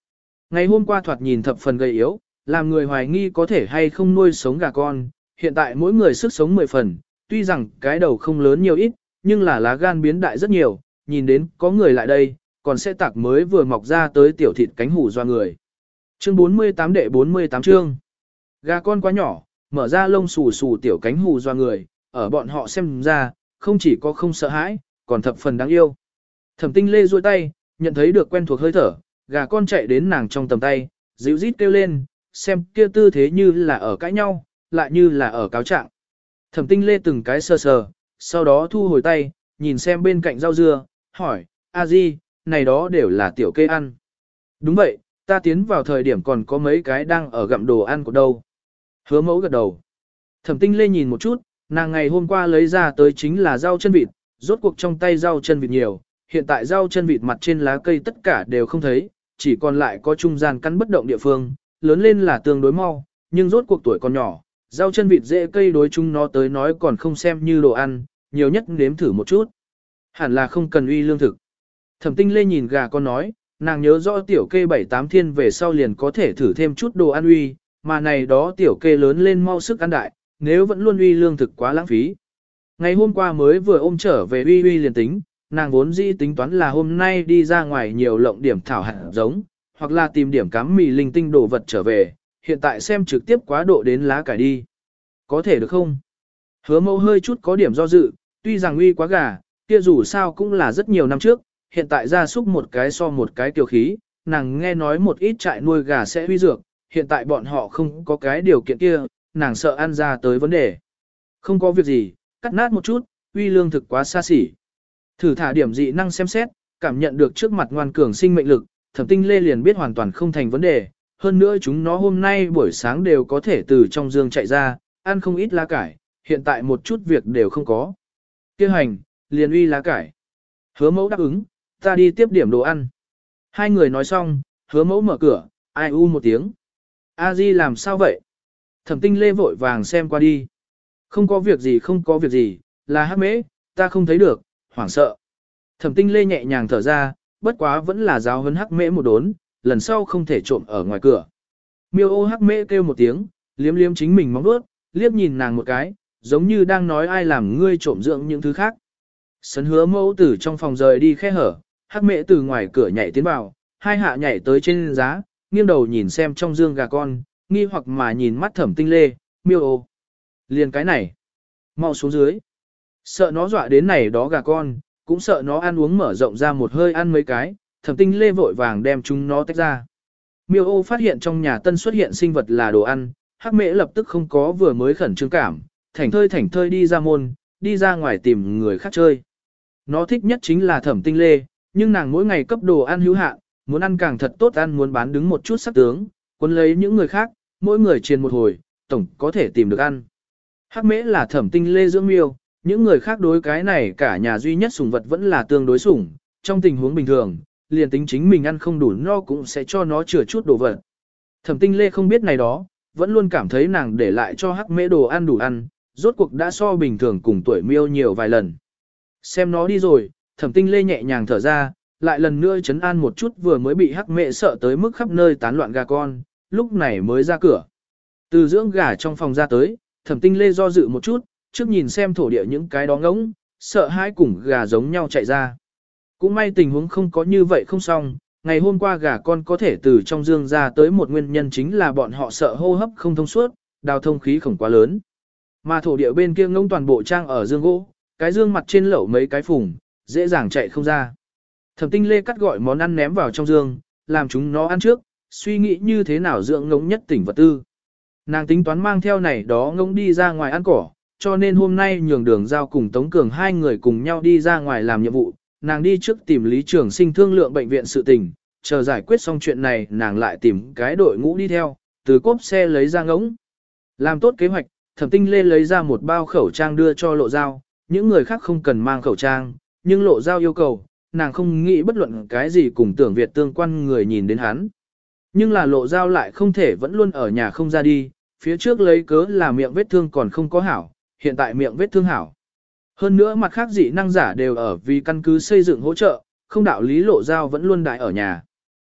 Ngày hôm qua thoạt nhìn thập phần gầy yếu, làm người hoài nghi có thể hay không nuôi sống gà con, hiện tại mỗi người sức sống mười phần, tuy rằng cái đầu không lớn nhiều ít, nhưng là lá gan biến đại rất nhiều, nhìn đến có người lại đây, còn sẽ tạc mới vừa mọc ra tới tiểu thịt cánh hủ doa người. Chương bốn mươi tám đệ bốn mươi tám chương. Gà con quá nhỏ, mở ra lông xù xù tiểu cánh hù doa người, ở bọn họ xem ra, không chỉ có không sợ hãi, còn thập phần đáng yêu. Thẩm Tinh Lê duỗi tay, nhận thấy được quen thuộc hơi thở, gà con chạy đến nàng trong tầm tay, dịu rít kêu lên, xem kia tư thế như là ở cãi nhau, lại như là ở cáo trạng. Thẩm Tinh Lê từng cái sờ sờ, sau đó thu hồi tay, nhìn xem bên cạnh rau dưa, hỏi, a di, này đó đều là tiểu kê ăn. Đúng vậy, ta tiến vào thời điểm còn có mấy cái đang ở gặm đồ ăn của đâu. Hứa mẫu gật đầu. Thẩm Tinh Lê nhìn một chút, nàng ngày hôm qua lấy ra tới chính là rau chân vịt, rốt cuộc trong tay rau chân vịt nhiều, hiện tại rau chân vịt mặt trên lá cây tất cả đều không thấy, chỉ còn lại có trung gian căn bất động địa phương, lớn lên là tương đối mau, nhưng rốt cuộc tuổi còn nhỏ, rau chân vịt dễ cây đối chúng nó tới nói còn không xem như đồ ăn, nhiều nhất nếm thử một chút. Hẳn là không cần uy lương thực. Thẩm Tinh Lê nhìn gà con nói, nàng nhớ rõ tiểu kê bảy tám thiên về sau liền có thể thử thêm chút đồ ăn uy, mà này đó tiểu kê lớn lên mau sức ăn đại, nếu vẫn luôn uy lương thực quá lãng phí. Ngày hôm qua mới vừa ôm trở về uy uy liền tính, nàng vốn dĩ tính toán là hôm nay đi ra ngoài nhiều lộng điểm thảo hạt giống, hoặc là tìm điểm cám mì linh tinh đồ vật trở về, hiện tại xem trực tiếp quá độ đến lá cải đi. Có thể được không? Hứa mẫu hơi chút có điểm do dự, tuy rằng uy quá gà, kia dù sao cũng là rất nhiều năm trước, hiện tại gia súc một cái so một cái kiều khí, nàng nghe nói một ít trại nuôi gà sẽ huy dược, hiện tại bọn họ không có cái điều kiện kia, nàng sợ ăn ra tới vấn đề. Không có việc gì, cắt nát một chút, uy lương thực quá xa xỉ. Thử thả điểm dị năng xem xét, cảm nhận được trước mặt ngoan cường sinh mệnh lực, Thẩm Tinh Lê liền biết hoàn toàn không thành vấn đề, hơn nữa chúng nó hôm nay buổi sáng đều có thể từ trong dương chạy ra, ăn không ít lá cải, hiện tại một chút việc đều không có. Kêu hành, liền uy lá cải. Hứa mẫu đáp ứng, ta đi tiếp điểm đồ ăn. Hai người nói xong, hứa mẫu mở cửa, ai u một tiếng. A Di làm sao vậy? Thẩm Tinh Lê vội vàng xem qua đi. Không có việc gì không có việc gì, là hắc mễ, ta không thấy được, hoảng sợ. Thẩm Tinh Lê nhẹ nhàng thở ra, bất quá vẫn là giáo huấn hắc mễ một đốn, lần sau không thể trộm ở ngoài cửa. Miêu ô hắc mễ kêu một tiếng, liếm liếm chính mình móng vuốt, liếc nhìn nàng một cái, giống như đang nói ai làm ngươi trộm dưỡng những thứ khác. Sấn hứa mẫu từ trong phòng rời đi khe hở, hắc mễ từ ngoài cửa nhảy tiến vào, hai hạ nhảy tới trên giá, nghiêng đầu nhìn xem trong dương gà con, nghi hoặc mà nhìn mắt Thẩm Tinh Lê, miêu ô. Liền cái này, mau xuống dưới. Sợ nó dọa đến này đó gà con, cũng sợ nó ăn uống mở rộng ra một hơi ăn mấy cái, Thẩm Tinh Lê vội vàng đem chúng nó tách ra. Miêu ô phát hiện trong nhà tân xuất hiện sinh vật là đồ ăn, hắc mễ lập tức không có vừa mới khẩn trương cảm, thảnh thơi thảnh thơi đi ra môn, đi ra ngoài tìm người khác chơi. Nó thích nhất chính là Thẩm Tinh Lê, nhưng nàng mỗi ngày cấp đồ ăn hữu hạn, muốn ăn càng thật tốt ăn muốn bán đứng một chút sắc tướng, cuốn lấy những người khác, mỗi người truyền một hồi, tổng có thể tìm được ăn. Hắc mễ là Thẩm Tinh Lê dưỡng miêu, những người khác đối cái này cả nhà duy nhất sủng vật vẫn là tương đối sủng, trong tình huống bình thường, liền tính chính mình ăn không đủ no cũng sẽ cho nó chừa chút đồ vật. Thẩm Tinh Lê không biết này đó, vẫn luôn cảm thấy nàng để lại cho hắc mễ đồ ăn đủ ăn, rốt cuộc đã so bình thường cùng tuổi miêu nhiều vài lần. Xem nó đi rồi, Thẩm Tinh Lê nhẹ nhàng thở ra, lại lần nữa chấn an một chút vừa mới bị hắc mễ sợ tới mức khắp nơi tán loạn gà con, lúc này mới ra cửa. Từ dưỡng gà trong phòng ra tới, Thẩm Tinh Lê do dự một chút, trước nhìn xem thổ địa những cái đó ngỗng, sợ hãi cùng gà giống nhau chạy ra. Cũng may tình huống không có như vậy không xong, ngày hôm qua gà con có thể từ trong dương ra tới một nguyên nhân chính là bọn họ sợ hô hấp không thông suốt, đào thông khí khổng quá lớn. Mà thổ địa bên kia ngỗng toàn bộ trang ở dương gỗ, cái dương mặt trên lẩu mấy cái phùng, dễ dàng chạy không ra. Thẩm Tinh Lê cắt gọi món ăn ném vào trong dương, làm chúng nó ăn trước, suy nghĩ như thế nào dưỡng ngỗng nhất tỉnh vật tư. Nàng tính toán mang theo này đó ngỗng đi ra ngoài ăn cỏ, cho nên hôm nay nhường Đường Giao cùng Tống Cường hai người cùng nhau đi ra ngoài làm nhiệm vụ. Nàng đi trước tìm Lý Trường Sinh thương lượng bệnh viện sự tình, chờ giải quyết xong chuyện này nàng lại tìm cái đội ngũ đi theo, từ cốp xe lấy ra ngỗng. Làm tốt kế hoạch, Thẩm Tinh Lê lấy ra một bao khẩu trang đưa cho Lộ Giao, những người khác không cần mang khẩu trang, nhưng Lộ Giao yêu cầu, nàng không nghĩ bất luận cái gì cùng Tưởng Việt tương quan người nhìn đến hắn. Nhưng là Lộ Giao lại không thể vẫn luôn ở nhà không ra đi, phía trước lấy cớ là miệng vết thương còn không có hảo, hiện tại miệng vết thương hảo. Hơn nữa mặt khác dị năng giả đều ở vì căn cứ xây dựng hỗ trợ, không đạo lý Lộ Giao vẫn luôn đại ở nhà.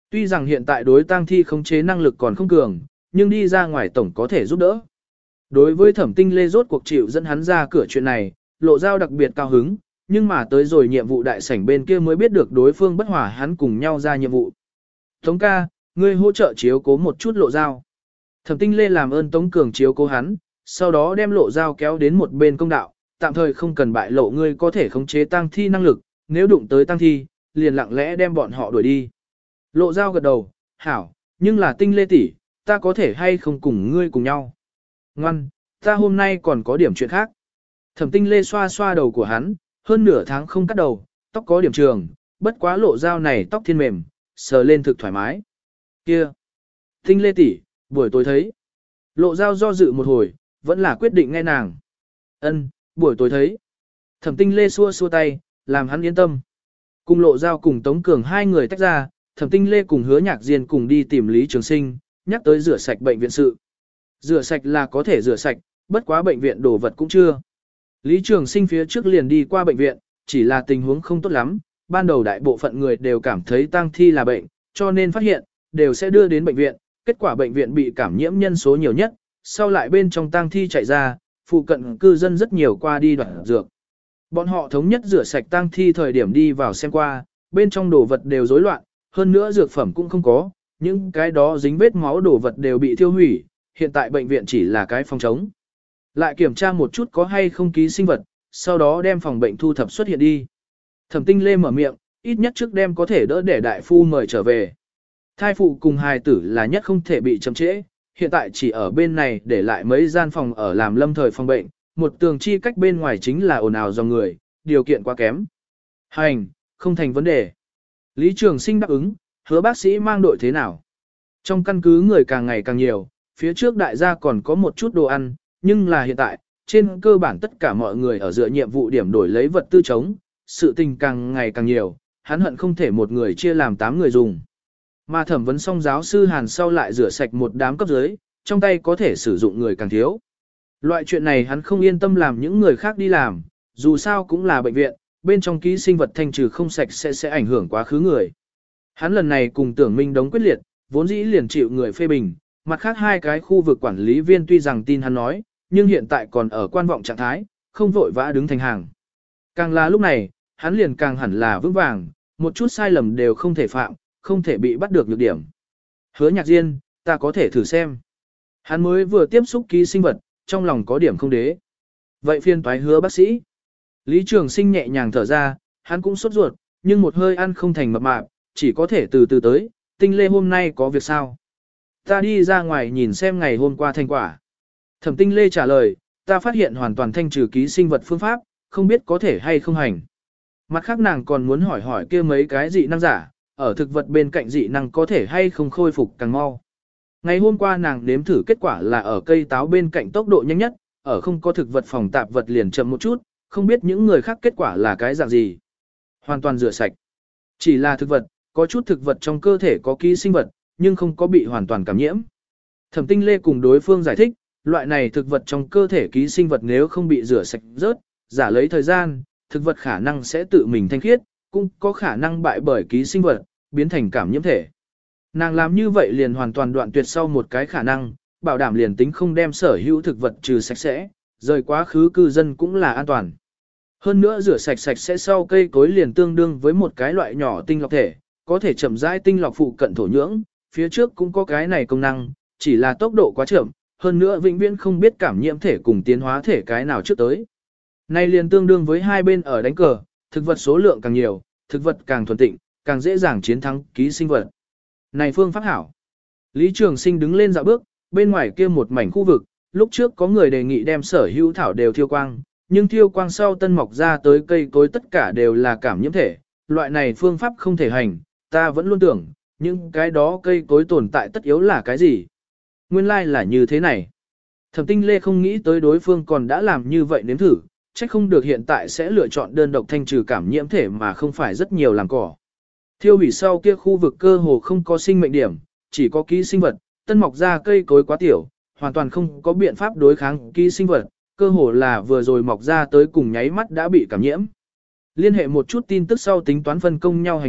Tuy rằng hiện tại đối tang thi khống chế năng lực còn không cường, nhưng đi ra ngoài tổng có thể giúp đỡ. Đối với Thẩm Tinh Lê rốt cuộc chịu dẫn hắn ra cửa chuyện này, Lộ Giao đặc biệt cao hứng, nhưng mà tới rồi nhiệm vụ đại sảnh bên kia mới biết được đối phương bất hòa hắn cùng nhau ra nhiệm vụ. Tống ca, ngươi hỗ trợ chiếu cố một chút Lộ Giao. Thẩm Tinh Lê làm ơn Tống Cường chiếu cố hắn, sau đó đem Lộ Giao kéo đến một bên công đạo, tạm thời không cần bại lộ ngươi có thể khống chế tang thi năng lực, nếu đụng tới tang thi, liền lặng lẽ đem bọn họ đuổi đi. Lộ Giao gật đầu, hảo, nhưng là Tinh Lê tỷ, ta có thể hay không cùng ngươi cùng nhau. Ngoan, ta hôm nay còn có điểm chuyện khác. Thẩm Tinh Lê xoa xoa đầu của hắn, hơn nửa tháng không cắt đầu, tóc có điểm trường, bất quá Lộ Giao này tóc thiên mềm, sờ lên thực thoải mái. Kia, Tinh Lê tỷ, buổi tối thấy. Lộ Giao do dự một hồi, vẫn là quyết định nghe nàng. Ân, buổi tối thấy. Thẩm Tinh Lê xua xua tay, làm hắn yên tâm. Cùng Lộ Giao cùng Tống Cường hai người tách ra, Thẩm Tinh Lê cùng Hứa Nhạc Diên cùng đi tìm Lý Trường Sinh, nhắc tới rửa sạch bệnh viện sự. Rửa sạch là có thể rửa sạch, bất quá bệnh viện đồ vật cũng chưa. Lý Trường Sinh phía trước liền đi qua bệnh viện, chỉ là tình huống không tốt lắm, ban đầu đại bộ phận người đều cảm thấy tang thi là bệnh, cho nên phát hiện, đều sẽ đưa đến bệnh viện, kết quả bệnh viện bị cảm nhiễm nhân số nhiều nhất, sau lại bên trong tang thi chạy ra, phụ cận cư dân rất nhiều qua đi đoạt dược. Bọn họ thống nhất rửa sạch tang thi thời điểm đi vào xem qua, bên trong đồ vật đều rối loạn, hơn nữa dược phẩm cũng không có, những cái đó dính vết máu đồ vật đều bị tiêu hủy, hiện tại bệnh viện chỉ là cái phòng trống. Lại kiểm tra một chút có hay không ký sinh vật, sau đó đem phòng bệnh thu thập xuất hiện đi. Thẩm Tinh Lê mở miệng, ít nhất trước đem có thể đỡ để đại phu mời trở về. Thai phụ cùng hài tử là nhất không thể bị chậm trễ, hiện tại chỉ ở bên này để lại mấy gian phòng ở làm lâm thời phòng bệnh, một tường chi cách bên ngoài chính là ồn ào dòng người, điều kiện quá kém. Hành, không thành vấn đề. Lý Trường Sinh đáp ứng, Hứa bác sĩ mang đội thế nào. Trong căn cứ người càng ngày càng nhiều, phía trước đại gia còn có một chút đồ ăn, nhưng là hiện tại, trên cơ bản tất cả mọi người ở dựa nhiệm vụ điểm đổi lấy vật tư chống, sự tình càng ngày càng nhiều, hắn hận không thể một người chia làm tám người dùng. Mà thẩm vấn xong giáo sư Hàn sau lại rửa sạch một đám cấp dưới, trong tay có thể sử dụng người càng thiếu. Loại chuyện này hắn không yên tâm làm những người khác đi làm, dù sao cũng là bệnh viện, bên trong ký sinh vật thanh trừ không sạch sẽ sẽ ảnh hưởng quá khứ người. Hắn lần này cùng Tưởng Minh đống quyết liệt, vốn dĩ liền chịu người phê bình, mặt khác hai cái khu vực quản lý viên tuy rằng tin hắn nói, nhưng hiện tại còn ở quan vọng trạng thái, không vội vã đứng thành hàng. Càng là lúc này, hắn liền càng hẳn là vững vàng, một chút sai lầm đều không thể phạm, không thể bị bắt được nhược điểm. Hứa Nhạc Diên, ta có thể thử xem. Hắn mới vừa tiếp xúc ký sinh vật, trong lòng có điểm không đế. Vậy phiên toái Hứa bác sĩ. Lý Trường Sinh nhẹ nhàng thở ra, hắn cũng sốt ruột, nhưng một hơi ăn không thành mập mạp, chỉ có thể từ từ tới. Tinh Lê hôm nay có việc sao? Ta đi ra ngoài nhìn xem ngày hôm qua thành quả. Thẩm Tinh Lê trả lời, ta phát hiện hoàn toàn thanh trừ ký sinh vật phương pháp, không biết có thể hay không hành. Mặt khác nàng còn muốn hỏi hỏi kia mấy cái dị năng giả, ở thực vật bên cạnh dị năng có thể hay không khôi phục càng mau. Ngày hôm qua nàng nếm thử kết quả là ở cây táo bên cạnh tốc độ nhanh nhất, ở không có thực vật phòng tạp vật liền chậm một chút, không biết những người khác kết quả là cái dạng gì. Hoàn toàn rửa sạch. Chỉ là thực vật, có chút thực vật trong cơ thể có ký sinh vật, nhưng không có bị hoàn toàn cảm nhiễm. Thẩm Tinh Lê cùng đối phương giải thích, loại này thực vật trong cơ thể ký sinh vật nếu không bị rửa sạch rớt, giả lấy thời gian, thực vật khả năng sẽ tự mình thanh khiết, cũng có khả năng bại bởi ký sinh vật, biến thành cảm nhiễm thể. Nàng làm như vậy liền hoàn toàn đoạn tuyệt sau một cái khả năng, bảo đảm liền tính không đem sở hữu thực vật trừ sạch sẽ, rời quá khứ cư dân cũng là an toàn. Hơn nữa rửa sạch sạch sẽ sau cây cối liền tương đương với một cái loại nhỏ tinh lọc thể, có thể chậm rãi tinh lọc phụ cận thổ nhưỡng, phía trước cũng có cái này công năng, chỉ là tốc độ quá chậm, hơn nữa vĩnh viễn không biết cảm nhiễm thể cùng tiến hóa thể cái nào trước tới. Này liền tương đương với hai bên ở đánh cờ, thực vật số lượng càng nhiều, thực vật càng thuần tịnh, càng dễ dàng chiến thắng ký sinh vật. Này phương pháp hảo. Lý Trường Sinh đứng lên dạo bước, bên ngoài kia một mảnh khu vực, lúc trước có người đề nghị đem sở hữu thảo đều thiêu quang, nhưng thiêu quang sau tân mọc ra tới cây cối tất cả đều là cảm nhiễm thể, loại này phương pháp không thể hành, ta vẫn luôn tưởng, những cái đó cây cối tồn tại tất yếu là cái gì. Nguyên lai like là như thế này. Thẩm Tinh Lê không nghĩ tới đối phương còn đã làm như vậy nếm thử, chắc không được hiện tại sẽ lựa chọn đơn độc thanh trừ cảm nhiễm thể mà không phải rất nhiều làm cỏ. Thiêu hủy sau kia khu vực cơ hồ không có sinh mệnh điểm, chỉ có ký sinh vật, tân mọc ra cây cối quá tiểu, hoàn toàn không có biện pháp đối kháng ký sinh vật, cơ hồ là vừa rồi mọc ra tới cùng nháy mắt đã bị cảm nhiễm. Liên hệ một chút tin tức sau tính toán phân công nhau hành động,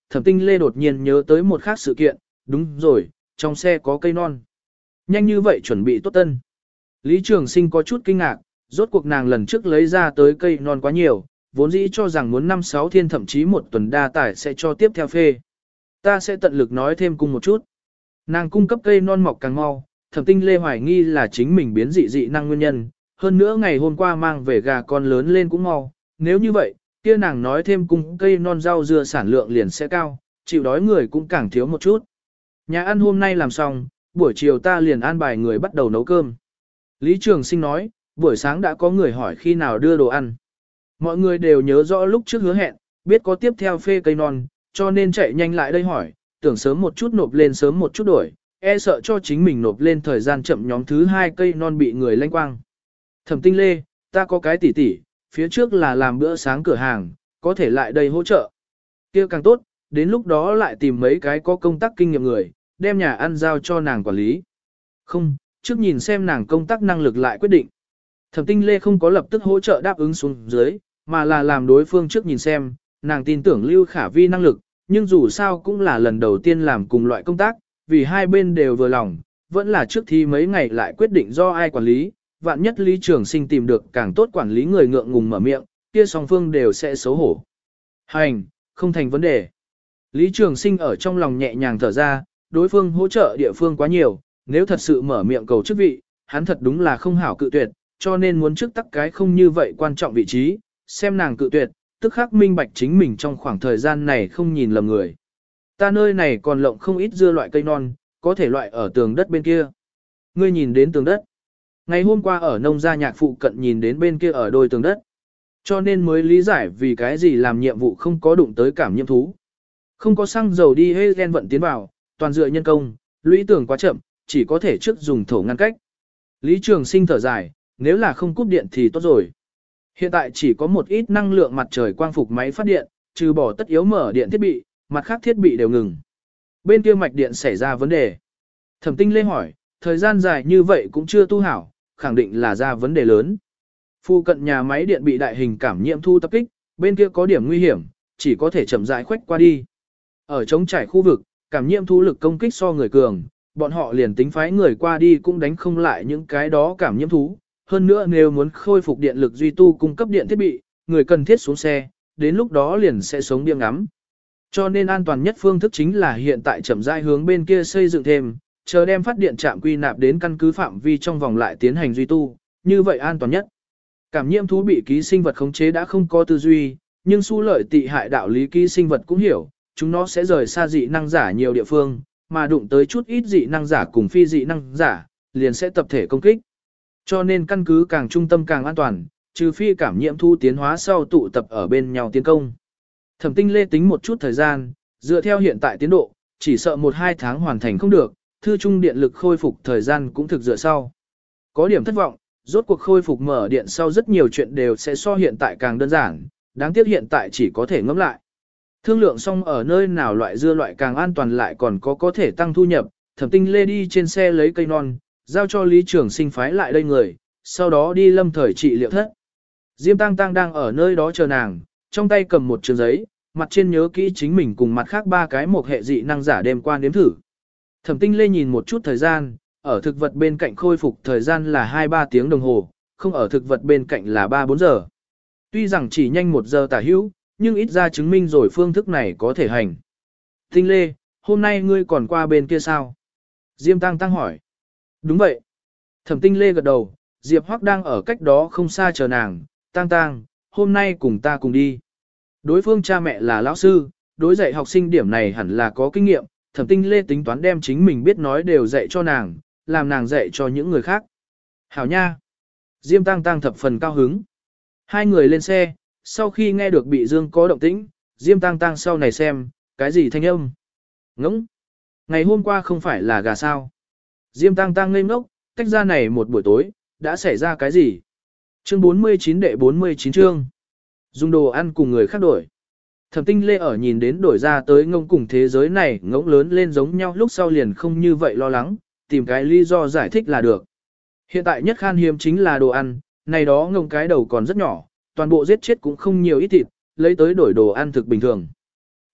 Thẩm Tinh Lê đột nhiên nhớ tới một khác sự kiện, đúng rồi, trong xe có cây non. Nhanh như vậy chuẩn bị tốt tân. Lý Trường Sinh có chút kinh ngạc, rốt cuộc nàng lần trước lấy ra tới cây non quá nhiều, vốn dĩ cho rằng muốn năm sáu thiên thậm chí một tuần đa tải sẽ cho tiếp theo phê. Ta sẽ tận lực nói thêm cùng một chút. Nàng cung cấp cây non mọc càng mau, Thẩm Tinh Lê hoài nghi là chính mình biến dị dị năng nguyên nhân, hơn nữa ngày hôm qua mang về gà con lớn lên cũng mau, nếu như vậy, kia nàng nói thêm cung cây non rau dưa sản lượng liền sẽ cao, chịu đói người cũng càng thiếu một chút. Nhà ăn hôm nay làm xong, buổi chiều ta liền an bài người bắt đầu nấu cơm. Lý Trường Sinh nói, buổi sáng đã có người hỏi khi nào đưa đồ ăn. Mọi người đều nhớ rõ lúc trước hứa hẹn, biết có tiếp theo phê cây non, cho nên chạy nhanh lại đây hỏi, tưởng sớm một chút nộp lên sớm một chút đổi, e sợ cho chính mình nộp lên thời gian chậm nhóm thứ hai cây non bị người lanh quang. Thẩm Tinh Lê, ta có cái tỉ tỉ, phía trước là làm bữa sáng cửa hàng, có thể lại đây hỗ trợ. Kia càng tốt, đến lúc đó lại tìm mấy cái có công tác kinh nghiệm người, đem nhà ăn giao cho nàng quản lý. Không, trước nhìn xem nàng công tác năng lực lại quyết định. Thẩm Tinh Lê không có lập tức hỗ trợ đáp ứng xuống dưới, mà là làm đối phương trước nhìn xem, nàng tin tưởng Lưu Khả Vi năng lực, nhưng dù sao cũng là lần đầu tiên làm cùng loại công tác, vì hai bên đều vừa lòng, vẫn là trước thi mấy ngày lại quyết định do ai quản lý, vạn nhất Lý Trường Sinh tìm được càng tốt quản lý người ngượng ngùng mở miệng, kia song phương đều sẽ xấu hổ. Hành, không thành vấn đề. Lý Trường Sinh ở trong lòng nhẹ nhàng thở ra, đối phương hỗ trợ địa phương quá nhiều, nếu thật sự mở miệng cầu chức vị, hắn thật đúng là không hảo cự tuyệt, cho nên muốn trước tắc cái không như vậy quan trọng vị trí, xem nàng cự tuyệt, tức khắc minh bạch chính mình trong khoảng thời gian này không nhìn lầm người. Ta nơi này còn lộng không ít dưa loại cây non, có thể loại ở tường đất bên kia. Ngươi nhìn đến tường đất. Ngày hôm qua ở nông gia nhạc phụ cận nhìn đến bên kia ở đôi tường đất. Cho nên mới lý giải vì cái gì làm nhiệm vụ không có đụng tới cảm nhiễm thú. Không có xăng dầu đi hay gen vận tiến vào, toàn dựa nhân công, lũy tường quá chậm, chỉ có thể trước dùng thổ ngăn cách. Lý Trường Sinh thở dài, nếu là không cúp điện thì tốt rồi. Hiện tại chỉ có một ít năng lượng mặt trời quang phục máy phát điện, trừ bỏ tất yếu mở điện thiết bị, mặt khác thiết bị đều ngừng. Bên kia mạch điện xảy ra vấn đề. Thẩm Tinh Lê hỏi, thời gian dài như vậy cũng chưa tu hảo, khẳng định là ra vấn đề lớn. Phu cận nhà máy điện bị đại hình cảm nhiễm thu tập kích, bên kia có điểm nguy hiểm, chỉ có thể chậm rãi khoách qua đi. Ở trống trải khu vực, cảm nhiễm thu lực công kích so người cường, bọn họ liền tính phái người qua đi cũng đánh không lại những cái đó cảm nhiễm thú. Hơn nữa nếu muốn khôi phục điện lực duy tu cung cấp điện thiết bị, người cần thiết xuống xe, đến lúc đó liền sẽ sống điên ngắm. Cho nên an toàn nhất phương thức chính là hiện tại chậm rãi hướng bên kia xây dựng thêm, chờ đem phát điện trạm quy nạp đến căn cứ phạm vi trong vòng lại tiến hành duy tu, như vậy an toàn nhất. Cảm nhiễm thú bị ký sinh vật khống chế đã không có tư duy, nhưng xu lợi tị hại đạo lý ký sinh vật cũng hiểu, chúng nó sẽ rời xa dị năng giả nhiều địa phương, mà đụng tới chút ít dị năng giả cùng phi dị năng giả, liền sẽ tập thể công kích. Cho nên căn cứ càng trung tâm càng an toàn, trừ phi cảm nhiễm thu tiến hóa sau tụ tập ở bên nhau tiến công. Thẩm Tinh Lê tính một chút thời gian, dựa theo hiện tại tiến độ, chỉ sợ một hai tháng hoàn thành không được, thư trung điện lực khôi phục thời gian cũng thực dựa sau. Có điểm thất vọng, rốt cuộc khôi phục mở điện sau rất nhiều chuyện đều sẽ so hiện tại càng đơn giản, đáng tiếc hiện tại chỉ có thể ngẫm lại. Thương lượng xong ở nơi nào loại dưa loại càng an toàn lại còn có có thể tăng thu nhập, Thẩm Tinh Lê đi trên xe lấy cây non, giao cho Lý Trường Sinh phái lại đây người, sau đó đi lâm thời trị liệu thất. Diêm Tăng Tăng đang ở nơi đó chờ nàng, trong tay cầm một trường giấy, mặt trên nhớ kỹ chính mình cùng mặt khác ba cái một hệ dị năng giả đêm qua nếm thử. Thẩm Tinh Lê nhìn một chút thời gian, ở thực vật bên cạnh khôi phục thời gian là hai ba tiếng đồng hồ, không ở thực vật bên cạnh là ba bốn giờ. Tuy rằng chỉ nhanh một giờ tả hữu, nhưng ít ra chứng minh rồi phương thức này có thể hành. Tinh Lê, hôm nay ngươi còn qua bên kia sao? Diêm Tăng Tăng hỏi. Đúng vậy. Thẩm Tinh Lê gật đầu, Diệp Hoắc đang ở cách đó không xa chờ nàng, Tăng Tăng, hôm nay cùng ta cùng đi. Đối phương cha mẹ là lão sư, đối dạy học sinh điểm này hẳn là có kinh nghiệm, Thẩm Tinh Lê tính toán đem chính mình biết nói đều dạy cho nàng, làm nàng dạy cho những người khác. Hảo nha. Diêm Tăng Tăng thập phần cao hứng. Hai người lên xe, sau khi nghe được bị dương có động tĩnh, Diêm Tăng Tăng sau này xem, cái gì thanh âm. Ngỗng. Ngày hôm qua không phải là gà sao. Diêm Tăng Tăng ngây ngốc, tách ra này một buổi tối, đã xảy ra cái gì? Chương bốn mươi chín đệ bốn mươi chín chương. Dùng đồ ăn cùng người khác đổi. Thẩm Tinh Lê ở nhìn đến đổi ra tới ngông cùng thế giới này ngỗng lớn lên giống nhau lúc sau liền không như vậy lo lắng, tìm cái lý do giải thích là được. Hiện tại nhất khan hiếm chính là đồ ăn, này đó ngông cái đầu còn rất nhỏ, toàn bộ giết chết cũng không nhiều ít thịt, lấy tới đổi đồ ăn thực bình thường.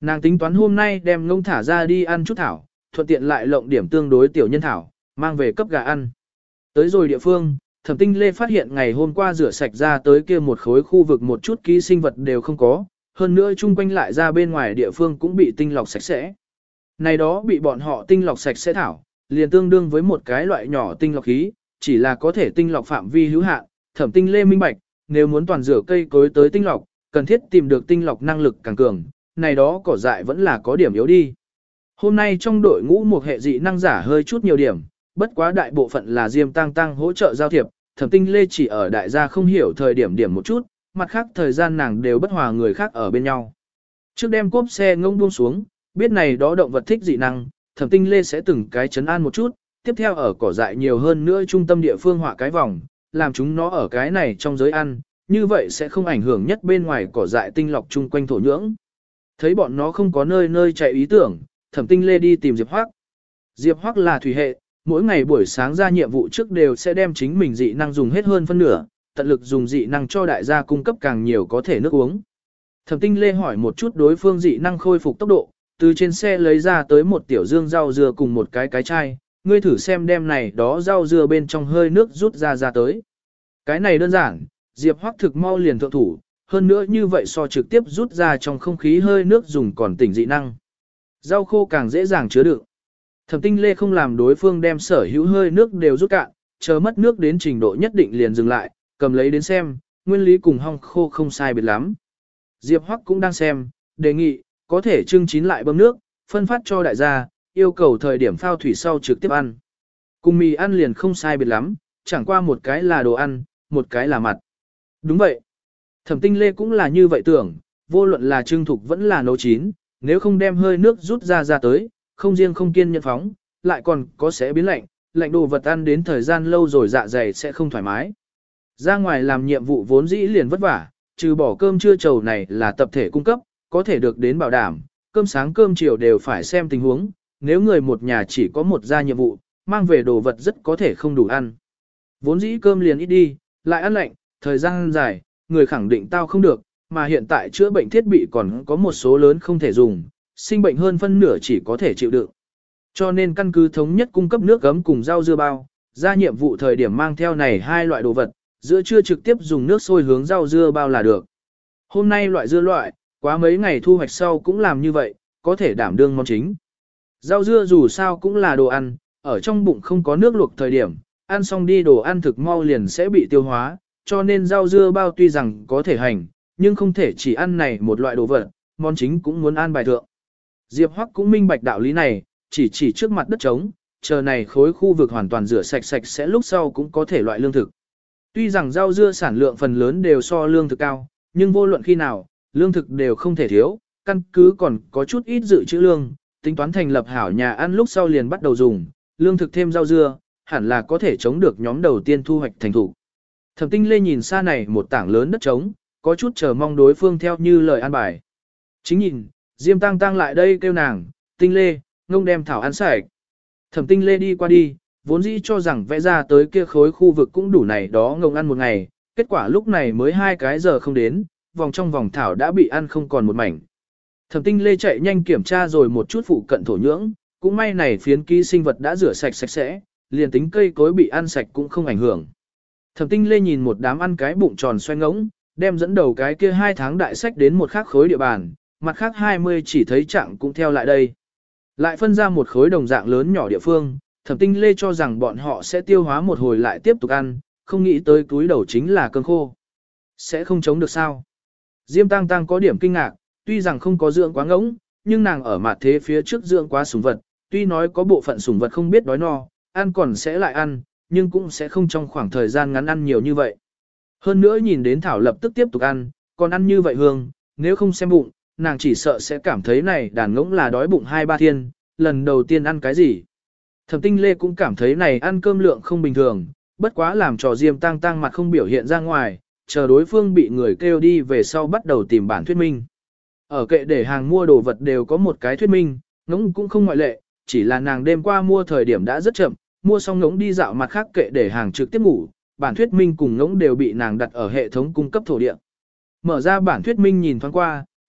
Nàng tính toán hôm nay đem ngông thả ra đi ăn chút thảo, thuận tiện lại lộng điểm tương đối tiểu nhân thảo, mang về cấp gà ăn. Tới rồi địa phương, Thẩm Tinh Lê phát hiện ngày hôm qua rửa sạch ra tới kia một khối khu vực một chút ký sinh vật đều không có, hơn nữa chung quanh lại ra bên ngoài địa phương cũng bị tinh lọc sạch sẽ. Này đó bị bọn họ tinh lọc sạch sẽ thảo, liền tương đương với một cái loại nhỏ tinh lọc khí, chỉ là có thể tinh lọc phạm vi hữu hạn. Thẩm Tinh Lê minh bạch, nếu muốn toàn rửa cây cối tới tinh lọc, cần thiết tìm được tinh lọc năng lực càng cường, này đó cỏ dại vẫn là có điểm yếu đi. Hôm nay trong đội ngũ một hệ dị năng giả hơi chút nhiều điểm, bất quá đại bộ phận là Diêm Tăng Tăng hỗ trợ giao thiệp, Thẩm Tinh Lê chỉ ở đại gia không hiểu thời điểm điểm một chút, mặt khác thời gian nàng đều bất hòa người khác ở bên nhau. Trước đem cốp xe ngông buông xuống, biết này đó động vật thích dị năng, Thẩm Tinh Lê sẽ từng cái chấn an một chút, tiếp theo ở cỏ dại nhiều hơn nữa trung tâm địa phương họa cái vòng, làm chúng nó ở cái này trong giới ăn, như vậy sẽ không ảnh hưởng nhất bên ngoài cỏ dại tinh lọc chung quanh thổ nhưỡng. Thấy bọn nó không có nơi nơi chạy ý tưởng, Thẩm Tinh Lê đi tìm Diệp Hoắc. Diệp Hoắc là thủy hệ, mỗi ngày buổi sáng ra nhiệm vụ trước đều sẽ đem chính mình dị năng dùng hết hơn phân nửa, tận lực dùng dị năng cho đại gia cung cấp càng nhiều có thể nước uống. Thẩm Tinh Lê hỏi một chút đối phương dị năng khôi phục tốc độ, từ trên xe lấy ra tới một tiểu dương rau dưa cùng một cái cái chai, ngươi thử xem đem này đó rau dưa bên trong hơi nước rút ra ra tới. Cái này đơn giản, Diệp Hoắc thực mau liền thượng thủ, hơn nữa như vậy so trực tiếp rút ra trong không khí hơi nước dùng còn tỉnh dị năng. Rau khô càng dễ dàng chứa đựng. Thẩm Tinh Lê không làm đối phương đem sở hữu hơi nước đều rút cạn, chờ mất nước đến trình độ nhất định liền dừng lại, cầm lấy đến xem, nguyên lý cùng hong khô không sai biệt lắm. Diệp Hoắc cũng đang xem, đề nghị, có thể trưng chín lại bơm nước, phân phát cho đại gia, yêu cầu thời điểm phao thủy sau trực tiếp ăn. Cùng mì ăn liền không sai biệt lắm, chẳng qua một cái là đồ ăn, một cái là mặt. Đúng vậy. Thẩm Tinh Lê cũng là như vậy tưởng, vô luận là trưng thục vẫn là nấu chín, nếu không đem hơi nước rút ra ra tới, không riêng không kiên nhẫn phóng, lại còn có sẽ biến lạnh, lạnh đồ vật ăn đến thời gian lâu rồi dạ dày sẽ không thoải mái. Ra ngoài làm nhiệm vụ vốn dĩ liền vất vả, trừ bỏ cơm trưa trầu này là tập thể cung cấp, có thể được đến bảo đảm, cơm sáng cơm chiều đều phải xem tình huống, nếu người một nhà chỉ có một gia nhiệm vụ, mang về đồ vật rất có thể không đủ ăn. Vốn dĩ cơm liền ít đi, lại ăn lạnh, thời gian dài, người khẳng định tao không được, mà hiện tại chữa bệnh thiết bị còn có một số lớn không thể dùng, sinh bệnh hơn phân nửa chỉ có thể chịu đựng. Cho nên căn cứ thống nhất cung cấp nước gấm cùng rau dưa bao, ra nhiệm vụ thời điểm mang theo này hai loại đồ vật, giữa trưa trực tiếp dùng nước sôi hướng rau dưa bao là được. Hôm nay loại dưa loại, quá mấy ngày thu hoạch sau cũng làm như vậy, có thể đảm đương món chính. Rau dưa dù sao cũng là đồ ăn, ở trong bụng không có nước luộc thời điểm, ăn xong đi đồ ăn thực mau liền sẽ bị tiêu hóa, cho nên rau dưa bao tuy rằng có thể hành, nhưng không thể chỉ ăn này một loại đồ vật, món chính cũng muốn ăn bài thượng. Diệp Hoắc cũng minh bạch đạo lý này, chỉ chỉ trước mặt đất trống, chờ này khối khu vực hoàn toàn rửa sạch sạch sẽ lúc sau cũng có thể loại lương thực. Tuy rằng rau dưa sản lượng phần lớn đều so lương thực cao, nhưng vô luận khi nào, lương thực đều không thể thiếu, căn cứ còn có chút ít dự trữ lương, tính toán thành lập hảo nhà ăn lúc sau liền bắt đầu dùng, lương thực thêm rau dưa, hẳn là có thể chống được nhóm đầu tiên thu hoạch thành thủ. Thẩm Tinh Lê nhìn xa này một tảng lớn đất trống, có chút chờ mong đối phương theo như lời an bài. Chính nhìn, Diêm Tăng Tăng lại đây kêu nàng, Tinh Lê, ngông đem thảo ăn sạch. Thẩm Tinh Lê đi qua đi, vốn dĩ cho rằng vẽ ra tới kia khối khu vực cũng đủ này đó ngông ăn một ngày, kết quả lúc này mới hai cái giờ không đến, vòng trong vòng thảo đã bị ăn không còn một mảnh. Thẩm Tinh Lê chạy nhanh kiểm tra rồi một chút phụ cận thổ nhưỡng, cũng may này phiến ký sinh vật đã rửa sạch sạch sẽ, liền tính cây cối bị ăn sạch cũng không ảnh hưởng. Thẩm Tinh Lê nhìn một đám ăn cái bụng tròn xoay ngỗng, đem dẫn đầu cái kia hai tháng đại sách đến một khác khối địa bàn, mặt khác hai mươi chỉ thấy trạng cũng theo lại đây. Lại phân ra một khối đồng dạng lớn nhỏ địa phương, Thẩm Tinh Lê cho rằng bọn họ sẽ tiêu hóa một hồi lại tiếp tục ăn, không nghĩ tới túi đầu chính là cơm khô. Sẽ không chống được sao? Diêm Tăng Tăng có điểm kinh ngạc, tuy rằng không có dưỡng quá ngỗng, nhưng nàng ở mặt thế phía trước dưỡng quá sủng vật, tuy nói có bộ phận sủng vật không biết đói no, ăn còn sẽ lại ăn, nhưng cũng sẽ không trong khoảng thời gian ngắn ăn nhiều như vậy. Hơn nữa nhìn đến Thảo lập tức tiếp tục ăn, còn ăn như vậy hương, nếu không xem bụng, nàng chỉ sợ sẽ cảm thấy này đàn ngỗng là đói bụng hai ba thiên, lần đầu tiên ăn cái gì. Thẩm Tinh Lê cũng cảm thấy này ăn cơm lượng không bình thường, bất quá làm trò Diêm Tăng Tăng mặt không biểu hiện ra ngoài, chờ đối phương bị người kêu đi về sau bắt đầu tìm bản thuyết minh. Ở kệ để hàng mua đồ vật đều có một cái thuyết minh, ngỗng cũng không ngoại lệ, chỉ là nàng đêm qua mua thời điểm đã rất chậm, mua xong ngỗng đi dạo mặt khác kệ để hàng trực tiếp ngủ, bản thuyết minh cùng ngỗng đều bị nàng đặt ở hệ thống cung cấp thổ địa. Mở ra bản thuyết minh nhìn thoáng qua,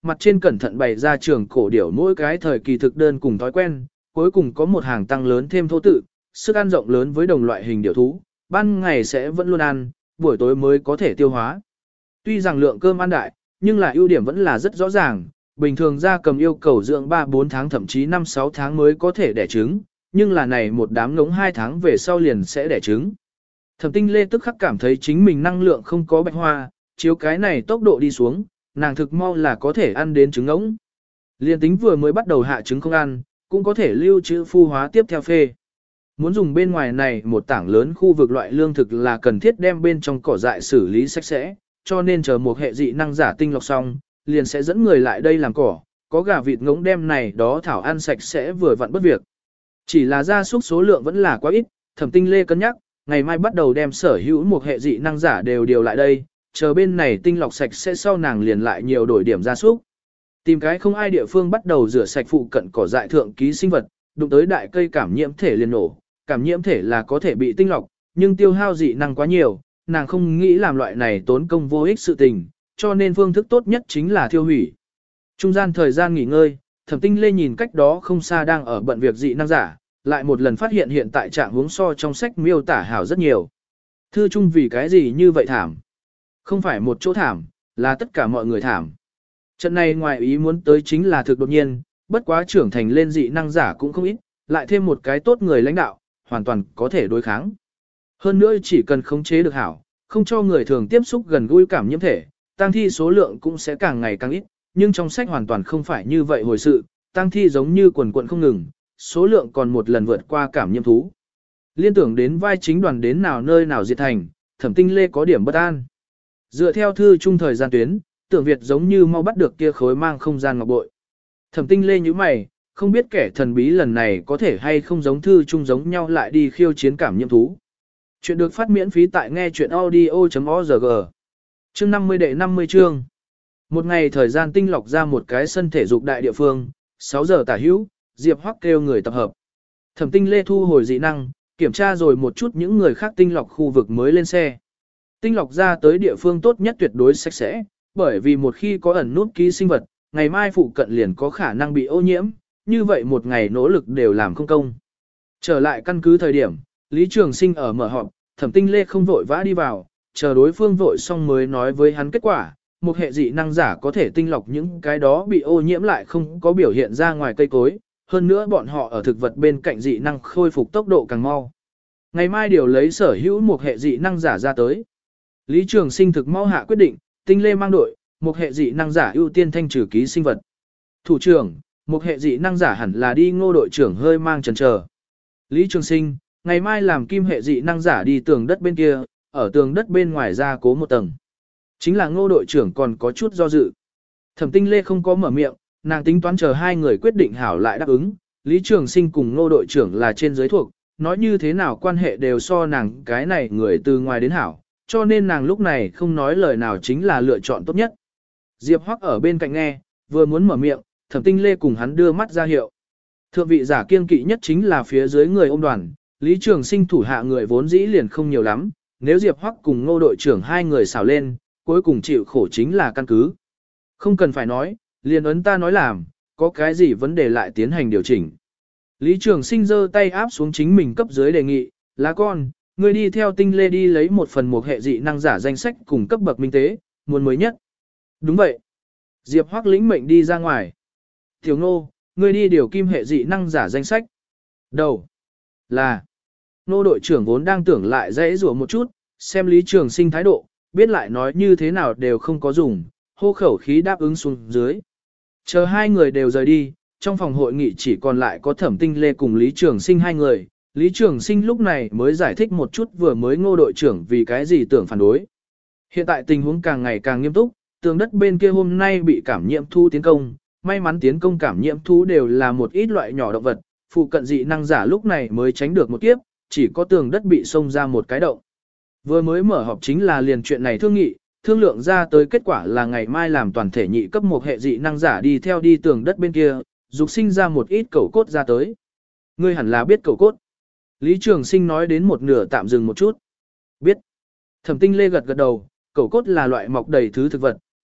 mặt trên cẩn thận bày ra trường cổ điểu mỗi cái thời kỳ thực đơn cùng thói quen, cuối cùng có một hàng tăng lớn thêm thô tự, sức ăn rộng lớn với đồng loại hình điểu thú, ban ngày sẽ vẫn luôn ăn, buổi tối mới có thể tiêu hóa. Tuy rằng lượng cơm ăn đại, nhưng là ưu điểm vẫn là rất rõ ràng, bình thường gia cầm yêu cầu dưỡng ba bốn tháng thậm chí năm sáu tháng mới có thể đẻ trứng, nhưng là này một đám ngỗng hai tháng về sau liền sẽ đẻ trứng. Thẩm Tinh Lê tức khắc cảm thấy chính mình năng lượng không có bạch hoa, chiếu cái này tốc độ đi xuống, nàng thực mau là có thể ăn đến trứng ngỗng. Liên tính vừa mới bắt đầu hạ trứng không ăn, cũng có thể lưu trữ phu hóa tiếp theo phê. Muốn dùng bên ngoài này một tảng lớn khu vực loại lương thực là cần thiết đem bên trong cỏ dại xử lý sạch sẽ, cho nên chờ một hệ dị năng giả tinh lọc xong, liền sẽ dẫn người lại đây làm cỏ, có gà vịt ngỗng đem này đó thảo ăn sạch sẽ vừa vặn bất việc. Chỉ là gia súc số lượng vẫn là quá ít, Thẩm Tinh Lê cân nhắc, ngày mai bắt đầu đem sở hữu một hệ dị năng giả đều điều lại đây, chờ bên này tinh lọc sạch sẽ sau nàng liền lại nhiều đổi điểm gia súc. Tìm cái không ai địa phương bắt đầu rửa sạch phụ cận cỏ dại thượng ký sinh vật, đụng tới đại cây cảm nhiễm thể liền nổ, cảm nhiễm thể là có thể bị tinh lọc, nhưng tiêu hao dị năng quá nhiều, nàng không nghĩ làm loại này tốn công vô ích sự tình, cho nên phương thức tốt nhất chính là thiêu hủy. Trung gian thời gian nghỉ ngơi, Thẩm Tinh Lê nhìn cách đó không xa đang ở bận việc dị năng giả, lại một lần phát hiện hiện tại trạng huống so trong sách miêu tả hảo rất nhiều. Thư chung vì cái gì như vậy thảm? Không phải một chỗ thảm, là tất cả mọi người thảm. Trận này ngoài ý muốn tới chính là thực đột nhiên, bất quá trưởng thành lên dị năng giả cũng không ít, lại thêm một cái tốt người lãnh đạo, hoàn toàn có thể đối kháng. Hơn nữa chỉ cần khống chế được hảo, không cho người thường tiếp xúc gần gũi cảm nhiễm thể, tăng thi số lượng cũng sẽ càng ngày càng ít, nhưng trong sách hoàn toàn không phải như vậy hồi sự, tăng thi giống như quần quận không ngừng, số lượng còn một lần vượt qua cảm nhiễm thú. Liên tưởng đến vai chính đoàn đến nào nơi nào diệt thành, Thẩm Tinh Lê có điểm bất an. Dựa theo thư chung thời gian tuyến, tưởng Việt giống như mau bắt được kia khối mang không gian ngọc bội. Thẩm Tinh Lê như mày, không biết kẻ thần bí lần này có thể hay không giống thư chung giống nhau lại đi khiêu chiến cảm nhiễm thú. Chuyện được phát miễn phí tại nghe chuyện audio.org. Chương năm mươi đệ năm mươi chương. Một ngày thời gian tinh lọc ra một cái sân thể dục đại địa phương, sáu giờ tả hữu, Diệp Hoắc kêu người tập hợp. Thẩm Tinh Lê thu hồi dị năng, kiểm tra rồi một chút những người khác tinh lọc khu vực mới lên xe. Tinh lọc ra tới địa phương tốt nhất tuyệt đối sạch sẽ, bởi vì một khi có ẩn nút ký sinh vật, ngày mai phụ cận liền có khả năng bị ô nhiễm, như vậy một ngày nỗ lực đều làm không công. Trở lại căn cứ thời điểm, Lý Trường Sinh ở mở họp, Thẩm Tinh Lê không vội vã đi vào, chờ đối phương vội xong mới nói với hắn kết quả, một hệ dị năng giả có thể tinh lọc những cái đó bị ô nhiễm lại không có biểu hiện ra ngoài cây cối, hơn nữa bọn họ ở thực vật bên cạnh dị năng khôi phục tốc độ càng mau. Ngày mai điều lấy sở hữu một hệ dị năng giả ra tới. Lý Trường Sinh thực mau hạ quyết định, Tinh Lê mang đội, một hệ dị năng giả ưu tiên thanh trừ ký sinh vật. Thủ trưởng, một hệ dị năng giả hẳn là đi Ngô đội trưởng hơi mang chần chờ. Lý Trường Sinh, ngày mai làm kim hệ dị năng giả đi tường đất bên kia, ở tường đất bên ngoài ra cố một tầng. Chính là Ngô đội trưởng còn có chút do dự. Thẩm Tinh Lê không có mở miệng, nàng tính toán chờ hai người quyết định hảo lại đáp ứng. Lý Trường Sinh cùng Ngô đội trưởng là trên giới thuộc, nói như thế nào quan hệ đều so nàng cái này người từ ngoài đến hảo, cho nên nàng lúc này không nói lời nào chính là lựa chọn tốt nhất. Diệp Hoắc ở bên cạnh nghe, vừa muốn mở miệng, Thẩm Tinh Lê cùng hắn đưa mắt ra hiệu. Thượng vị giả kiên kỵ nhất chính là phía dưới người ôm đoàn, Lý Trường Sinh thủ hạ người vốn dĩ liền không nhiều lắm, nếu Diệp Hoắc cùng Ngô đội trưởng hai người xảo lên, cuối cùng chịu khổ chính là căn cứ. Không cần phải nói, liền ấn ta nói làm, có cái gì vấn đề lại tiến hành điều chỉnh. Lý Trường Sinh giơ tay áp xuống chính mình cấp dưới đề nghị, lá con, ngươi đi theo Tinh Lê đi lấy một phần một hệ dị năng giả danh sách cùng cấp bậc minh tế, muốn mới nhất. Đúng vậy. Diệp Hoắc lĩnh mệnh đi ra ngoài. Tiểu Ngô, ngươi đi điều kim hệ dị năng giả danh sách. Đầu. Là. Ngô đội trưởng vốn đang tưởng lại dãy rủa một chút, xem Lý Trường Sinh thái độ, biết lại nói như thế nào đều không có dùng, hô khẩu khí đáp ứng xuống dưới. Chờ hai người đều rời đi, trong phòng hội nghị chỉ còn lại có Thẩm Tinh Lê cùng Lý Trường Sinh hai người. Lý Trường Sinh lúc này mới giải thích một chút vừa mới Ngô đội trưởng vì cái gì tưởng phản đối. Hiện tại tình huống càng ngày càng nghiêm túc, tường đất bên kia hôm nay bị cảm nhiễm thú tiến công, may mắn tiến công cảm nhiễm thú đều là một ít loại nhỏ động vật, phụ cận dị năng giả lúc này mới tránh được một kiếp, chỉ có tường đất bị xông ra một cái động. Vừa mới mở họp chính là liền chuyện này thương nghị, thương lượng ra tới kết quả là ngày mai làm toàn thể nhị cấp một hệ dị năng giả đi theo đi tường đất bên kia, dục sinh ra một ít cẩu cốt ra tới. Ngươi hẳn là biết cẩu cốt. Lý Trường Sinh nói đến một nửa tạm dừng một chút. Biết. Thẩm Tinh Lê gật gật đầu, cẩu cốt là loại mọc đầy thứ thực vật,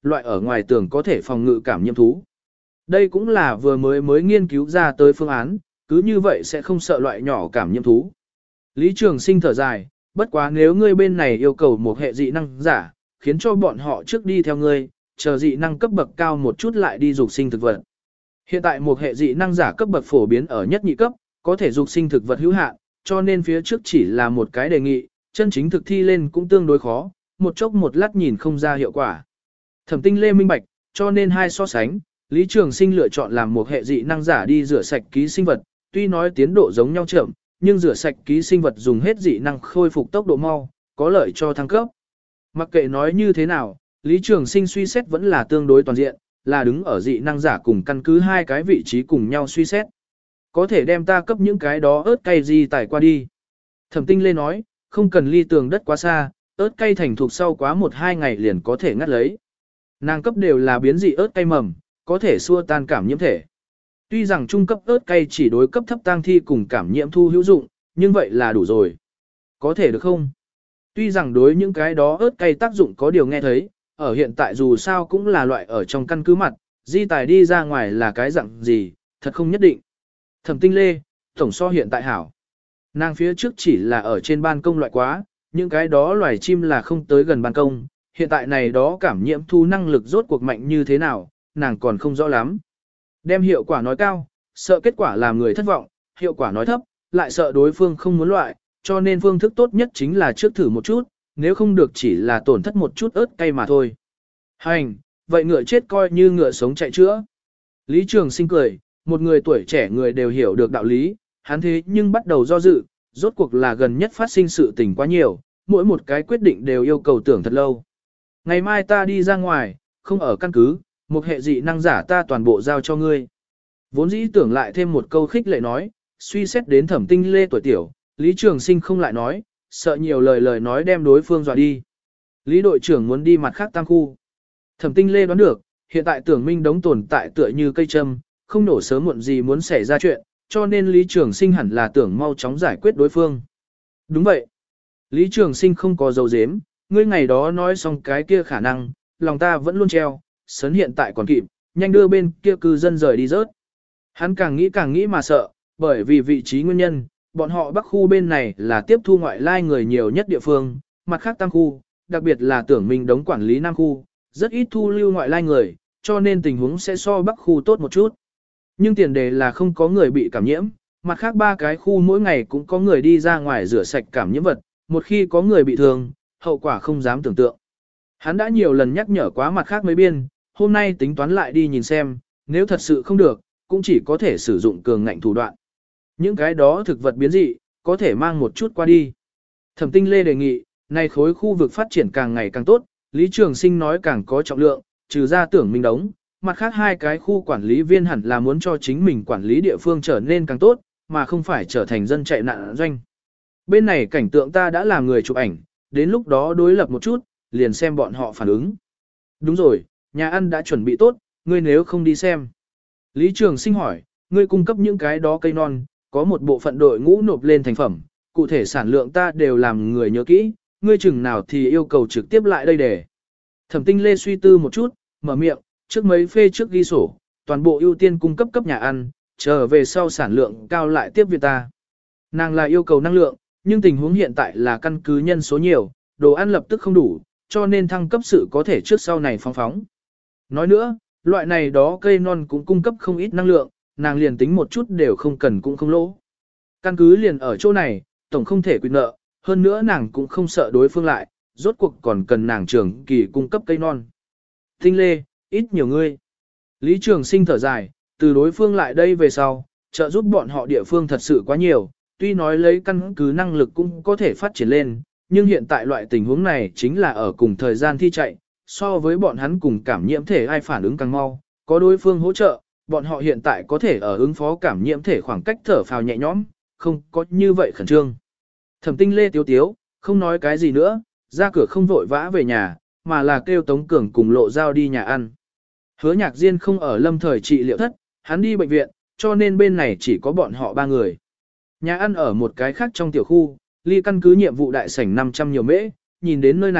loại ở ngoài tường có thể phòng ngự cảm nhiễm thú. Đây cũng là vừa mới mới nghiên cứu ra tới phương án, cứ như vậy sẽ không sợ loại nhỏ cảm nhiễm thú. Lý Trường Sinh thở dài, bất quá nếu ngươi bên này yêu cầu một hệ dị năng giả, khiến cho bọn họ trước đi theo ngươi, chờ dị năng cấp bậc cao một chút lại đi dục sinh thực vật. Hiện tại một hệ dị năng giả cấp bậc phổ biến ở nhất nhị cấp, có thể dục sinh thực vật hữu hạn, cho nên phía trước chỉ là một cái đề nghị, chân chính thực thi lên cũng tương đối khó, một chốc một lát nhìn không ra hiệu quả. Thẩm Tinh Lê minh bạch, cho nên hai so sánh, Lý Trường Sinh lựa chọn làm một hệ dị năng giả đi rửa sạch ký sinh vật, tuy nói tiến độ giống nhau chậm, nhưng rửa sạch ký sinh vật dùng hết dị năng khôi phục tốc độ mau, có lợi cho thăng cấp. Mặc kệ nói như thế nào, Lý Trường Sinh suy xét vẫn là tương đối toàn diện, là đứng ở dị năng giả cùng căn cứ hai cái vị trí cùng nhau suy xét. Có thể đem ta cấp những cái đó ớt cay gì tải qua đi. Thẩm Tinh Lê nói, không cần ly tường đất quá xa, ớt cay thành thục sau quá một hai ngày liền có thể ngắt lấy. Nàng cấp đều là biến dị ớt cay mầm, có thể xua tan cảm nhiễm thể. Tuy rằng trung cấp ớt cay chỉ đối cấp thấp tang thi cùng cảm nhiễm thu hữu dụng, nhưng vậy là đủ rồi. Có thể được không? Tuy rằng đối những cái đó ớt cay tác dụng có điều nghe thấy, ở hiện tại dù sao cũng là loại ở trong căn cứ mặt, di tài đi ra ngoài là cái dạng gì, thật không nhất định. Thẩm Tinh Lê, tổng so hiện tại hảo. Nàng phía trước chỉ là ở trên ban công loại quá, những cái đó loài chim là không tới gần ban công, hiện tại này đó cảm nhiễm thu năng lực rốt cuộc mạnh như thế nào, nàng còn không rõ lắm. Đem hiệu quả nói cao, sợ kết quả làm người thất vọng, hiệu quả nói thấp, lại sợ đối phương không muốn loại, cho nên phương thức tốt nhất chính là trước thử một chút, nếu không được chỉ là tổn thất một chút ớt cay mà thôi. Hành, vậy ngựa chết coi như ngựa sống chạy chữa. Lý Trường Sinh cười, một người tuổi trẻ người đều hiểu được đạo lý, hắn thế nhưng bắt đầu do dự, rốt cuộc là gần nhất phát sinh sự tình quá nhiều, mỗi một cái quyết định đều yêu cầu tưởng thật lâu. Ngày mai ta đi ra ngoài, không ở căn cứ, một hệ dị năng giả ta toàn bộ giao cho ngươi. Vốn dĩ tưởng lại thêm một câu khích lệ nói, suy xét đến Thẩm Tinh Lê tuổi tiểu, Lý Trường Sinh không lại nói, sợ nhiều lời lời nói đem đối phương dọa đi. Lý đội trưởng muốn đi mặt khác tam khu. Thẩm Tinh Lê đoán được, hiện tại tưởng minh đống tồn tại tựa như cây châm, không nổ sớm muộn gì muốn xảy ra chuyện, cho nên Lý Trường Sinh hẳn là tưởng mau chóng giải quyết đối phương. Đúng vậy. Lý Trường Sinh không có dấu dếm, ngươi ngày đó nói xong cái kia khả năng, lòng ta vẫn luôn treo, sớn hiện tại còn kịp, nhanh đưa bên kia cư dân rời đi rớt. Hắn càng nghĩ càng nghĩ mà sợ, bởi vì vị trí nguyên nhân, bọn họ Bắc khu bên này là tiếp thu ngoại lai người nhiều nhất địa phương, mặt khác Tam khu, đặc biệt là tưởng mình đóng quản lý Nam khu, rất ít thu lưu ngoại lai người, cho nên tình huống sẽ so Bắc khu tốt một chút. Nhưng tiền đề là không có người bị cảm nhiễm, mặt khác ba cái khu mỗi ngày cũng có người đi ra ngoài rửa sạch cảm nhiễm vật, một khi có người bị thương, hậu quả không dám tưởng tượng. Hắn đã nhiều lần nhắc nhở quá mặt khác mấy biên, hôm nay tính toán lại đi nhìn xem, nếu thật sự không được, cũng chỉ có thể sử dụng cường ngạnh thủ đoạn. Những cái đó thực vật biến dị, có thể mang một chút qua đi. Thẩm Tinh Lê đề nghị, nay khối khu vực phát triển càng ngày càng tốt, Lý Trường Sinh nói càng có trọng lượng, trừ ra tưởng mình đóng, mặt khác hai cái khu quản lý viên hẳn là muốn cho chính mình quản lý địa phương trở nên càng tốt, mà không phải trở thành dân chạy nạn doanh. Bên này cảnh tượng ta đã làm người chụp ảnh, đến lúc đó đối lập một chút, liền xem bọn họ phản ứng. Đúng rồi, nhà ăn đã chuẩn bị tốt, ngươi nếu không đi xem. Lý Trường Sinh hỏi, ngươi cung cấp những cái đó cây non, có một bộ phận đội ngũ nộp lên thành phẩm, cụ thể sản lượng ta đều làm người nhớ kỹ, ngươi chừng nào thì yêu cầu trực tiếp lại đây để. Thẩm Tinh Lê suy tư một chút, mở miệng, trước mấy phê trước ghi sổ, toàn bộ ưu tiên cung cấp cấp nhà ăn, chờ về sau sản lượng cao lại tiếp viện ta. Nàng là yêu cầu năng lượng, nhưng tình huống hiện tại là căn cứ nhân số nhiều, đồ ăn lập tức không đủ, cho nên thăng cấp sự có thể trước sau này phóng phóng. Nói nữa, loại này đó cây non cũng cung cấp không ít năng lượng, nàng liền tính một chút đều không cần cũng không lỗ. Căn cứ liền ở chỗ này, tổng không thể quy nợ, hơn nữa nàng cũng không sợ đối phương lại, rốt cuộc còn cần nàng trưởng kỳ cung cấp cây non. Tinh Lê, ít nhiều ngươi. Lý Trường Sinh thở dài, từ đối phương lại đây về sau, trợ giúp bọn họ địa phương thật sự quá nhiều, tuy nói lấy căn cứ năng lực cũng có thể phát triển lên, nhưng hiện tại loại tình huống này chính là ở cùng thời gian thi chạy, so với bọn hắn cùng cảm nhiễm thể ai phản ứng càng mau, có đối phương hỗ trợ, bọn họ hiện tại có thể ở ứng phó cảm nhiễm thể khoảng cách thở phào nhẹ nhõm, không có như vậy khẩn trương. Thẩm Tinh Lê tiếu tiếu, không nói cái gì nữa, ra cửa không vội vã về nhà, mà là kêu Tống Cường cùng Lộ Giao đi nhà ăn. Hứa Nhạc Diên không ở lâm thời trị liệu thất, hắn đi bệnh viện, cho nên bên này chỉ có bọn họ ba người. Nhà ăn ở một cái khác trong tiểu khu, ly căn cứ nhiệm vụ đại sảnh năm trăm nhiều mễ, nhìn đến nơi này,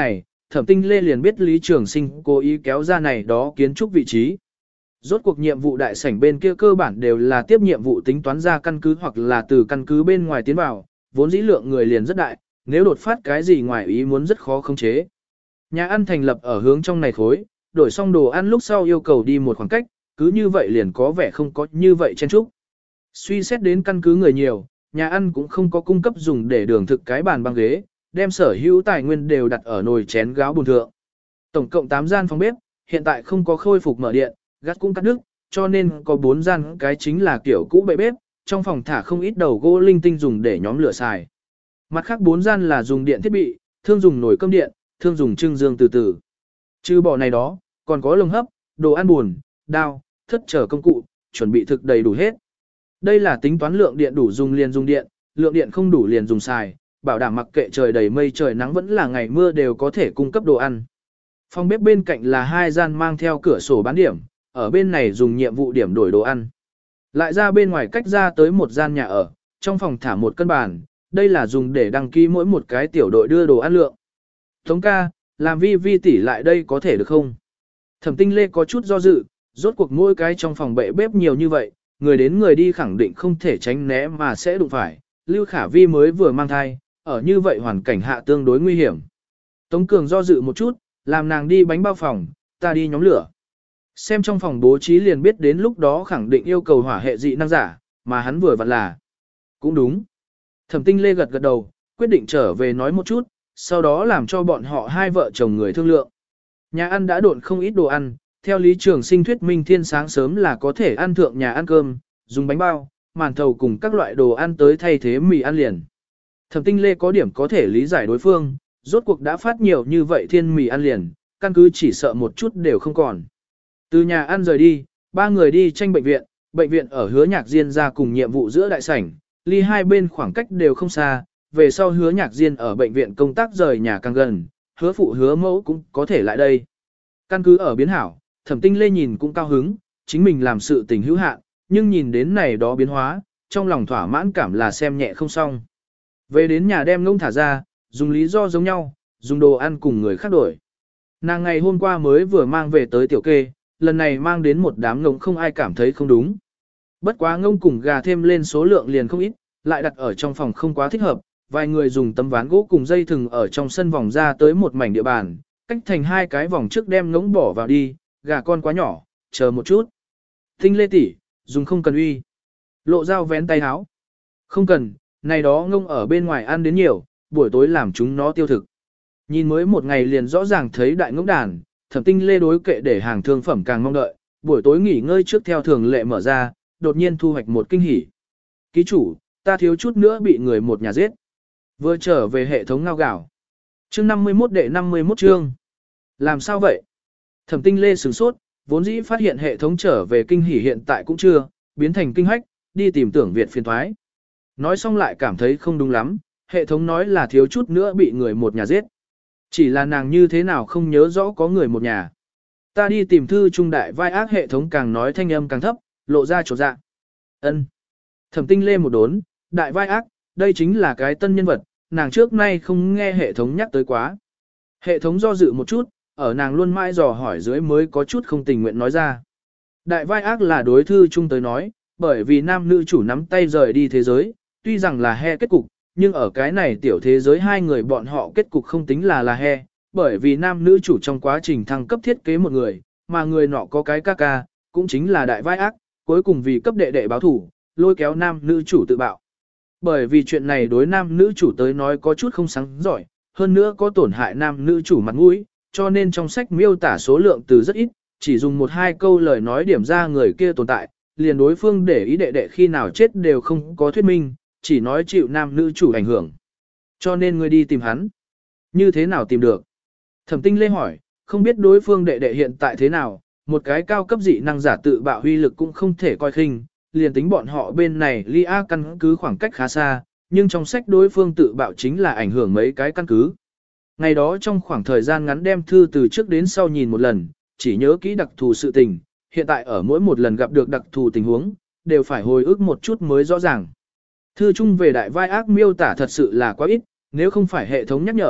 Thẩm Tinh Lê liền biết Lý Trường Sinh cố ý kéo ra này đó kiến trúc vị trí. Rốt cuộc nhiệm vụ đại sảnh bên kia cơ bản đều là tiếp nhiệm vụ tính toán ra căn cứ hoặc là từ căn cứ bên ngoài tiến vào, vốn dĩ lượng người liền rất đại, nếu đột phát cái gì ngoài ý muốn rất khó khống chế. Nhà ăn thành lập ở hướng trong này khối, đổi xong đồ ăn lúc sau yêu cầu đi một khoảng cách, cứ như vậy liền có vẻ không có như vậy chen chúc. Suy xét đến căn cứ người nhiều, nhà ăn cũng không có cung cấp dùng để đường thực cái bàn băng ghế, đem sở hữu tài nguyên đều đặt ở nồi chén gáo bùn thượng. Tổng cộng tám gian phòng bếp, hiện tại không có khôi phục mở điện, gắt cũng cắt đứt, cho nên có bốn gian cái chính là kiểu cũ bệ bếp, trong phòng thả không ít đầu gỗ linh tinh dùng để nhóm lửa xài. Mặt khác bốn gian là dùng điện thiết bị, thương dùng nồi cơm điện, thương dùng trưng dương từ từ. Trừ bỏ này đó, còn có lồng hấp, đồ ăn buồn, đao, thất trở công cụ, chuẩn bị thực đầy đủ hết. Đây là tính toán lượng điện đủ dùng liền dùng điện, lượng điện không đủ liền dùng xài, bảo đảm mặc kệ trời đầy mây trời nắng vẫn là ngày mưa đều có thể cung cấp đồ ăn. Phòng bếp bên cạnh là hai gian mang theo cửa sổ bán điểm, ở bên này dùng nhiệm vụ điểm đổi đồ ăn. Lại ra bên ngoài cách ra tới một gian nhà ở, trong phòng thả một cân bàn, đây là dùng để đăng ký mỗi một cái tiểu đội đưa đồ ăn lượng. Tống ca, làm vi vi tỷ lại đây có thể được không? Thẩm Tinh Lê có chút do dự, rốt cuộc mỗi cái trong phòng bệ bếp nhiều như vậy, người đến người đi khẳng định không thể tránh né mà sẽ đụng phải. Lưu Khả Vi mới vừa mang thai, ở như vậy hoàn cảnh hạ tương đối nguy hiểm. Tống Cường do dự một chút, làm nàng đi bánh bao phòng, ta đi nhóm lửa. Xem trong phòng bố trí liền biết đến lúc đó khẳng định yêu cầu hỏa hệ dị năng giả, mà hắn vừa vặn là. Cũng đúng. Thẩm Tinh Lê gật gật đầu, quyết định trở về nói một chút, sau đó làm cho bọn họ hai vợ chồng người thương lượng. Nhà ăn đã độn không ít đồ ăn, theo lý trường sinh thuyết minh thiên sáng sớm là có thể ăn thượng nhà ăn cơm, dùng bánh bao, màn thầu cùng các loại đồ ăn tới thay thế mì ăn liền. Thẩm Tinh Lê có điểm có thể lý giải đối phương, rốt cuộc đã phát nhiều như vậy thiên mì ăn liền, căn cứ chỉ sợ một chút đều không còn. Từ nhà ăn rời đi, ba người đi tranh bệnh viện, bệnh viện ở Hứa Nhạc Diên ra cùng nhiệm vụ giữa đại sảnh, ly hai bên khoảng cách đều không xa, về sau Hứa Nhạc Diên ở bệnh viện công tác rời nhà càng gần, Hứa phụ Hứa mẫu cũng có thể lại đây. Căn cứ ở biến hảo, Thẩm Tinh Lê nhìn cũng cao hứng, chính mình làm sự tình hữu hạn, nhưng nhìn đến này đó biến hóa, trong lòng thỏa mãn cảm là xem nhẹ không xong. Về đến nhà đem ngông thả ra, dùng lý do giống nhau, dùng đồ ăn cùng người khác đổi. Nàng ngày hôm qua mới vừa mang về tới tiểu kê, lần này mang đến một đám ngông không ai cảm thấy không đúng. Bất quá ngông cùng gà thêm lên số lượng liền không ít, lại đặt ở trong phòng không quá thích hợp, vài người dùng tấm ván gỗ cùng dây thừng ở trong sân vòng ra tới một mảnh địa bàn, cách thành hai cái vòng trước đem ngỗng bỏ vào đi, gà con quá nhỏ, chờ một chút. Tinh Lê tỷ, dùng không cần uy. Lộ dao vén tay áo. Không cần, này đó ngông ở bên ngoài ăn đến nhiều, buổi tối làm chúng nó tiêu thực. Nhìn mới một ngày liền rõ ràng thấy đại ngỗng đàn, Thẩm Tinh Lê đối kệ để hàng thương phẩm càng mong đợi, buổi tối nghỉ ngơi trước theo thường lệ mở ra, đột nhiên thu hoạch một kinh hỉ. Ký chủ, ta thiếu chút nữa bị người một nhà giết. Vừa trở về hệ thống ngao gạo. Chương năm mươi mốt đệ năm mươi mốt chương. Làm sao vậy? Thẩm Tinh Lê sửng sốt, vốn dĩ phát hiện hệ thống trở về kinh hỉ hiện tại cũng chưa, biến thành kinh hách, đi tìm tưởng Việt phiền thoái. Nói xong lại cảm thấy không đúng lắm, hệ thống nói là thiếu chút nữa bị người một nhà giết. Chỉ là nàng như thế nào không nhớ rõ có người một nhà. Ta đi tìm thư trung đại vai ác hệ thống càng nói thanh âm càng thấp, lộ ra chỗ dạ. Ân. Thẩm Tinh Lê một đốn, đại vai ác, đây chính là cái tân nhân vật, nàng trước nay không nghe hệ thống nhắc tới quá. Hệ thống do dự một chút, ở nàng luôn mãi dò hỏi dưới mới có chút không tình nguyện nói ra. Đại vai ác là đối thư chung tới nói, bởi vì nam nữ chủ nắm tay rời đi thế giới, tuy rằng là he kết cục, nhưng ở cái này tiểu thế giới hai người bọn họ kết cục không tính là là he, bởi vì nam nữ chủ trong quá trình thăng cấp thiết kế một người, mà người nọ có cái ca ca, cũng chính là đại vai ác, cuối cùng vì cấp đệ đệ báo thủ, lôi kéo nam nữ chủ tự bạo. Bởi vì chuyện này đối nam nữ chủ tới nói có chút không sáng giỏi, hơn nữa có tổn hại nam nữ chủ mặt mũi, cho nên trong sách miêu tả số lượng từ rất ít, chỉ dùng một hai câu lời nói điểm ra người kia tồn tại, liền đối phương để ý đệ đệ khi nào chết đều không có thuyết minh, chỉ nói chịu nam nữ chủ ảnh hưởng. Cho nên ngươi đi tìm hắn. Như thế nào tìm được? Thẩm Tinh Lê hỏi, không biết đối phương đệ đệ hiện tại thế nào, một cái cao cấp dị năng giả tự bạo huy lực cũng không thể coi khinh, liền tính bọn họ bên này ly A căn cứ khoảng cách khá xa, nhưng trong sách đối phương tự bạo chính là ảnh hưởng mấy cái căn cứ. Ngày đó trong khoảng thời gian ngắn đem thư từ trước đến sau nhìn một lần, chỉ nhớ kỹ đặc thù sự tình, hiện tại ở mỗi một lần gặp được đặc thù tình huống, đều phải hồi ức một chút mới rõ ràng. Thư chung về đại vai ác miêu tả thật sự là quá ít, nếu không phải hệ thống nhắc nhở,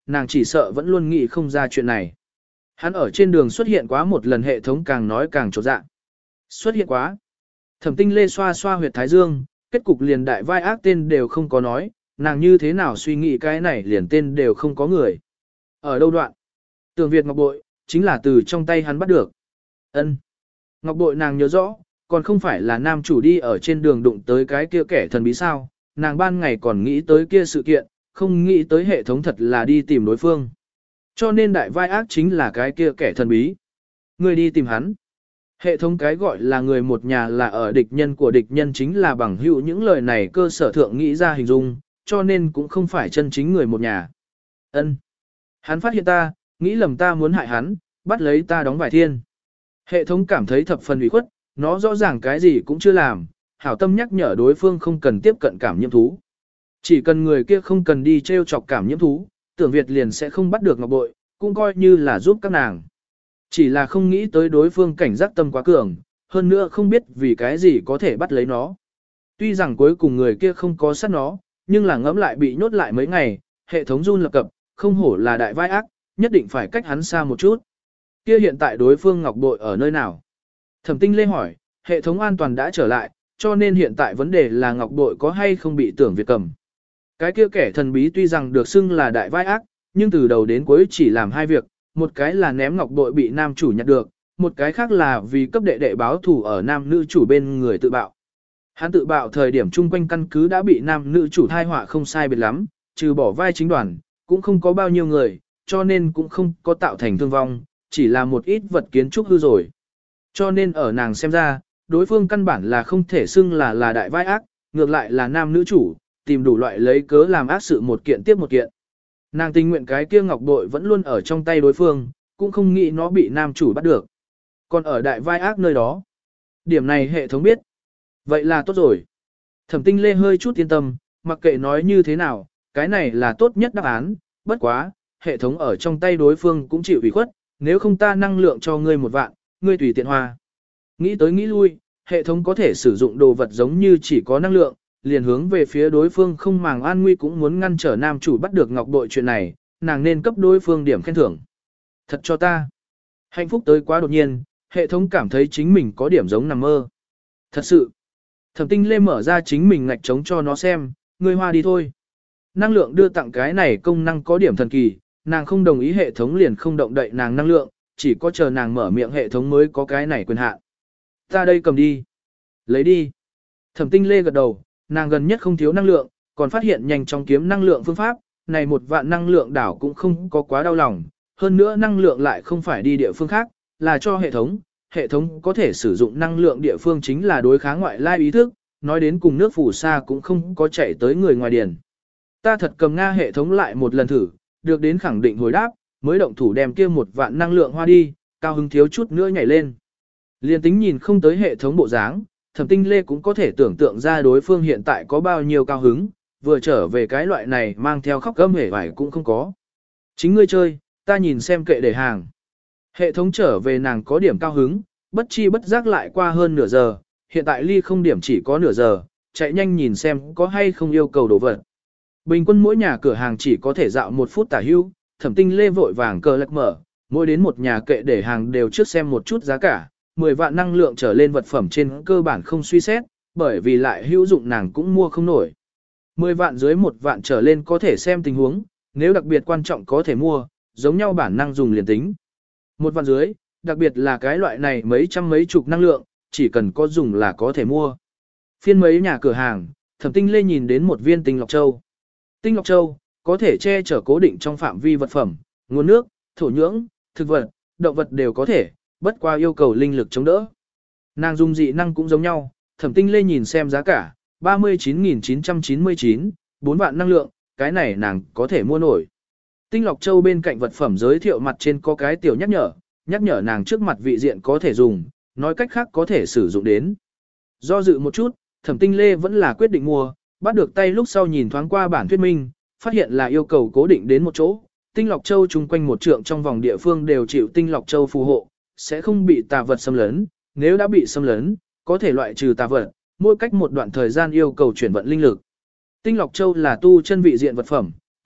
nàng chỉ sợ vẫn luôn nghĩ không ra chuyện này. Hắn ở trên đường xuất hiện quá một lần, hệ thống càng nói càng trột dạ. Xuất hiện quá. Thẩm Tinh Lê xoa xoa huyệt thái dương, kết cục liền đại vai ác tên đều không có nói, nàng như thế nào suy nghĩ cái này liền tên đều không có người. Ở đâu đoạn? Tường Việt ngọc bội, chính là từ trong tay hắn bắt được. Ân. Ngọc bội nàng nhớ rõ, còn không phải là nam chủ đi ở trên đường đụng tới cái kia kẻ thần bí sao, nàng ban ngày còn nghĩ tới kia sự kiện, không nghĩ tới hệ thống thật là đi tìm đối phương. Cho nên đại vai ác chính là cái kia kẻ thần bí. Người đi tìm hắn. Hệ thống cái gọi là người một nhà là ở địch nhân của địch nhân chính là bằng hữu, những lời này cơ sở thượng nghĩ ra hình dung, cho nên cũng không phải chân chính người một nhà. Ân. Hắn phát hiện ta, nghĩ lầm ta muốn hại hắn, bắt lấy ta đóng vải thiên. Hệ thống cảm thấy thập phần ủy khuất, nó rõ ràng cái gì cũng chưa làm, hảo tâm nhắc nhở đối phương không cần tiếp cận cảm nhiễm thú. Chỉ cần người kia không cần đi treo chọc cảm nhiễm thú, Tưởng Việt liền sẽ không bắt được ngọc bội, cũng coi như là giúp các nàng. Chỉ là không nghĩ tới đối phương cảnh giác tâm quá cường, hơn nữa không biết vì cái gì có thể bắt lấy nó. Tuy rằng cuối cùng người kia không có sát nó, nhưng là ngẫm lại bị nhốt lại mấy ngày, hệ thống run lập cập, không hổ là đại vai ác, nhất định phải cách hắn xa một chút. Kia hiện tại đối phương ngọc bội ở nơi nào? Thẩm Tinh Lê hỏi, hệ thống an toàn đã trở lại, cho nên hiện tại vấn đề là ngọc bội có hay không bị Tưởng Việt cầm. Cái kia kẻ thần bí tuy rằng được xưng là đại vai ác, nhưng từ đầu đến cuối chỉ làm hai việc, một cái là ném ngọc bội bị nam chủ nhặt được, một cái khác là vì cấp đệ đệ báo thù ở nam nữ chủ bên người tự bạo. Hắn tự bạo thời điểm chung quanh căn cứ đã bị nam nữ chủ thai họa không sai biệt lắm, trừ bỏ vai chính đoàn, cũng không có bao nhiêu người, cho nên cũng không có tạo thành thương vong, chỉ là một ít vật kiến trúc hư rồi. Cho nên ở nàng xem ra, đối phương căn bản là không thể xưng là là đại vai ác, ngược lại là nam nữ chủ, tìm đủ loại lấy cớ làm ác sự một kiện tiếp một kiện. Nàng tình nguyện cái kia ngọc bội vẫn luôn ở trong tay đối phương, cũng không nghĩ nó bị nam chủ bắt được. Còn ở đại vai ác nơi đó, điểm này hệ thống biết. Vậy là tốt rồi. Thẩm Tinh Lê hơi chút yên tâm, mặc kệ nói như thế nào, cái này là tốt nhất đáp án, bất quá, hệ thống ở trong tay đối phương cũng chịu ủy khuất, nếu không ta năng lượng cho ngươi một vạn, ngươi tùy tiện hoa. Nghĩ tới nghĩ lui, hệ thống có thể sử dụng đồ vật giống như chỉ có năng lượng, liền hướng về phía đối phương không màng an nguy cũng muốn ngăn trở nam chủ bắt được ngọc bội chuyện này, nàng nên cấp đối phương điểm khen thưởng. Thật cho ta. Hạnh phúc tới quá đột nhiên, hệ thống cảm thấy chính mình có điểm giống nằm mơ. Thật sự. Thẩm Tinh Lê mở ra chính mình ngạch trống cho nó xem, ngươi hoa đi thôi. Năng lượng đưa tặng cái này công năng có điểm thần kỳ, nàng không đồng ý hệ thống liền không động đậy nàng năng lượng, chỉ có chờ nàng mở miệng hệ thống mới có cái này quyền hạn. Ta đây cầm đi. Lấy đi. Thẩm Tinh Lê gật đầu, nàng gần nhất không thiếu năng lượng, còn phát hiện nhanh chóng kiếm năng lượng phương pháp, này một vạn năng lượng đảo cũng không có quá đau lòng, hơn nữa năng lượng lại không phải đi địa phương khác, là cho hệ thống, hệ thống có thể sử dụng năng lượng địa phương chính là đối kháng ngoại lai ý thức, nói đến cùng nước phù sa cũng không có chạy tới người ngoài điền. Ta thật cầm Nga hệ thống lại một lần thử, được đến khẳng định hồi đáp, mới động thủ đem kia một vạn năng lượng hoa đi, cao hứng thiếu chút nữa nhảy lên. Liên tính nhìn không tới hệ thống bộ dáng, Thẩm Tinh Lê cũng có thể tưởng tượng ra đối phương hiện tại có bao nhiêu cao hứng, vừa trở về cái loại này mang theo khóc gâm hề vải cũng không có. Chính ngươi chơi, ta nhìn xem kệ để hàng. Hệ thống trở về nàng có điểm cao hứng, bất chi bất giác lại qua hơn nửa giờ, hiện tại ly không điểm chỉ có nửa giờ, chạy nhanh nhìn xem có hay không yêu cầu đồ vật. Bình quân mỗi nhà cửa hàng chỉ có thể dạo một phút tả hưu, Thẩm Tinh Lê vội vàng cờ lật mở, mỗi đến một nhà kệ để hàng đều trước xem một chút giá cả, mười vạn năng lượng trở lên vật phẩm trên cơ bản không suy xét, bởi vì lại hữu dụng nàng cũng mua không nổi. mười vạn dưới một vạn trở lên có thể xem tình huống, nếu đặc biệt quan trọng có thể mua, giống nhau bản năng dùng liền tính. Một vạn dưới, đặc biệt là cái loại này mấy trăm mấy chục năng lượng, chỉ cần có dùng là có thể mua. Phiên mấy nhà cửa hàng, Thẩm Tinh Lê nhìn đến một viên tinh lọc châu. Tinh lọc châu, có thể che chở cố định trong phạm vi vật phẩm, nguồn nước, thổ nhưỡng, thực vật, động vật đều có thể, bất qua yêu cầu linh lực chống đỡ. Nàng dùng dị năng cũng giống nhau, Thẩm Tinh Lê nhìn xem giá cả, ba mươi chín nghìn chín trăm chín mươi chín, bốn vạn năng lượng, cái này nàng có thể mua nổi. Tinh lọc châu bên cạnh vật phẩm giới thiệu mặt trên có cái tiểu nhắc nhở, nhắc nhở nàng trước mặt vị diện có thể dùng, nói cách khác có thể sử dụng đến. Do dự một chút, Thẩm Tinh Lê vẫn là quyết định mua, bắt được tay lúc sau nhìn thoáng qua bản thuyết minh, phát hiện là yêu cầu cố định đến một chỗ. Tinh lọc châu chung quanh một trượng trong vòng địa phương đều chịu tinh lọc châu phù hộ, sẽ không bị tà vật xâm lấn, nếu đã bị xâm lấn, có thể loại trừ tà vật, mỗi cách một đoạn thời gian yêu cầu chuyển vận linh lực. Tinh lọc châu là tu chân vị diện vật phẩm,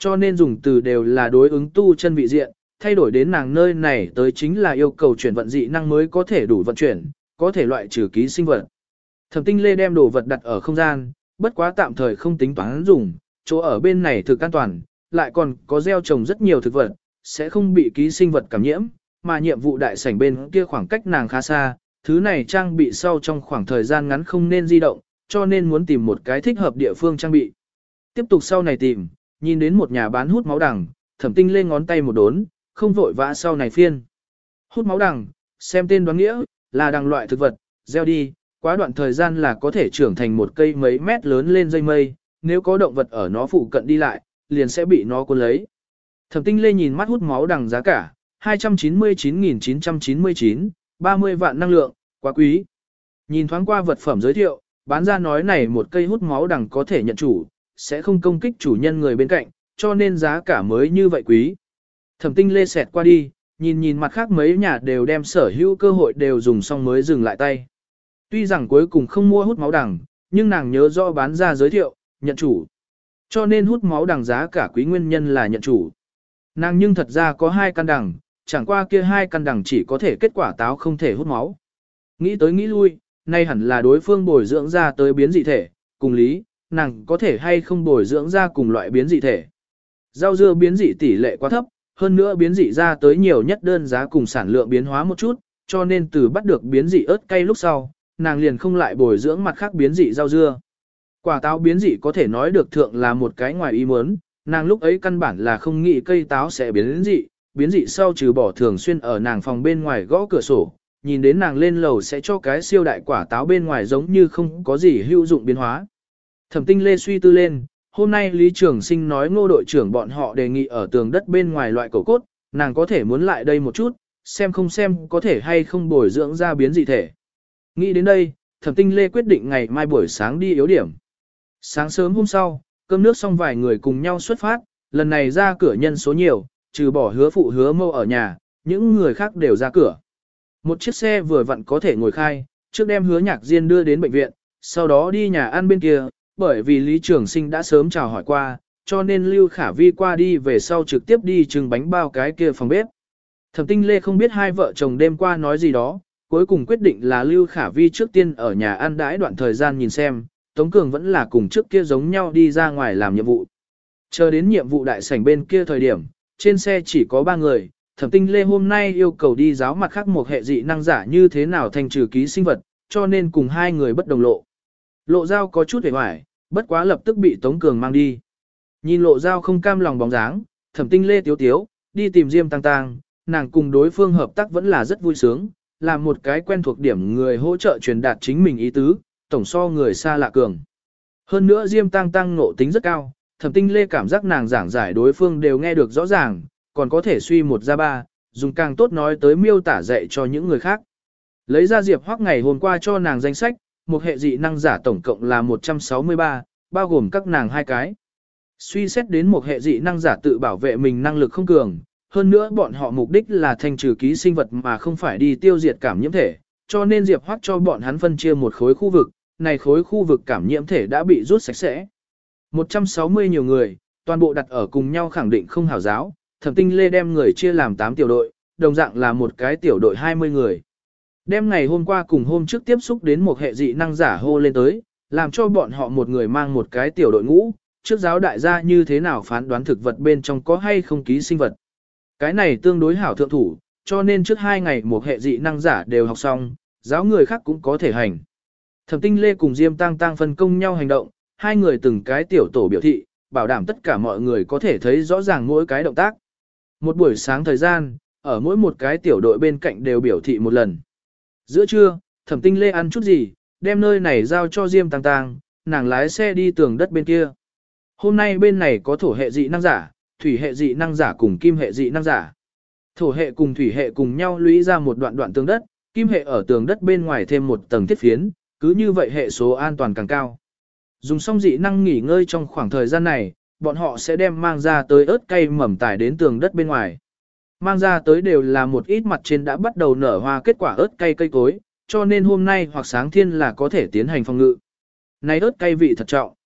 cho nên dùng từ đều là đối ứng tu chân vị diện, thay đổi đến nàng nơi này tới chính là yêu cầu chuyển vận dị năng mới có thể đủ vận chuyển, có thể loại trừ ký sinh vật. Thẩm Tinh Lê đem đồ vật đặt ở không gian, bất quá tạm thời không tính toán dùng, chỗ ở bên này thực an toàn, lại còn có gieo trồng rất nhiều thực vật, sẽ không bị ký sinh vật cảm nhiễm, mà nhiệm vụ đại sảnh bên kia khoảng cách nàng khá xa, thứ này trang bị sau trong khoảng thời gian ngắn không nên di động, cho nên muốn tìm một cái thích hợp địa phương trang bị. Tiếp tục sau này tìm, nhìn đến một nhà bán hút máu đằng, Thẩm Tinh Lê ngón tay một đốn, không vội vã sau này phiên. Hút máu đằng, xem tên đoán nghĩa, là đằng loại thực vật, gieo đi, quá đoạn thời gian là có thể trưởng thành một cây mấy mét lớn lên dây mây, nếu có động vật ở nó phụ cận đi lại, liền sẽ bị nó cuốn lấy. Thẩm Tinh Lê nhìn mắt hút máu đằng giá cả, hai trăm chín mươi chín nghìn chín trăm chín mươi chín, ba mươi vạn năng lượng, quá quý. Nhìn thoáng qua vật phẩm giới thiệu, bán ra nói này một cây hút máu đằng có thể nhận chủ, sẽ không công kích chủ nhân người bên cạnh, cho nên giá cả mới như vậy quý. Thẩm Tinh Lê xẹt qua đi, nhìn nhìn mặt khác mấy nhà đều đem sở hữu cơ hội đều dùng xong mới dừng lại tay. Tuy rằng cuối cùng không mua hút máu đằng, nhưng nàng nhớ rõ bán ra giới thiệu, nhận chủ. Cho nên hút máu đằng giá cả quý nguyên nhân là nhận chủ. Nàng nhưng thật ra có hai căn đằng, chẳng qua kia hai căn đằng chỉ có thể kết quả táo không thể hút máu. Nghĩ tới nghĩ lui, nay hẳn là đối phương bồi dưỡng ra tới biến dị thể, cùng lý, nàng có thể hay không bồi dưỡng ra cùng loại biến dị thể. Rau dưa biến dị tỷ lệ quá thấp, hơn nữa biến dị ra tới nhiều nhất đơn giá cùng sản lượng biến hóa một chút, cho nên từ bắt được biến dị ớt cay lúc sau, nàng liền không lại bồi dưỡng mặt khác biến dị rau dưa. Quả táo biến dị có thể nói được thượng là một cái ngoài ý muốn, nàng lúc ấy căn bản là không nghĩ cây táo sẽ biến dị, biến dị sau trừ bỏ thường xuyên ở nàng phòng bên ngoài gõ cửa sổ, nhìn đến nàng lên lầu sẽ cho cái siêu đại quả táo bên ngoài giống như không có gì hữu dụng biến hóa. Thẩm Tinh Lê suy tư lên, hôm nay Lý Trường Sinh nói Ngô đội trưởng bọn họ đề nghị ở tường đất bên ngoài loại cổ cốt, nàng có thể muốn lại đây một chút, xem không xem có thể hay không bồi dưỡng ra biến dị thể. Nghĩ đến đây, Thẩm Tinh Lê quyết định ngày mai buổi sáng đi yếu điểm. Sáng sớm hôm sau, cơm nước xong vài người cùng nhau xuất phát, lần này ra cửa nhân số nhiều, trừ bỏ hứa phụ hứa mâu ở nhà, những người khác đều ra cửa. Một chiếc xe vừa vặn có thể ngồi khai, trước đem hứa nhạc diên đưa đến bệnh viện, sau đó đi nhà ăn bên kia, bởi vì Lý Trường Sinh đã sớm chào hỏi qua, cho nên Lưu Khả Vi qua đi về sau trực tiếp đi trưng bánh bao cái kia phòng bếp. Thẩm Tinh Lê không biết hai vợ chồng đêm qua nói gì đó, cuối cùng quyết định là Lưu Khả Vi trước tiên ở nhà ăn đãi đoạn thời gian nhìn xem, Tống Cường vẫn là cùng trước kia giống nhau đi ra ngoài làm nhiệm vụ. Chờ đến nhiệm vụ đại sảnh bên kia thời điểm, trên xe chỉ có ba người, Thẩm Tinh Lê hôm nay yêu cầu đi giáo mặt khác một hệ dị năng giả như thế nào thành trừ ký sinh vật, cho nên cùng hai người bất đồng lộ. Lộ Giao có chút hề hoài, bất quá lập tức bị Tống Cường mang đi. Nhìn Lộ Giao không cam lòng bóng dáng, Thẩm Tinh Lê tiếu tiếu, đi tìm Diêm Tăng Tăng, nàng cùng đối phương hợp tác vẫn là rất vui sướng, làm một cái quen thuộc điểm người hỗ trợ truyền đạt chính mình ý tứ, tổng so người xa lạ cường. Hơn nữa Diêm Tăng Tăng ngộ tính rất cao, Thẩm Tinh Lê cảm giác nàng giảng giải đối phương đều nghe được rõ ràng, còn có thể suy một ra ba, dùng càng tốt nói tới miêu tả dạy cho những người khác. Lấy ra Diệp Hoắc ngày hôm qua cho nàng danh sách, một hệ dị năng giả tổng cộng là một trăm sáu mươi ba, bao gồm các nàng hai cái. Suy xét đến một hệ dị năng giả tự bảo vệ mình năng lực không cường, hơn nữa bọn họ mục đích là thanh trừ ký sinh vật mà không phải đi tiêu diệt cảm nhiễm thể, cho nên Diệp Hoắc cho bọn hắn phân chia một khối khu vực, này khối khu vực cảm nhiễm thể đã bị rút sạch sẽ. một trăm sáu mươi nhiều người, toàn bộ đặt ở cùng nhau khẳng định không hảo giáo, Thẩm Tinh Lê đem người chia làm tám tiểu đội, đồng dạng là một cái tiểu đội hai mươi người. Đem ngày hôm qua cùng hôm trước tiếp xúc đến một hệ dị năng giả hô lên tới, làm cho bọn họ một người mang một cái tiểu đội ngũ, trước giáo đại gia như thế nào phán đoán thực vật bên trong có hay không ký sinh vật. Cái này tương đối hảo thượng thủ, cho nên trước hai ngày một hệ dị năng giả đều học xong, giáo người khác cũng có thể hành. Thẩm Tinh Lê cùng Diêm Tăng Tăng phân công nhau hành động, hai người từng cái tiểu tổ biểu thị, bảo đảm tất cả mọi người có thể thấy rõ ràng mỗi cái động tác. Một buổi sáng thời gian, ở mỗi một cái tiểu đội bên cạnh đều biểu thị một lần. Giữa trưa, Thẩm Tinh Lê ăn chút gì, đem nơi này giao cho Diêm Tăng Tăng, nàng lái xe đi tường đất bên kia. Hôm nay bên này có thổ hệ dị năng giả, thủy hệ dị năng giả cùng kim hệ dị năng giả. Thổ hệ cùng thủy hệ cùng nhau lũy ra một đoạn đoạn tường đất, kim hệ ở tường đất bên ngoài thêm một tầng thiết phiến, cứ như vậy hệ số an toàn càng cao. Dùng xong dị năng nghỉ ngơi trong khoảng thời gian này, bọn họ sẽ đem mang ra tới ớt cay mầm tải đến tường đất bên ngoài. Mang ra tới đều là một ít mặt trên đã bắt đầu nở hoa kết quả ớt cay cây cối, cho nên hôm nay hoặc sáng thiên là có thể tiến hành phòng ngự. Này ớt cay vị thật trọng.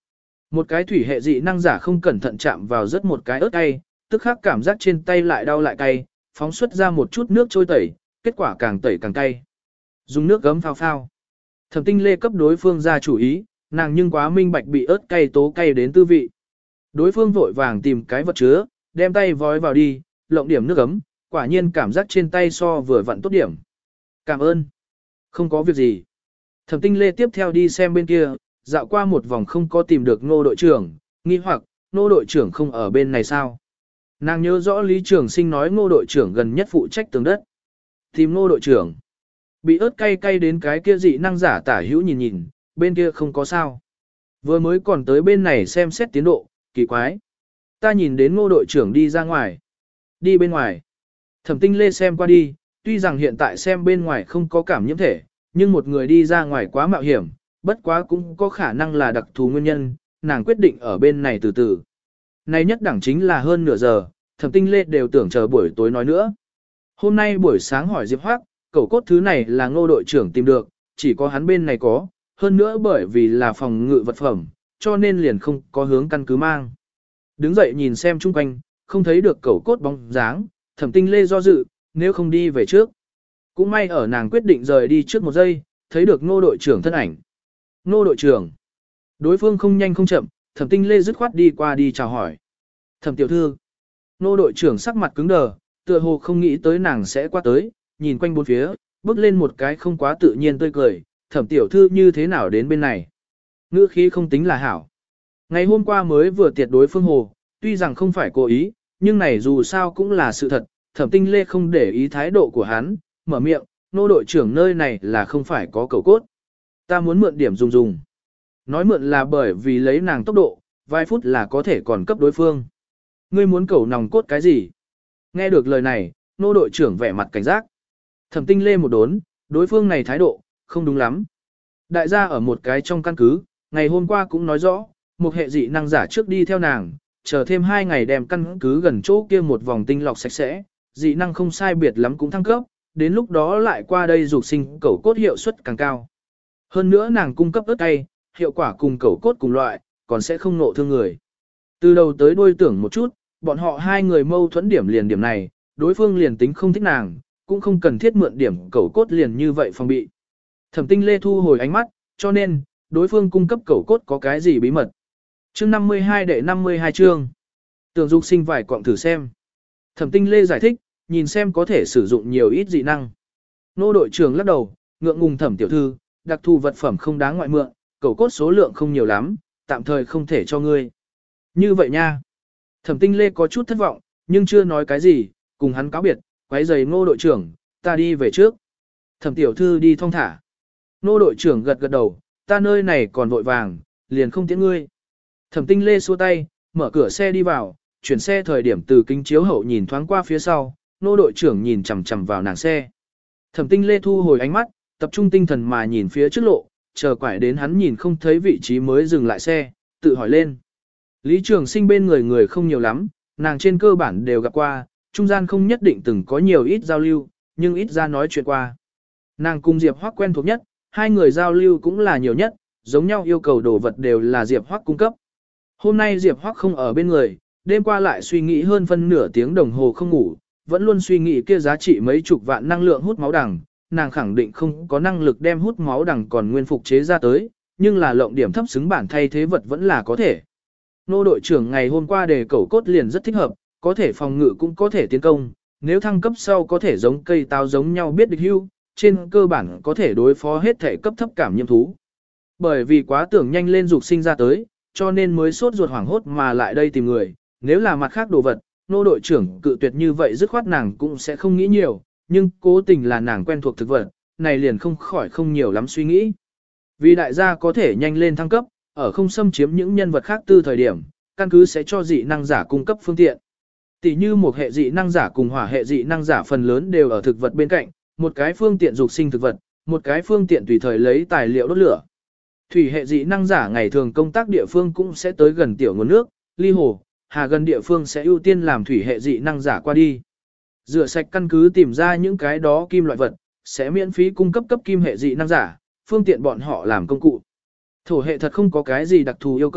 Một cái thủy hệ dị năng giả không cẩn thận chạm vào rất một cái ớt cay, tức khắc cảm giác trên tay lại đau lại cay, phóng xuất ra một chút nước trôi tẩy, kết quả càng tẩy càng cay. Dùng nước gấm phao phao. Thẩm Tinh Lê cấp đối phương ra chủ ý, nàng nhưng quá minh bạch bị ớt cay tố cay đến tư vị. Đối phương vội vàng tìm cái vật chứa, đem tay vói vào đi, lộng điểm nước ấm, quả nhiên cảm giác trên tay so vừa vặn tốt điểm. Cảm ơn. Không có việc gì. Thẩm Tinh Lê tiếp theo đi xem bên kia, dạo qua một vòng không có tìm được Ngô đội trưởng, nghi hoặc, Ngô đội trưởng không ở bên này sao? Nàng nhớ rõ Lý Trường Sinh nói Ngô đội trưởng gần nhất phụ trách tường đất. Tìm Ngô đội trưởng. Bị ớt cay cay đến cái kia dị năng giả tả hữu nhìn nhìn, bên kia không có sao. Vừa mới còn tới bên này xem xét tiến độ, kỳ quái. Ta nhìn đến Ngô đội trưởng đi ra ngoài. Đi bên ngoài. Thẩm Tinh Lê xem qua đi, tuy rằng hiện tại xem bên ngoài không có cảm nhiễm thể, nhưng một người đi ra ngoài quá mạo hiểm, bất quá cũng có khả năng là đặc thù nguyên nhân, nàng quyết định ở bên này từ từ. Nay nhất đẳng chính là hơn nửa giờ, Thẩm Tinh Lê đều tưởng chờ buổi tối nói nữa. Hôm nay buổi sáng hỏi Diệp Hoác, cẩu cốt thứ này là Ngô đội trưởng tìm được, chỉ có hắn bên này có, hơn nữa bởi vì là phòng ngự vật phẩm, cho nên liền không có hướng căn cứ mang. Đứng dậy nhìn xem chung quanh, không thấy được cẩu cốt bóng dáng, Thẩm Tinh Lê do dự, nếu không đi về trước. Cũng may ở nàng quyết định rời đi trước một giây, thấy được Ngô đội trưởng thân ảnh. Ngô đội trưởng. Đối phương không nhanh không chậm, Thẩm Tinh Lê dứt khoát đi qua đi chào hỏi. Thẩm tiểu thư. Ngô đội trưởng sắc mặt cứng đờ, tựa hồ không nghĩ tới nàng sẽ qua tới, nhìn quanh bốn phía, bước lên một cái không quá tự nhiên tươi cười, Thẩm tiểu thư như thế nào đến bên này. Ngữ khí không tính là hảo. Ngày hôm qua mới vừa tiệt đối phương hồ, tuy rằng không phải cố ý, nhưng này dù sao cũng là sự thật, Thẩm Tinh Lê không để ý thái độ của hắn, mở miệng, Ngô đội trưởng nơi này là không phải có cầu cốt. Ta muốn mượn điểm dùng dùng. Nói mượn là bởi vì lấy nàng tốc độ, vài phút là có thể còn cấp đối phương. Ngươi muốn cầu nòng cốt cái gì? Nghe được lời này, Ngô đội trưởng vẻ mặt cảnh giác. Thẩm Tinh Lê một đốn, đối phương này thái độ, không đúng lắm. Đại gia ở một cái trong căn cứ, ngày hôm qua cũng nói rõ, một hệ dị năng giả trước đi theo nàng, chờ thêm hai ngày đem căn cứ gần chỗ kia một vòng tinh lọc sạch sẽ, dị năng không sai biệt lắm cũng thăng cấp, đến lúc đó lại qua đây dục sinh cẩu cốt hiệu suất càng cao. Hơn nữa nàng cung cấp ớt cay, hiệu quả cùng cẩu cốt cùng loại, còn sẽ không nộ thương người. Từ đầu tới đuôi tưởng một chút, bọn họ hai người mâu thuẫn điểm liền điểm này, đối phương liền tính không thích nàng, cũng không cần thiết mượn điểm cẩu cốt liền như vậy phòng bị. Thẩm Tinh Lê thu hồi ánh mắt, cho nên, đối phương cung cấp cẩu cốt có cái gì bí mật. Chương năm mươi hai đệ năm mươi hai chương. Tưởng dục sinh vài quọng thử xem. Thẩm Tinh Lê giải thích, nhìn xem có thể sử dụng nhiều ít dị năng. Nô đội trưởng lắc đầu, ngượng ngùng Thẩm tiểu thư, đặc thù vật phẩm không đáng ngoại mượn, cẩu cốt số lượng không nhiều lắm, tạm thời không thể cho ngươi. Như vậy nha. Thẩm Tinh Lê có chút thất vọng, nhưng chưa nói cái gì, cùng hắn cáo biệt, quấy giày Ngô đội trưởng, ta đi về trước. Thẩm tiểu thư đi thong thả. Ngô đội trưởng gật gật đầu, ta nơi này còn vội vàng, liền không tiễn ngươi. Thẩm Tinh Lê xua tay, mở cửa xe đi vào, chuyển xe thời điểm từ kính chiếu hậu nhìn thoáng qua phía sau, Ngô đội trưởng nhìn chằm chằm vào nàng xe. Thẩm Tinh Lê thu hồi ánh mắt, tập trung tinh thần mà nhìn phía trước lộ, chờ quải đến hắn nhìn không thấy vị trí mới dừng lại xe, tự hỏi lên. Lý Trường Sinh bên người người không nhiều lắm, nàng trên cơ bản đều gặp qua, trung gian không nhất định từng có nhiều ít giao lưu, nhưng ít ra nói chuyện qua. Nàng cùng Diệp Hoắc quen thuộc nhất, hai người giao lưu cũng là nhiều nhất, giống nhau yêu cầu đồ vật đều là Diệp Hoắc cung cấp. Hôm nay Diệp Hoắc không ở bên người, đêm qua lại suy nghĩ hơn phân nửa tiếng đồng hồ không ngủ, vẫn luôn suy nghĩ kia giá trị mấy chục vạn năng lượng hút máu đằng, nàng khẳng định không có năng lực đem hút máu đằng còn nguyên phục chế ra tới, nhưng là lộng điểm thấp xứng bản thay thế vật vẫn là có thể. Nô đội trưởng ngày hôm qua đề cẩu cốt liền rất thích hợp, có thể phòng ngự cũng có thể tiến công, nếu thăng cấp sau có thể giống cây táo giống nhau biết địch hưu, trên cơ bản có thể đối phó hết thể cấp thấp cảm nhiễm thú. Bởi vì quá tưởng nhanh lên dục sinh ra tới, cho nên mới sốt ruột hoảng hốt mà lại đây tìm người, nếu là mặt khác đồ vật, nô đội trưởng cự tuyệt như vậy dứt khoát nàng cũng sẽ không nghĩ nhiều, nhưng cố tình là nàng quen thuộc thực vật, này liền không khỏi không nhiều lắm suy nghĩ. Vì đại gia có thể nhanh lên thăng cấp, ở không xâm chiếm những nhân vật khác tư thời điểm, căn cứ sẽ cho dị năng giả cung cấp phương tiện. Tỷ như một hệ dị năng giả cùng hỏa hệ dị năng giả phần lớn đều ở thực vật bên cạnh, một cái phương tiện dục sinh thực vật, một cái phương tiện tùy thời lấy tài liệu đốt lửa. Thủy hệ dị năng giả ngày thường công tác địa phương cũng sẽ tới gần tiểu nguồn nước, ly hồ, hà gần địa phương sẽ ưu tiên làm thủy hệ dị năng giả qua đi. Rửa sạch căn cứ tìm ra những cái đó kim loại vật, sẽ miễn phí cung cấp cấp kim hệ dị năng giả, phương tiện bọn họ làm công cụ. Thổ hệ thật không có cái gì đặc thù yêu cầu,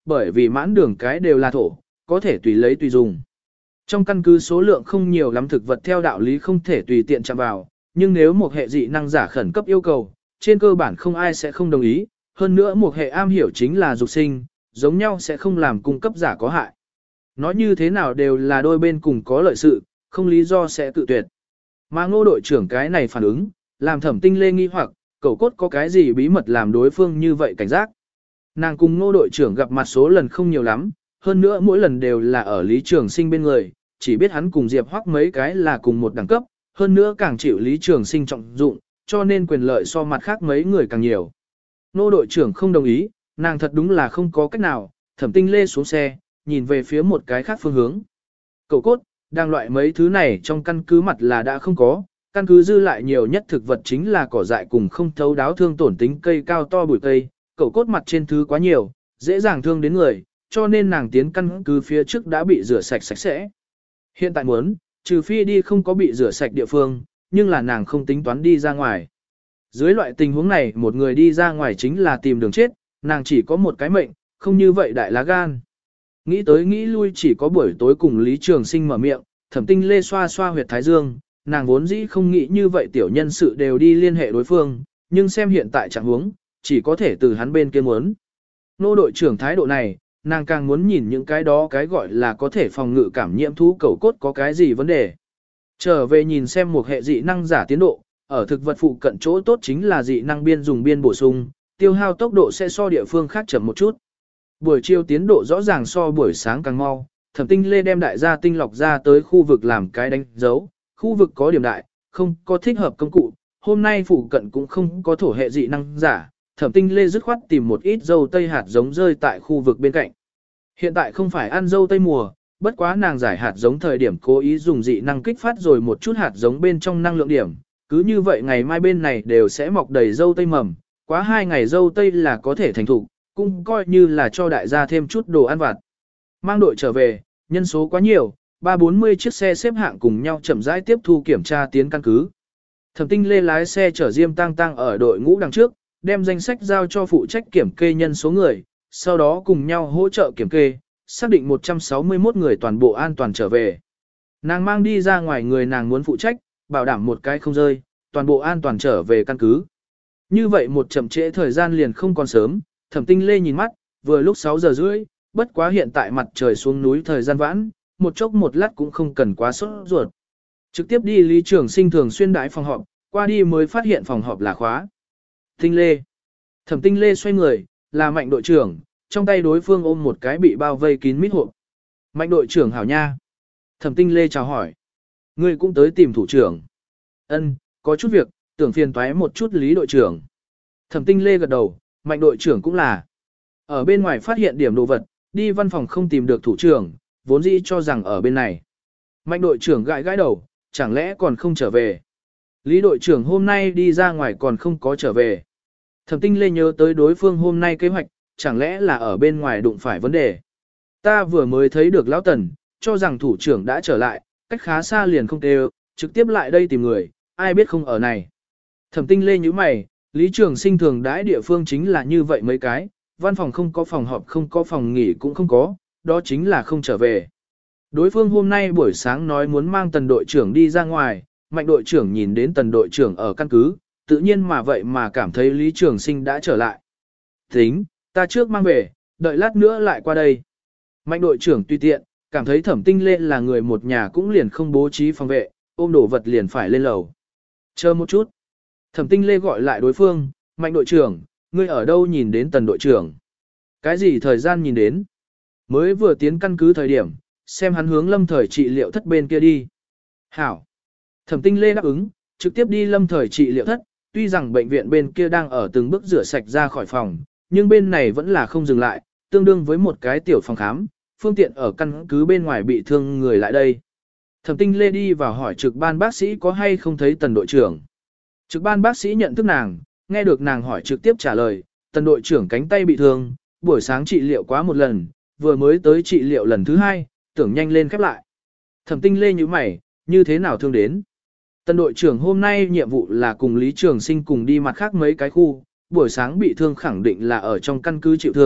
bởi vì mãn đường cái đều là thổ, có thể tùy lấy tùy dùng. Trong căn cứ số lượng không nhiều lắm thực vật theo đạo lý không thể tùy tiện chạm vào, nhưng nếu một hệ dị năng giả khẩn cấp yêu cầu, trên cơ bản không ai sẽ không đồng ý, hơn nữa một hệ am hiểu chính là dục sinh, giống nhau sẽ không làm cung cấp giả có hại. Nói như thế nào đều là đôi bên cùng có lợi sự, không lý do sẽ tự tuyệt. Mà Ngô đội trưởng cái này phản ứng, làm Thẩm Tinh Lê nghi hoặc, cậu cốt có cái gì bí mật làm đối phương như vậy cảnh giác. Nàng cùng Ngô đội trưởng gặp mặt số lần không nhiều lắm, hơn nữa mỗi lần đều là ở Lý Trường Sinh bên người, chỉ biết hắn cùng Diệp Hoắc mấy cái là cùng một đẳng cấp, hơn nữa càng chịu Lý Trường Sinh trọng dụng, cho nên quyền lợi so mặt khác mấy người càng nhiều. Ngô đội trưởng không đồng ý, nàng thật đúng là không có cách nào, Thẩm Tinh Lê xuống xe, nhìn về phía một cái khác phương hướng. Cậu cốt, đang loại mấy thứ này trong căn cứ mặt là đã không có, căn cứ dư lại nhiều nhất thực vật chính là cỏ dại cùng không thấu đáo thương tổn tính cây cao to bụi cây, cậu cốt mặt trên thứ quá nhiều, dễ dàng thương đến người, cho nên nàng tiến căn cứ phía trước đã bị rửa sạch sạch sẽ. Hiện tại muốn, trừ phi đi không có bị rửa sạch địa phương, nhưng là nàng không tính toán đi ra ngoài. Dưới loại tình huống này một người đi ra ngoài chính là tìm đường chết, nàng chỉ có một cái mệnh, không như vậy đại lá gan. Nghĩ tới nghĩ lui chỉ có buổi tối cùng Lý Trường Sinh mở miệng, Thẩm Tinh Lê xoa xoa huyệt thái dương, nàng vốn dĩ không nghĩ như vậy tiểu nhân sự đều đi liên hệ đối phương, nhưng xem hiện tại trạng huống, chỉ có thể từ hắn bên kia muốn. Nô đội trưởng thái độ này, nàng càng muốn nhìn những cái đó cái gọi là có thể phòng ngự cảm nhiễm thú cẩu cốt có cái gì vấn đề. Trở về nhìn xem một hệ dị năng giả tiến độ, ở thực vật phụ cận chỗ tốt chính là dị năng biên dùng biên bổ sung, tiêu hao tốc độ sẽ so địa phương khác chậm một chút. Buổi chiều tiến độ rõ ràng so buổi sáng càng mau, Thẩm Tinh Lê đem đại gia tinh lọc ra tới khu vực làm cái đánh dấu, khu vực có điểm đại, không có thích hợp công cụ, hôm nay phụ cận cũng không có thổ hệ dị năng giả, Thẩm Tinh Lê dứt khoát tìm một ít dâu tây hạt giống rơi tại khu vực bên cạnh. Hiện tại không phải ăn dâu tây mùa, bất quá nàng giải hạt giống thời điểm cố ý dùng dị năng kích phát rồi một chút hạt giống bên trong năng lượng điểm, cứ như vậy ngày mai bên này đều sẽ mọc đầy dâu tây mầm, quá hai ngày dâu tây là có thể thành thục, cũng coi như là cho đại gia thêm chút đồ ăn vặt. Mang đội trở về, nhân số quá nhiều, ba bốn mươi chiếc xe xếp hạng cùng nhau chậm rãi tiếp thu kiểm tra tiến căn cứ. Thẩm Tinh Lê lái xe chở Diêm Tăng Tăng ở đội ngũ đằng trước, đem danh sách giao cho phụ trách kiểm kê nhân số người, sau đó cùng nhau hỗ trợ kiểm kê, xác định một trăm sáu mươi mốt người toàn bộ an toàn trở về. Nàng mang đi ra ngoài người nàng muốn phụ trách, bảo đảm một cái không rơi, toàn bộ an toàn trở về căn cứ. Như vậy một chậm trễ thời gian liền không còn sớm, Thẩm Tinh Lê nhìn mắt, vừa lúc sáu giờ rưỡi, bất quá hiện tại mặt trời xuống núi thời gian vãn, một chốc một lát cũng không cần quá sốt ruột. Trực tiếp đi Lý Trường Sinh thường xuyên đãi phòng họp, qua đi mới phát hiện phòng họp là khóa. Tinh Lê. Thẩm Tinh Lê xoay người, là Mạnh đội trưởng, trong tay đối phương ôm một cái bị bao vây kín mít hộp. Mạnh đội trưởng hảo nha. Thẩm Tinh Lê chào hỏi. Ngươi cũng tới tìm thủ trưởng. Ân, có chút việc, tưởng phiền toái một chút Lý đội trưởng. Thẩm Tinh Lê gật đầu, Mạnh đội trưởng cũng là. Ở bên ngoài phát hiện điểm đồ vật, đi văn phòng không tìm được thủ trưởng, vốn dĩ cho rằng ở bên này. Mạnh đội trưởng gãi gãi đầu, chẳng lẽ còn không trở về. Lý đội trưởng hôm nay đi ra ngoài còn không có trở về. Thẩm Tinh Lê nhớ tới đối phương hôm nay kế hoạch, chẳng lẽ là ở bên ngoài đụng phải vấn đề. Ta vừa mới thấy được Lão Tần, cho rằng thủ trưởng đã trở lại, cách khá xa liền không tê trực tiếp lại đây tìm người, ai biết không ở này. Thẩm Tinh Lê nhíu mày, Lý Trường Sinh thường đãi địa phương chính là như vậy mấy cái, văn phòng không có phòng họp không có phòng nghỉ cũng không có, đó chính là không trở về. Đối phương hôm nay buổi sáng nói muốn mang Tần đội trưởng đi ra ngoài, Mạnh đội trưởng nhìn đến Tần đội trưởng ở căn cứ, tự nhiên mà vậy mà cảm thấy Lý Trường Sinh đã trở lại. Tính, ta trước mang về, đợi lát nữa lại qua đây. Mạnh đội trưởng tùy tiện, cảm thấy Thẩm Tinh Lê là người một nhà cũng liền không bố trí phòng vệ, ôm đồ vật liền phải lên lầu. Chờ một chút. Thẩm Tinh Lê gọi lại đối phương, Mạnh đội trưởng, ngươi ở đâu nhìn đến Tần đội trưởng? Cái gì thời gian nhìn đến? Mới vừa tiến căn cứ thời điểm, xem hắn hướng Lâm Thời trị liệu thất bên kia đi. Hảo. Thẩm Tinh Lê đáp ứng, trực tiếp đi Lâm Thời trị liệu thất, tuy rằng bệnh viện bên kia đang ở từng bước rửa sạch ra khỏi phòng, nhưng bên này vẫn là không dừng lại, tương đương với một cái tiểu phòng khám, phương tiện ở căn cứ bên ngoài bị thương người lại đây. Thẩm Tinh Lê đi vào hỏi trực ban bác sĩ có hay không thấy Tần đội trưởng. Trực ban bác sĩ nhận thức nàng, nghe được nàng hỏi trực tiếp trả lời, Tần đội trưởng cánh tay bị thương, buổi sáng trị liệu quá một lần, vừa mới tới trị liệu lần thứ hai, tưởng nhanh lên khép lại. Thẩm Tinh Lê như mày, như thế nào thương đến? Tần đội trưởng hôm nay nhiệm vụ là cùng Lý Trường Sinh cùng đi mặt khác mấy cái khu, buổi sáng bị thương khẳng định là ở trong căn cứ chịu thương,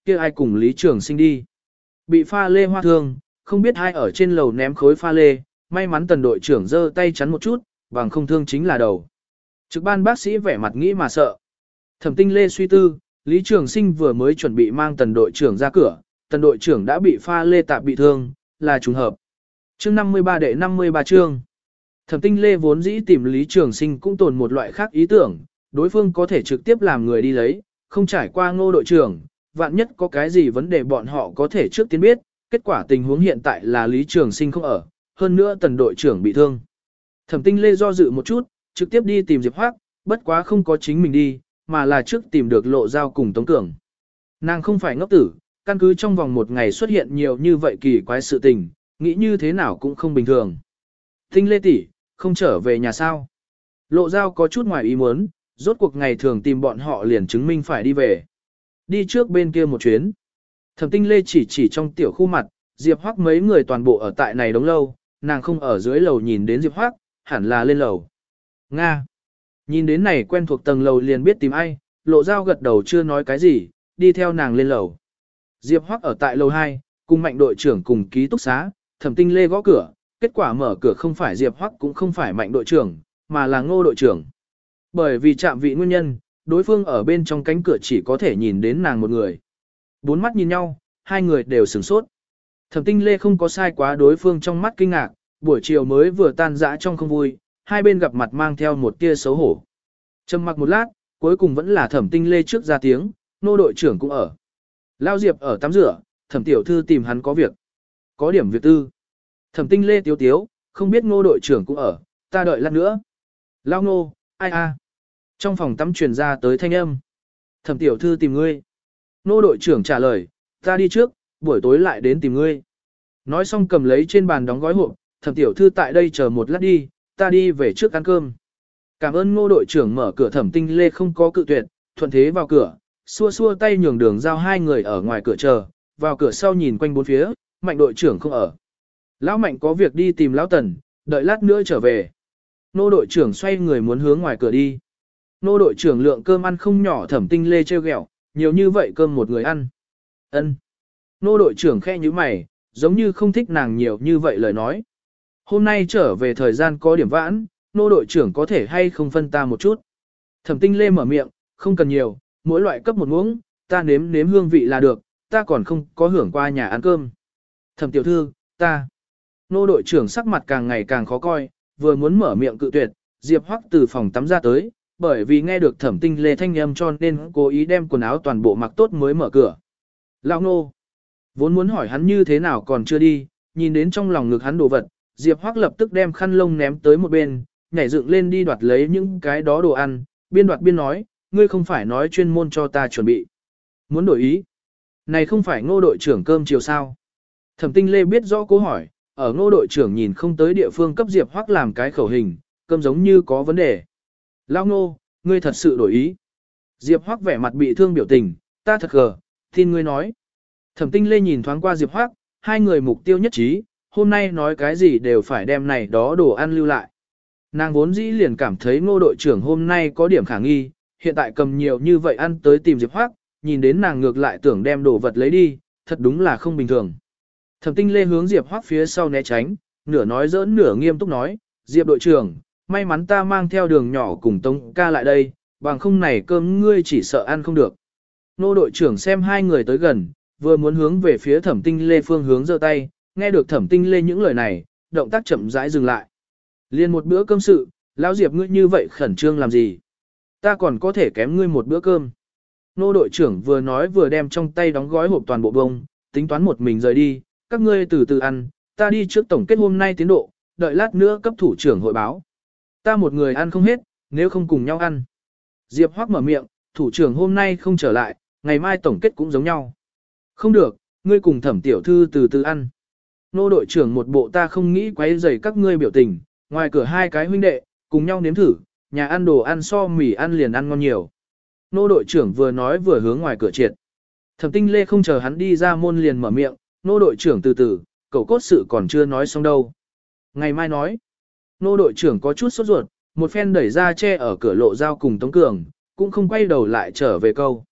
kia ai cùng Lý Trường Sinh đi. Bị pha lê hoa thương, không biết ai ở trên lầu ném khối pha lê, may mắn tần đội trưởng giơ tay chắn một chút, bằng không thương chính là đầu. Trực ban bác sĩ vẻ mặt nghĩ mà sợ. Thẩm Tinh Lê suy tư, Lý Trường Sinh vừa mới chuẩn bị mang tần đội trưởng ra cửa, tần đội trưởng đã bị pha lê tạp bị thương, là trùng hợp. Chương năm mươi ba đệ năm mươi ba chương. Thẩm Tinh Lê vốn dĩ tìm Lý Trường Sinh cũng tồn một loại khác ý tưởng, đối phương có thể trực tiếp làm người đi lấy, không trải qua Ngô đội trưởng, vạn nhất có cái gì vấn đề bọn họ có thể trước tiên biết, kết quả tình huống hiện tại là Lý Trường Sinh không ở, hơn nữa tần đội trưởng bị thương. Thẩm Tinh Lê do dự một chút, trực tiếp đi tìm Diệp Hoác, bất quá không có chính mình đi, mà là trước tìm được Lộ Giao cùng Tống Cường. Nàng không phải ngốc tử, căn cứ trong vòng một ngày xuất hiện nhiều như vậy kỳ quái sự tình, nghĩ như thế nào cũng không bình thường. Tinh Lê tỷ, không trở về nhà sao? Lộ Giao có chút ngoài ý muốn, rốt cuộc ngày thường tìm bọn họ liền chứng minh phải đi về. Đi trước bên kia một chuyến. Thẩm Tinh Lê chỉ chỉ trong tiểu khu mặt, Diệp Hoác mấy người toàn bộ ở tại này đống lâu, nàng không ở dưới lầu nhìn đến Diệp Hoác, hẳn là lên lầu. Nga. Nhìn đến này quen thuộc tầng lầu liền biết tìm ai, Lộ Giao gật đầu chưa nói cái gì, đi theo nàng lên lầu. Diệp Hoác ở tại lầu hai, cùng Mạnh đội trưởng cùng ký túc xá, Thẩm Tinh Lê gõ cửa, kết quả mở cửa không phải Diệp Hoác cũng không phải Mạnh đội trưởng, mà là Ngô đội trưởng. Bởi vì chạm vị nguyên nhân, đối phương ở bên trong cánh cửa chỉ có thể nhìn đến nàng một người. Bốn mắt nhìn nhau, hai người đều sửng sốt. Thẩm Tinh Lê không có sai quá đối phương trong mắt kinh ngạc, buổi chiều mới vừa tan dã trong không vui, hai bên gặp mặt mang theo một tia xấu hổ. Trầm mặc một lát, cuối cùng vẫn là Thẩm Tinh Lê trước ra tiếng, Ngô đội trưởng cũng ở. Lao Diệp ở tắm rửa, Thẩm tiểu thư tìm hắn có việc. Có điểm việc tư. Thẩm Tinh Lê tiếu tiếu, không biết Ngô đội trưởng cũng ở, ta đợi lát nữa. Lao Ngô, ai a? Trong phòng tắm truyền ra tới thanh âm. Thẩm tiểu thư tìm ngươi. Ngô đội trưởng trả lời, ta đi trước, buổi tối lại đến tìm ngươi. Nói xong cầm lấy trên bàn đóng gói hộp, Thẩm tiểu thư tại đây chờ một lát đi, ta đi về trước ăn cơm. Cảm ơn Ngô đội trưởng mở cửa. Thẩm Tinh Lê không có cự tuyệt, thuận thế vào cửa, xua xua tay nhường đường giao hai người ở ngoài cửa chờ, vào cửa sau nhìn quanh bốn phía, Mạnh đội trưởng không ở. Lão Mạnh có việc đi tìm Lão Tần, đợi lát nữa trở về. Ngô đội trưởng xoay người muốn hướng ngoài cửa đi. Ngô đội trưởng lượng cơm ăn không nhỏ. Thẩm Tinh Lê trêu ghẹo, nhiều như vậy cơm một người ăn. Ân. Ngô đội trưởng khẽ nhíu mày, giống như không thích nàng nhiều như vậy lời nói. Hôm nay trở về thời gian có điểm vãn, Ngô đội trưởng có thể hay không phân ta một chút. Thẩm Tinh Lê mở miệng, không cần nhiều, mỗi loại cấp một muỗng, ta nếm nếm hương vị là được, ta còn không có hưởng qua nhà ăn cơm. Thẩm tiểu thư, ta. Ngô đội trưởng sắc mặt càng ngày càng khó coi, vừa muốn mở miệng cự tuyệt, Diệp Hoắc từ phòng tắm ra tới, bởi vì nghe được Thẩm Tinh Lê thanh âm cho nên cố ý đem quần áo toàn bộ mặc tốt mới mở cửa. Lão Ngô, vốn muốn hỏi hắn như thế nào còn chưa đi, nhìn đến trong lòng ngực hắn đồ vật, Diệp Hoắc lập tức đem khăn lông ném tới một bên, nhảy dựng lên đi đoạt lấy những cái đó đồ ăn, biên đoạt biên nói, ngươi không phải nói chuyên môn cho ta chuẩn bị. Muốn đổi ý? Này không phải Ngô đội trưởng cơm chiều sao? Thẩm Tinh Lê biết rõ câu hỏi, ở Ngô đội trưởng nhìn không tới địa phương cấp Diệp Hoắc làm cái khẩu hình, cơm giống như có vấn đề. Lão Ngô, ngươi thật sự đổi ý. Diệp Hoắc vẻ mặt bị thương biểu tình, ta thật gờ, tin ngươi nói. Thẩm Tinh Lê nhìn thoáng qua Diệp Hoắc, hai người mục tiêu nhất trí, hôm nay nói cái gì đều phải đem này đó đồ ăn lưu lại. Nàng vốn dĩ liền cảm thấy Ngô đội trưởng hôm nay có điểm khả nghi, hiện tại cầm nhiều như vậy ăn tới tìm Diệp Hoắc, nhìn đến nàng ngược lại tưởng đem đồ vật lấy đi, thật đúng là không bình thường. Thẩm Tinh Lê hướng Diệp Hoắc phía sau né tránh, nửa nói giỡn nửa nghiêm túc nói, Diệp đội trưởng, may mắn ta mang theo đường nhỏ cùng Tống ca lại đây, bằng không này cơm ngươi chỉ sợ ăn không được. Ngô đội trưởng xem hai người tới gần, vừa muốn hướng về phía Thẩm Tinh Lê phương hướng giơ tay, nghe được Thẩm Tinh Lê những lời này, động tác chậm rãi dừng lại. Liên một bữa cơm sự, lão Diệp ngươi như vậy khẩn trương làm gì? Ta còn có thể kém ngươi một bữa cơm. Ngô đội trưởng vừa nói vừa đem trong tay đóng gói hộp toàn bộ bông, tính toán một mình rời đi, các ngươi từ từ ăn, ta đi trước tổng kết hôm nay tiến độ, đợi lát nữa cấp thủ trưởng hội báo. Ta một người ăn không hết, nếu không cùng nhau ăn. Diệp Hoắc mở miệng, thủ trưởng hôm nay không trở lại, ngày mai tổng kết cũng giống nhau. Không được, ngươi cùng Thẩm tiểu thư từ từ ăn. Ngô đội trưởng một bộ ta không nghĩ quấy rầy các ngươi biểu tình, ngoài cửa hai cái huynh đệ, cùng nhau nếm thử, nhà ăn đồ ăn so mì ăn liền ăn ngon nhiều. Ngô đội trưởng vừa nói vừa hướng ngoài cửa triệt. Thẩm Tinh Lê không chờ hắn đi ra môn liền mở miệng, Ngô đội trưởng từ từ, cậu cốt sự còn chưa nói xong đâu. Ngày mai nói. Ngô đội trưởng có chút sốt ruột, một phen đẩy ra che ở cửa Lộ Giao cùng Tống Cường, cũng không quay đầu lại trở về câu.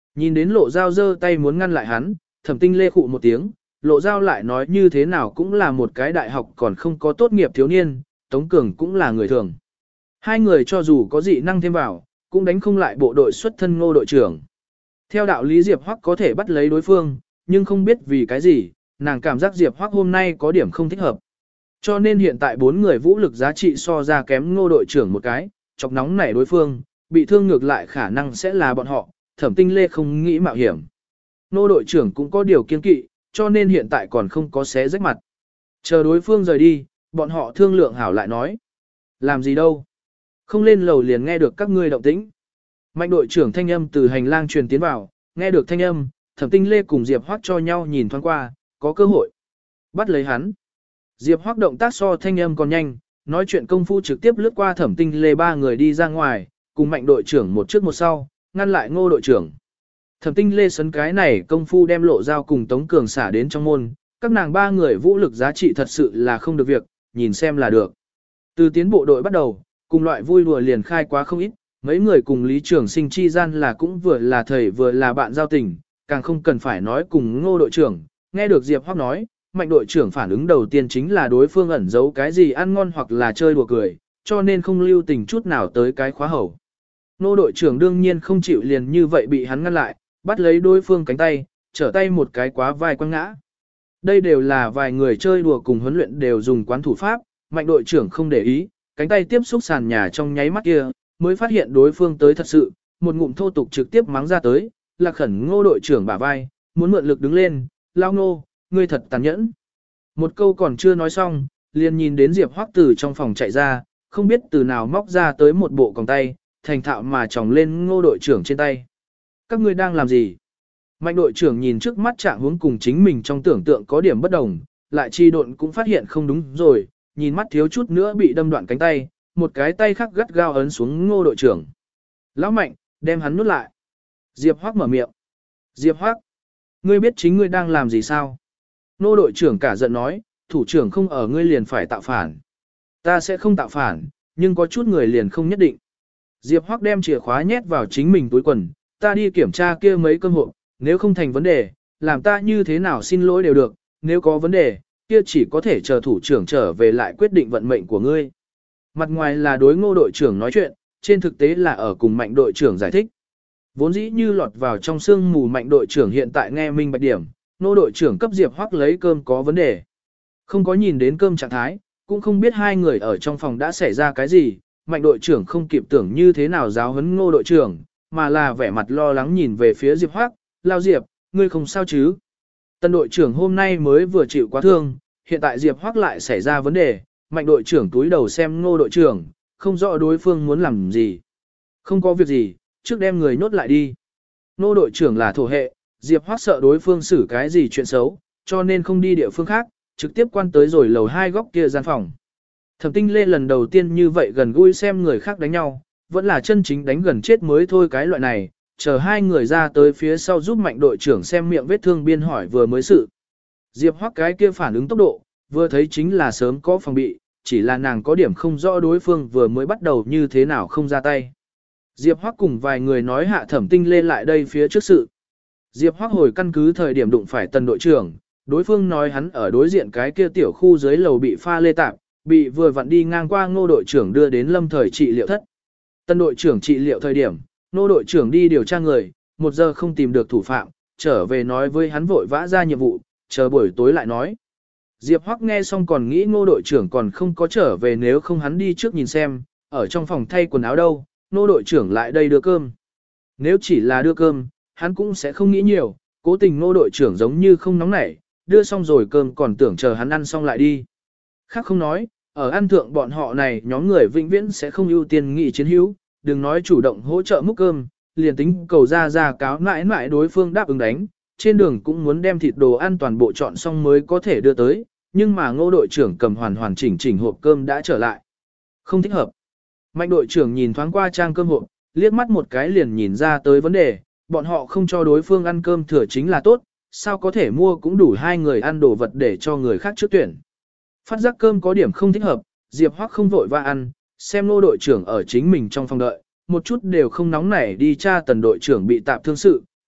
Nhìn đến lộ dao giơ tay muốn ngăn lại hắn, thẩm tinh lê khụ một tiếng, lộ dao lại nói như thế nào cũng là một cái đại học còn không có tốt nghiệp thiếu niên, Tống Cường cũng là người thường. Hai người cho dù có dị năng thêm vào, cũng đánh không lại bộ đội xuất thân Ngô đội trưởng. Theo đạo lý Diệp Hoắc có thể bắt lấy đối phương, nhưng không biết vì cái gì, nàng cảm giác Diệp Hoắc hôm nay có điểm không thích hợp. Cho nên hiện tại bốn người vũ lực giá trị so ra kém Ngô đội trưởng một cái, chọc nóng nảy đối phương, bị thương ngược lại khả năng sẽ là bọn họ, thẩm tinh lê không nghĩ mạo hiểm. Ngô đội trưởng cũng có điều kiên kỵ, cho nên hiện tại còn không có xé rách mặt. Chờ đối phương rời đi, bọn họ thương lượng hảo lại nói. Làm gì đâu? Không lên lầu liền nghe được các ngươi động tĩnh. Mạnh đội trưởng thanh âm từ hành lang truyền tiến vào, nghe được thanh âm, thẩm tinh lê cùng Diệp Hoắc cho nhau nhìn thoáng qua, có cơ hội. Bắt lấy hắn. Diệp Hoắc động tác so thanh âm còn nhanh, nói chuyện công phu trực tiếp lướt qua thẩm tinh lê ba người đi ra ngoài, cùng mạnh đội trưởng một trước một sau, ngăn lại Ngô đội trưởng. Thẩm tinh lê sấn cái này công phu đem lộ dao cùng Tống Cường xả đến trong môn, các nàng ba người vũ lực giá trị thật sự là không được việc, nhìn xem là được. Từ tiến bộ đội bắt đầu, cùng loại vui đùa liền khai quá không ít, mấy người cùng Lý Trường Sinh chi gian là cũng vừa là thầy vừa là bạn giao tình, càng không cần phải nói cùng Ngô đội trưởng. Nghe được Diệp Hoắc nói, mạnh đội trưởng phản ứng đầu tiên chính là đối phương ẩn giấu cái gì ăn ngon hoặc là chơi đùa cười, cho nên không lưu tình chút nào tới cái khóa hầu. Ngô đội trưởng đương nhiên không chịu liền như vậy bị hắn ngăn lại, bắt lấy đối phương cánh tay, trở tay một cái quá vai quăng ngã. Đây đều là vài người chơi đùa cùng huấn luyện đều dùng quán thủ pháp, mạnh đội trưởng không để ý, cánh tay tiếp xúc sàn nhà trong nháy mắt kia, mới phát hiện đối phương tới thật sự, một ngụm thô tục trực tiếp mắng ra tới, lạc khẩn Ngô đội trưởng bả vai, muốn mượn lực đứng lên, lao Ngô, ngươi thật tàn nhẫn. Một câu còn chưa nói xong, liền nhìn đến Diệp Hoắc từ trong phòng chạy ra, không biết từ nào móc ra tới một bộ còng tay, thành thạo mà tròng lên Ngô đội trưởng trên tay. Các ngươi đang làm gì? Mạnh đội trưởng nhìn trước mắt trạng huống cùng chính mình trong tưởng tượng có điểm bất đồng, lại chi độn cũng phát hiện không đúng rồi, nhìn mắt thiếu chút nữa bị đâm đoạn cánh tay, một cái tay khác gắt gao ấn xuống Ngô đội trưởng. Lão Mạnh, đem hắn nuốt lại. Diệp Hoắc mở miệng. Diệp Hoắc, ngươi biết chính ngươi đang làm gì sao? Ngô đội trưởng cả giận nói, thủ trưởng không ở ngươi liền phải tạo phản. Ta sẽ không tạo phản, nhưng có chút người liền không nhất định. Diệp Hoắc đem chìa khóa nhét vào chính mình túi quần, ta đi kiểm tra kia mấy cơm hộp, nếu không thành vấn đề, làm ta như thế nào xin lỗi đều được, nếu có vấn đề, kia chỉ có thể chờ thủ trưởng trở về lại quyết định vận mệnh của ngươi. Mặt ngoài là đối Ngô đội trưởng nói chuyện, trên thực tế là ở cùng mạnh đội trưởng giải thích. Vốn dĩ như lọt vào trong sương mù mạnh đội trưởng hiện tại nghe minh bạch điểm, Ngô đội trưởng cấp Diệp Hoắc lấy cơm có vấn đề. Không có nhìn đến cơm trạng thái, cũng không biết hai người ở trong phòng đã xảy ra cái gì, mạnh đội trưởng không kịp tưởng như thế nào giáo huấn Ngô đội trưởng, mà là vẻ mặt lo lắng nhìn về phía Diệp Hoắc, lao Diệp, ngươi không sao chứ? Tân đội trưởng hôm nay mới vừa chịu quá thương, hiện tại Diệp Hoắc lại xảy ra vấn đề, mạnh đội trưởng túi đầu xem Ngô đội trưởng, không rõ đối phương muốn làm gì. Không có việc gì, trước đem người nhốt lại đi. Ngô đội trưởng là thổ hệ, Diệp Hoắc sợ đối phương xử cái gì chuyện xấu, cho nên không đi địa phương khác, trực tiếp quan tới rồi lầu hai góc kia gian phòng. Thẩm Tinh Lê lần đầu tiên như vậy gần gũi xem người khác đánh nhau, vẫn là chân chính đánh gần chết mới thôi cái loại này, chờ hai người ra tới phía sau giúp mạnh đội trưởng xem miệng vết thương biên hỏi vừa mới sự. Diệp Hoắc cái kia phản ứng tốc độ, vừa thấy chính là sớm có phòng bị, chỉ là nàng có điểm không rõ đối phương vừa mới bắt đầu như thế nào không ra tay. Diệp Hoắc cùng vài người nói hạ Thẩm Tinh Lê lại đây phía trước sự. Diệp Hoắc hồi căn cứ thời điểm đụng phải tần đội trưởng, đối phương nói hắn ở đối diện cái kia tiểu khu dưới lầu bị pha lê tạp, bị vừa vặn đi ngang qua Ngô đội trưởng đưa đến lâm thời trị liệu thất. Tần đội trưởng trị liệu thời điểm, Ngô đội trưởng đi điều tra người, một giờ không tìm được thủ phạm, trở về nói với hắn vội vã ra nhiệm vụ, chờ buổi tối lại nói. Diệp Hoắc nghe xong còn nghĩ Ngô đội trưởng còn không có trở về nếu không hắn đi trước nhìn xem, ở trong phòng thay quần áo đâu, Ngô đội trưởng lại đây đưa cơm. Nếu chỉ là đưa cơm, hắn cũng sẽ không nghĩ nhiều, cố tình Ngô đội trưởng giống như không nóng nảy, đưa xong rồi cơm còn tưởng chờ hắn ăn xong lại đi. Khác không nói, ở ăn thượng bọn họ này nhóm người vĩnh viễn sẽ không ưu tiên nghị chiến hữu, đừng nói chủ động hỗ trợ múc cơm, liền tính cầu ra ra cáo mãi mãi đối phương đáp ứng đánh, trên đường cũng muốn đem thịt đồ ăn toàn bộ chọn xong mới có thể đưa tới, nhưng mà Ngô đội trưởng cầm hoàn hoàn chỉnh chỉnh hộp cơm đã trở lại. Không thích hợp. Mạnh đội trưởng nhìn thoáng qua trang cơm hộp, liếc mắt một cái liền nhìn ra tới vấn đề, bọn họ không cho đối phương ăn cơm thừa chính là tốt, sao có thể mua cũng đủ hai người ăn đồ vật để cho người khác trước tuyển. Phát giác cơm có điểm không thích hợp, Diệp Hoắc không vội va ăn, xem Ngô đội trưởng ở chính mình trong phòng đợi, một chút đều không nóng nảy đi tra tần đội trưởng bị tạp thương sự,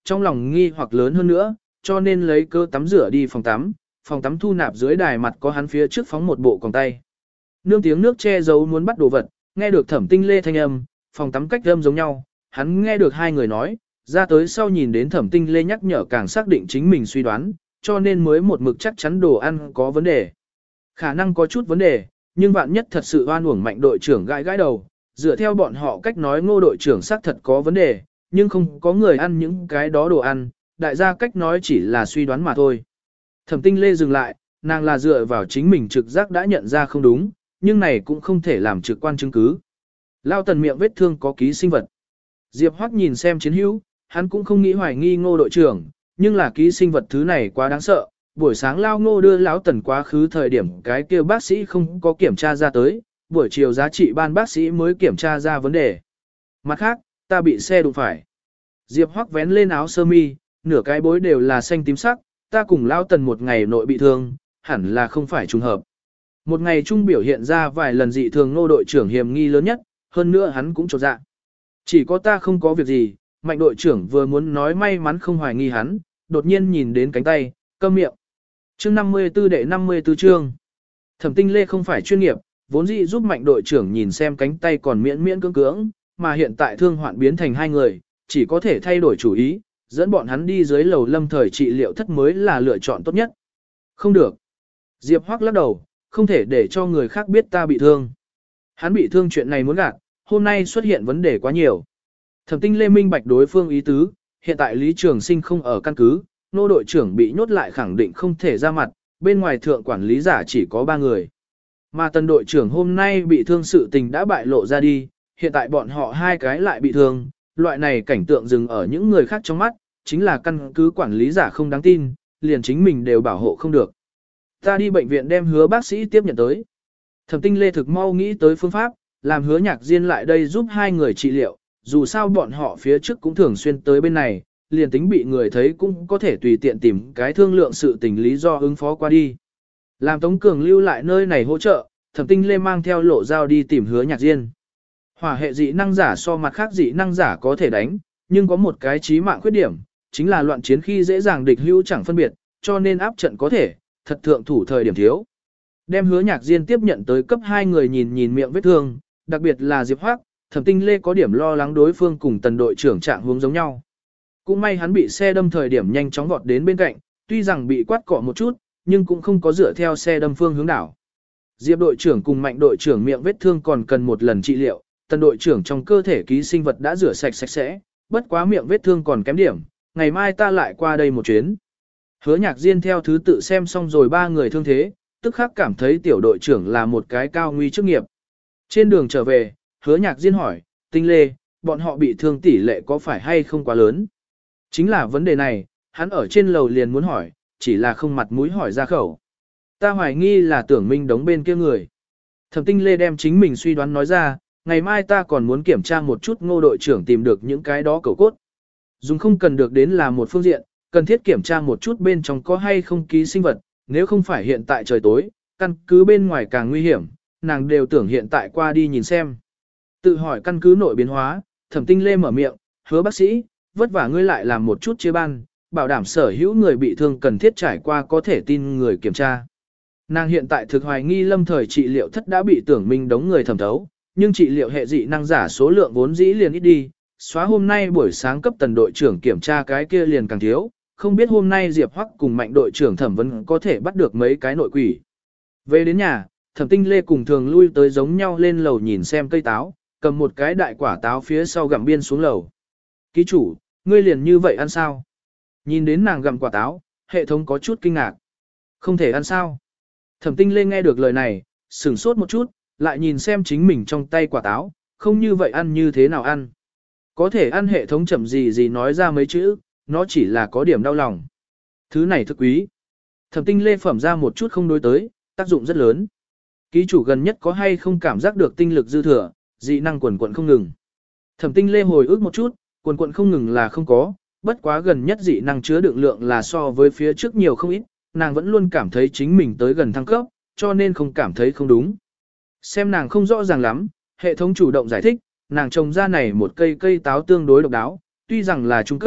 trong lòng nghi hoặc lớn hơn nữa, cho nên lấy cơ tắm rửa đi phòng tắm, phòng tắm thu nạp dưới đài mặt có hắn phía trước phóng một bộ còng tay. Nương tiếng nước che giấu muốn bắt đồ vật, nghe được Thẩm Tinh Lê thanh âm, phòng tắm cách âm giống nhau, hắn nghe được hai người nói, ra tới sau nhìn đến Thẩm Tinh Lê nhắc nhở càng xác định chính mình suy đoán, cho nên mới một mực chắc chắn đồ ăn có vấn đề. Khả năng có chút vấn đề, nhưng vạn nhất thật sự oan uổng Mạnh đội trưởng gãi gãi đầu, dựa theo bọn họ cách nói Ngô đội trưởng xác thật có vấn đề, nhưng không có người ăn những cái đó đồ ăn, đại gia cách nói chỉ là suy đoán mà thôi. Thẩm Tinh Lê dừng lại, nàng là dựa vào chính mình trực giác đã nhận ra không đúng, nhưng này cũng không thể làm trực quan chứng cứ. Lao Tần miệng vết thương có ký sinh vật. Diệp Hoắc nhìn xem chiến hữu, hắn cũng không nghĩ hoài nghi Ngô đội trưởng, nhưng là ký sinh vật thứ này quá đáng sợ. Buổi sáng Lao Ngô đưa Lão Tần quá khứ thời điểm cái kia bác sĩ không có kiểm tra ra tới, buổi chiều giá trị ban bác sĩ mới kiểm tra ra vấn đề. Mặt khác, ta bị xe đụng phải. Diệp Hoắc vén lên áo sơ mi, nửa cái bối đều là xanh tím sắc, ta cùng Lao Tần một ngày nội bị thương, hẳn là không phải trùng hợp. Một ngày chung biểu hiện ra vài lần dị thường Ngô đội trưởng hiểm nghi lớn nhất, hơn nữa hắn cũng chột dạ. Chỉ có ta không có việc gì, Mạnh đội trưởng vừa muốn nói may mắn không hoài nghi hắn, đột nhiên nhìn đến cánh tay, câm miệng. Chương năm mươi tư đệ năm mươi tư chương. Thẩm Tinh Lê không phải chuyên nghiệp, vốn dĩ giúp Mạnh đội trưởng nhìn xem cánh tay còn miễn miễn cưỡng cưỡng, mà hiện tại thương hoạn biến thành hai người, chỉ có thể thay đổi chủ ý, dẫn bọn hắn đi dưới lầu lâm thời trị liệu thất mới là lựa chọn tốt nhất. Không được. Diệp Hoắc lắc đầu, không thể để cho người khác biết ta bị thương. Hắn bị thương chuyện này muốn gạt, hôm nay xuất hiện vấn đề quá nhiều. Thẩm Tinh Lê minh bạch đối phương ý tứ, hiện tại Lý Trường Sinh không ở căn cứ, Nô đội trưởng bị nhốt lại khẳng định không thể ra mặt, bên ngoài thượng quản lý giả chỉ có ba người. Mà Tần đội trưởng hôm nay bị thương sự tình đã bại lộ ra đi, hiện tại bọn họ hai cái lại bị thương, loại này cảnh tượng dừng ở những người khác trong mắt, chính là căn cứ quản lý giả không đáng tin, liền chính mình đều bảo hộ không được. Ta đi bệnh viện đem Hứa bác sĩ tiếp nhận tới. Thẩm Tinh Lê thực mau nghĩ tới phương pháp, làm Hứa Nhạc Diên lại đây giúp hai người trị liệu, dù sao bọn họ phía trước cũng thường xuyên tới bên này, liền tính bị người thấy cũng có thể tùy tiện tìm cái thương lượng sự tình lý do ứng phó qua đi. Làm Tống Cường lưu lại nơi này hỗ trợ, Thẩm Tinh Lê mang theo lộ dao đi tìm Hứa Nhạc Diên. Hỏa hệ dị năng giả so mặt khác dị năng giả có thể đánh, nhưng có một cái chí mạng khuyết điểm, chính là loạn chiến khi dễ dàng địch hữu chẳng phân biệt, cho nên áp trận có thể, thật thượng thủ thời điểm thiếu. Đem Hứa Nhạc Diên tiếp nhận tới cấp hai người nhìn nhìn miệng vết thương, đặc biệt là Diệp Hoắc, Thẩm Tinh Lê có điểm lo lắng đối phương cùng Tần đội trưởng trạng huống giống nhau. Cũng may hắn bị xe đâm thời điểm nhanh chóng vọt đến bên cạnh, tuy rằng bị quát cọ một chút, nhưng cũng không có dựa theo xe đâm phương hướng đảo. Diệp đội trưởng cùng Mạnh đội trưởng miệng vết thương còn cần một lần trị liệu, Tần đội trưởng trong cơ thể ký sinh vật đã rửa sạch sạch sẽ, bất quá miệng vết thương còn kém điểm, ngày mai ta lại qua đây một chuyến. Hứa Nhạc Diên theo thứ tự xem xong rồi ba người thương thế, tức khắc cảm thấy tiểu đội trưởng là một cái cao nguy chức nghiệp. Trên đường trở về, Hứa Nhạc Diên hỏi, Tinh Lê, bọn họ bị thương tỷ lệ có phải hay không quá lớn? Chính là vấn đề này, hắn ở trên lầu liền muốn hỏi, chỉ là không mặt mũi hỏi ra khẩu. Ta hoài nghi là Tưởng Minh đóng bên kia người. Thẩm Tinh Lê đem chính mình suy đoán nói ra, ngày mai ta còn muốn kiểm tra một chút Ngô đội trưởng tìm được những cái đó cầu cốt. Dùng không cần được đến là một phương diện, cần thiết kiểm tra một chút bên trong có hay không ký sinh vật, nếu không phải hiện tại trời tối, căn cứ bên ngoài càng nguy hiểm, nàng đều tưởng hiện tại qua đi nhìn xem. Tự hỏi căn cứ nội biến hóa, Thẩm Tinh Lê mở miệng, Hứa bác sĩ, vất vả ngươi lại làm một chút chia ban, bảo đảm sở hữu người bị thương cần thiết trải qua có thể tin người kiểm tra. Nàng hiện tại thực hoài nghi lâm thời trị liệu thất đã bị Tưởng Minh đống người thẩm thấu, nhưng trị liệu hệ dị năng giả số lượng vốn dĩ liền ít đi, xóa hôm nay buổi sáng cấp Tần đội trưởng kiểm tra cái kia liền càng thiếu, không biết hôm nay Diệp Hoắc cùng Mạnh đội trưởng thẩm vấn có thể bắt được mấy cái nội quỷ. Về đến nhà, Thẩm Tinh Lê cùng thường lui tới giống nhau lên lầu nhìn xem cây táo, cầm một cái đại quả táo phía sau gặm biên xuống lầu. Ký chủ, ngươi liền như vậy ăn sao? Nhìn đến nàng gặm quả táo, hệ thống có chút kinh ngạc. Không thể ăn sao? Thẩm Tinh Lê nghe được lời này, sửng sốt một chút, lại nhìn xem chính mình trong tay quả táo, không như vậy ăn như thế nào ăn. Có thể ăn hệ thống chậm gì gì nói ra mấy chữ, nó chỉ là có điểm đau lòng. Thứ này thực quý. Thẩm Tinh Lê phẩm ra một chút không đối tới, tác dụng rất lớn. Ký chủ gần nhất có hay không cảm giác được tinh lực dư thừa, dị năng quần quận không ngừng. Thẩm Tinh Lê hồi ức một chút, quần quận không ngừng là không có, bất quá gần nhất dị năng chứa đựng lượng là so với phía trước nhiều không ít, nàng vẫn luôn cảm thấy chính mình tới gần thăng cấp, cho nên không cảm thấy không đúng. Xem nàng không rõ ràng lắm, hệ thống chủ động giải thích, nàng trồng ra này một cây cây táo tương đối độc đáo, tuy rằng là trung cấp,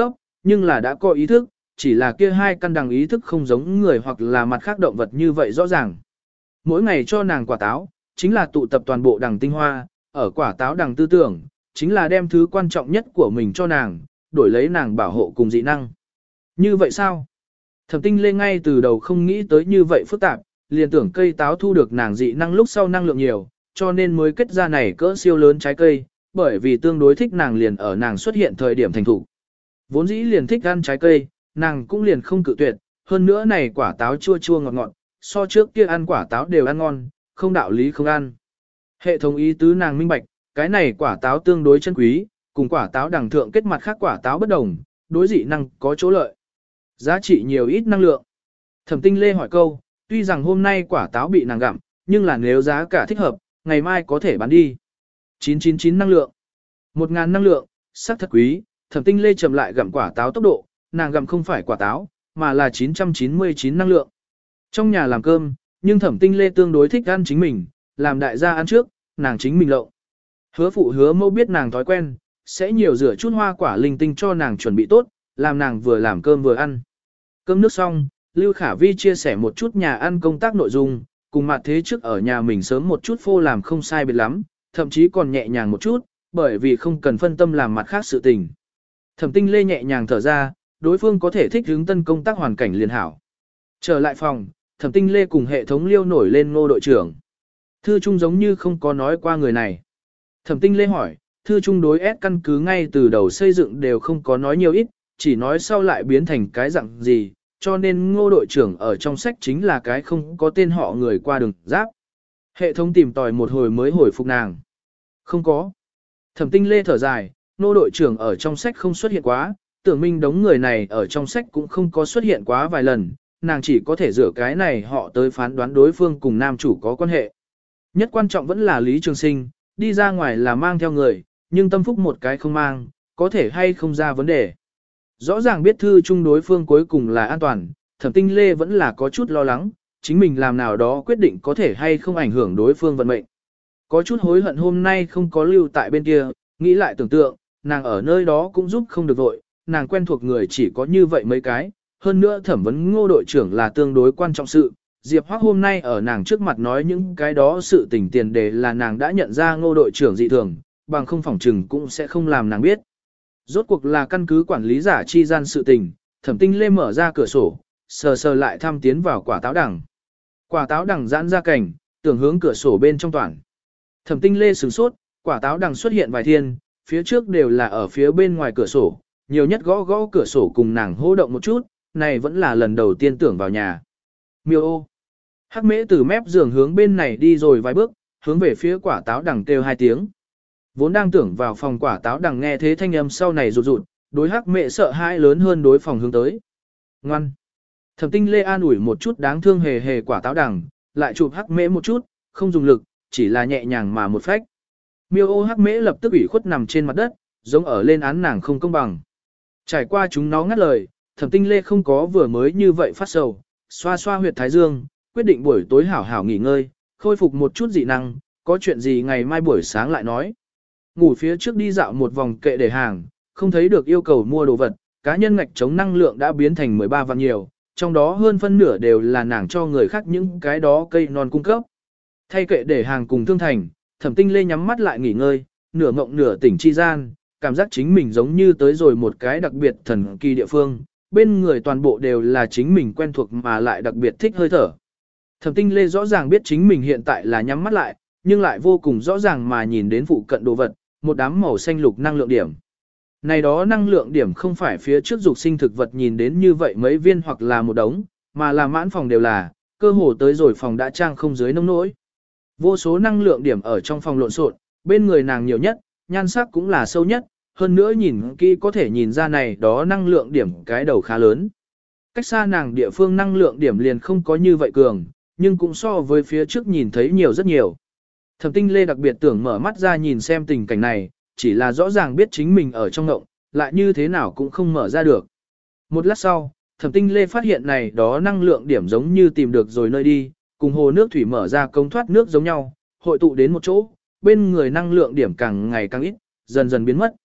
nhưng là đã có ý thức, chỉ là kia hai căn đằng ý thức không giống người hoặc là mặt khác động vật như vậy rõ ràng. Mỗi ngày cho nàng quả táo, chính là tụ tập toàn bộ đằng tinh hoa, ở quả táo đằng tư tưởng, chính là đem thứ quan trọng nhất của mình cho nàng, đổi lấy nàng bảo hộ cùng dị năng. Như vậy sao? Thẩm Tinh Lê ngay từ đầu không nghĩ tới như vậy phức tạp, liền tưởng cây táo thu được nàng dị năng lúc sau năng lượng nhiều, cho nên mới kết ra này cỡ siêu lớn trái cây, bởi vì tương đối thích nàng liền ở nàng xuất hiện thời điểm thành thủ. Vốn dĩ liền thích ăn trái cây, nàng cũng liền không cự tuyệt, hơn nữa này quả táo chua chua ngọt ngọt, so trước kia ăn quả táo đều ăn ngon, không đạo lý không ăn. Hệ thống ý tứ nàng minh bạch, cái này quả táo tương đối chân quý, cùng quả táo đằng thượng kết mặt khác quả táo bất đồng, đối dị năng có chỗ lợi. Giá trị nhiều ít năng lượng. Thẩm Tinh Lê hỏi câu, tuy rằng hôm nay quả táo bị nàng gặm, nhưng là nếu giá cả thích hợp, ngày mai có thể bán đi. chín trăm chín mươi chín năng lượng. một nghìn năng lượng, sắc thật quý. Thẩm Tinh Lê chậm lại gặm quả táo tốc độ, nàng gặm không phải quả táo, mà là chín trăm chín mươi chín năng lượng. Trong nhà làm cơm, nhưng Thẩm Tinh Lê tương đối thích ăn chính mình, làm đại gia ăn trước, nàng chính mình lộng. Hứa phụ hứa mẫu biết nàng thói quen, sẽ nhiều rửa chút hoa quả linh tinh cho nàng chuẩn bị tốt, làm nàng vừa làm cơm vừa ăn. Cơm nước xong, Lưu Khả Vi chia sẻ một chút nhà ăn công tác nội dung, cùng mặt thế trước ở nhà mình sớm một chút phô làm không sai biệt lắm, thậm chí còn nhẹ nhàng một chút, bởi vì không cần phân tâm làm mặt khác sự tình. Thẩm Tinh Lê nhẹ nhàng thở ra, đối phương có thể thích hướng tân công tác hoàn cảnh liền hảo. Trở lại phòng, Thẩm Tinh Lê cùng hệ thống liêu nổi lên Ngô đội trưởng. Thư Trung giống như không có nói qua người này. Thẩm Tinh Lê hỏi, Thư Trung đối S căn cứ ngay từ đầu xây dựng đều không có nói nhiều ít, chỉ nói sau lại biến thành cái dạng gì, cho nên Ngô đội trưởng ở trong sách chính là cái không có tên họ người qua đường giáp. Hệ thống tìm tòi một hồi mới hồi phục nàng. Không có. Thẩm Tinh Lê thở dài, Ngô đội trưởng ở trong sách không xuất hiện quá, tưởng minh đống người này ở trong sách cũng không có xuất hiện quá vài lần, nàng chỉ có thể dựa cái này họ tới phán đoán đối phương cùng nam chủ có quan hệ. Nhất quan trọng vẫn là Lý Trường Sinh, đi ra ngoài là mang theo người, nhưng tâm phúc một cái không mang, có thể hay không ra vấn đề. Rõ ràng biết Thư Trung đối phương cuối cùng là an toàn, Thẩm Tinh Lê vẫn là có chút lo lắng, chính mình làm nào đó quyết định có thể hay không ảnh hưởng đối phương vận mệnh. Có chút hối hận hôm nay không có lưu tại bên kia, nghĩ lại tưởng tượng, nàng ở nơi đó cũng giúp không được vội, nàng quen thuộc người chỉ có như vậy mấy cái, hơn nữa thẩm vấn Ngô đội trưởng là tương đối quan trọng sự. Diệp Hoắc hôm nay ở nàng trước mặt nói những cái đó sự tình tiền đề là nàng đã nhận ra Ngô đội trưởng dị thường, bằng không phỏng trừng cũng sẽ không làm nàng biết. Rốt cuộc là căn cứ quản lý giả chi gian sự tình, Thẩm Tinh Lê mở ra cửa sổ, sờ sờ lại thăm tiến vào quả táo đằng. Quả táo đằng giãn ra cảnh, tưởng hướng cửa sổ bên trong toàn. Thẩm Tinh Lê sửng sốt, quả táo đằng xuất hiện vài thiên, phía trước đều là ở phía bên ngoài cửa sổ, nhiều nhất gõ gõ cửa sổ cùng nàng hô động một chút, này vẫn là lần đầu tiên tưởng vào nhà. Miêu ô. Hắc Mễ từ mép giường hướng bên này đi rồi vài bước, hướng về phía quả táo đằng kêu hai tiếng. Vốn đang tưởng vào phòng quả táo đằng nghe thế thanh âm sau này rụt rụt, đối Hắc Mễ sợ hãi lớn hơn đối phòng hướng tới. Ngoan. Thẩm Tinh Lê an ủi một chút đáng thương hề hề quả táo đằng, lại chụp Hắc Mễ một chút, không dùng lực, chỉ là nhẹ nhàng mà một phách. Miêu ô Hắc Mễ lập tức ủy khuất nằm trên mặt đất, giống ở lên án nàng không công bằng. Trải qua chúng nó ngắt lời, Thẩm Tinh Lê không có vừa mới như vậy phát sầu, xoa xoa huyệt thái dương, quyết định buổi tối hảo hảo nghỉ ngơi, khôi phục một chút dị năng, có chuyện gì ngày mai buổi sáng lại nói. Ngủ phía trước đi dạo một vòng kệ để hàng, không thấy được yêu cầu mua đồ vật, cá nhân ngạch chống năng lượng đã biến thành mười ba vạn nhiều, trong đó hơn phân nửa đều là nàng cho người khác những cái đó cây non cung cấp. Thay kệ để hàng cùng thương thành, Thẩm Tinh Lê nhắm mắt lại nghỉ ngơi, nửa ngộng nửa tỉnh chi gian, cảm giác chính mình giống như tới rồi một cái đặc biệt thần kỳ địa phương, bên người toàn bộ đều là chính mình quen thuộc mà lại đặc biệt thích hơi thở. Thẩm Tinh Lê rõ ràng biết chính mình hiện tại là nhắm mắt lại, nhưng lại vô cùng rõ ràng mà nhìn đến phụ cận đồ vật, một đám màu xanh lục năng lượng điểm. Này đó năng lượng điểm không phải phía trước dục sinh thực vật nhìn đến như vậy mấy viên hoặc là một đống, mà là mãn phòng đều là, cơ hồ tới rồi phòng đã trang không dưới nông nỗi. Vô số năng lượng điểm ở trong phòng lộn xộn, bên người nàng nhiều nhất, nhan sắc cũng là sâu nhất, hơn nữa nhìn kỹ có thể nhìn ra này đó năng lượng điểm cái đầu khá lớn. Cách xa nàng địa phương năng lượng điểm liền không có như vậy cường, nhưng cũng so với phía trước nhìn thấy nhiều rất nhiều. Thẩm Tinh Lê đặc biệt tưởng mở mắt ra nhìn xem tình cảnh này, chỉ là rõ ràng biết chính mình ở trong ngộng, lại như thế nào cũng không mở ra được. Một lát sau, Thẩm Tinh Lê phát hiện này đó năng lượng điểm giống như tìm được rồi nơi đi, cùng hồ nước thủy mở ra công thoát nước giống nhau, hội tụ đến một chỗ, bên người năng lượng điểm càng ngày càng ít, dần dần biến mất.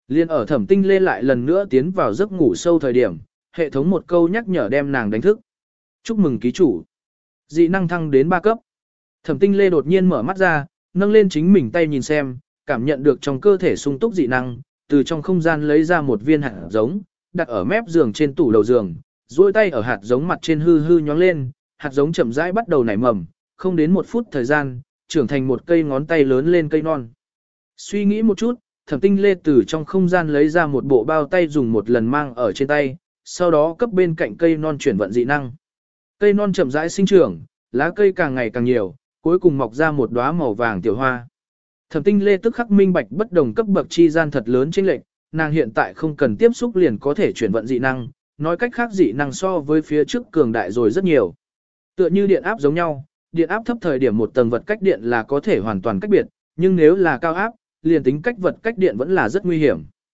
Liên ở Thẩm Tinh Lê lại lần nữa tiến vào giấc ngủ sâu thời điểm, hệ thống một câu nhắc nhở đem nàng đánh thức. Chúc mừng ký chủ. Dị năng thăng đến ba cấp. Thẩm Tinh Lê đột nhiên mở mắt ra, nâng lên chính mình tay nhìn xem, cảm nhận được trong cơ thể sung túc dị năng, từ trong không gian lấy ra một viên hạt giống, đặt ở mép giường trên tủ đầu giường, duỗi tay ở hạt giống mặt trên hư hư nhóng lên, hạt giống chậm rãi bắt đầu nảy mầm, không đến một phút thời gian, trưởng thành một cây ngón tay lớn lên cây non. Suy nghĩ một chút, Thẩm Tinh Lê từ trong không gian lấy ra một bộ bao tay dùng một lần mang ở trên tay, sau đó cấp bên cạnh cây non chuyển vận dị năng. Cây non chậm rãi sinh trưởng, lá cây càng ngày càng nhiều, cuối cùng mọc ra một đóa màu vàng tiểu hoa. Thẩm Tinh Lê tức khắc minh bạch bất đồng cấp bậc chi gian thật lớn chênh lệch, nàng hiện tại không cần tiếp xúc liền có thể chuyển vận dị năng, nói cách khác dị năng so với phía trước cường đại rồi rất nhiều. Tựa như điện áp giống nhau, điện áp thấp thời điểm một tầng vật cách điện là có thể hoàn toàn cách biệt, nhưng nếu là cao áp, liền tính cách vật cách điện vẫn là rất nguy hiểm.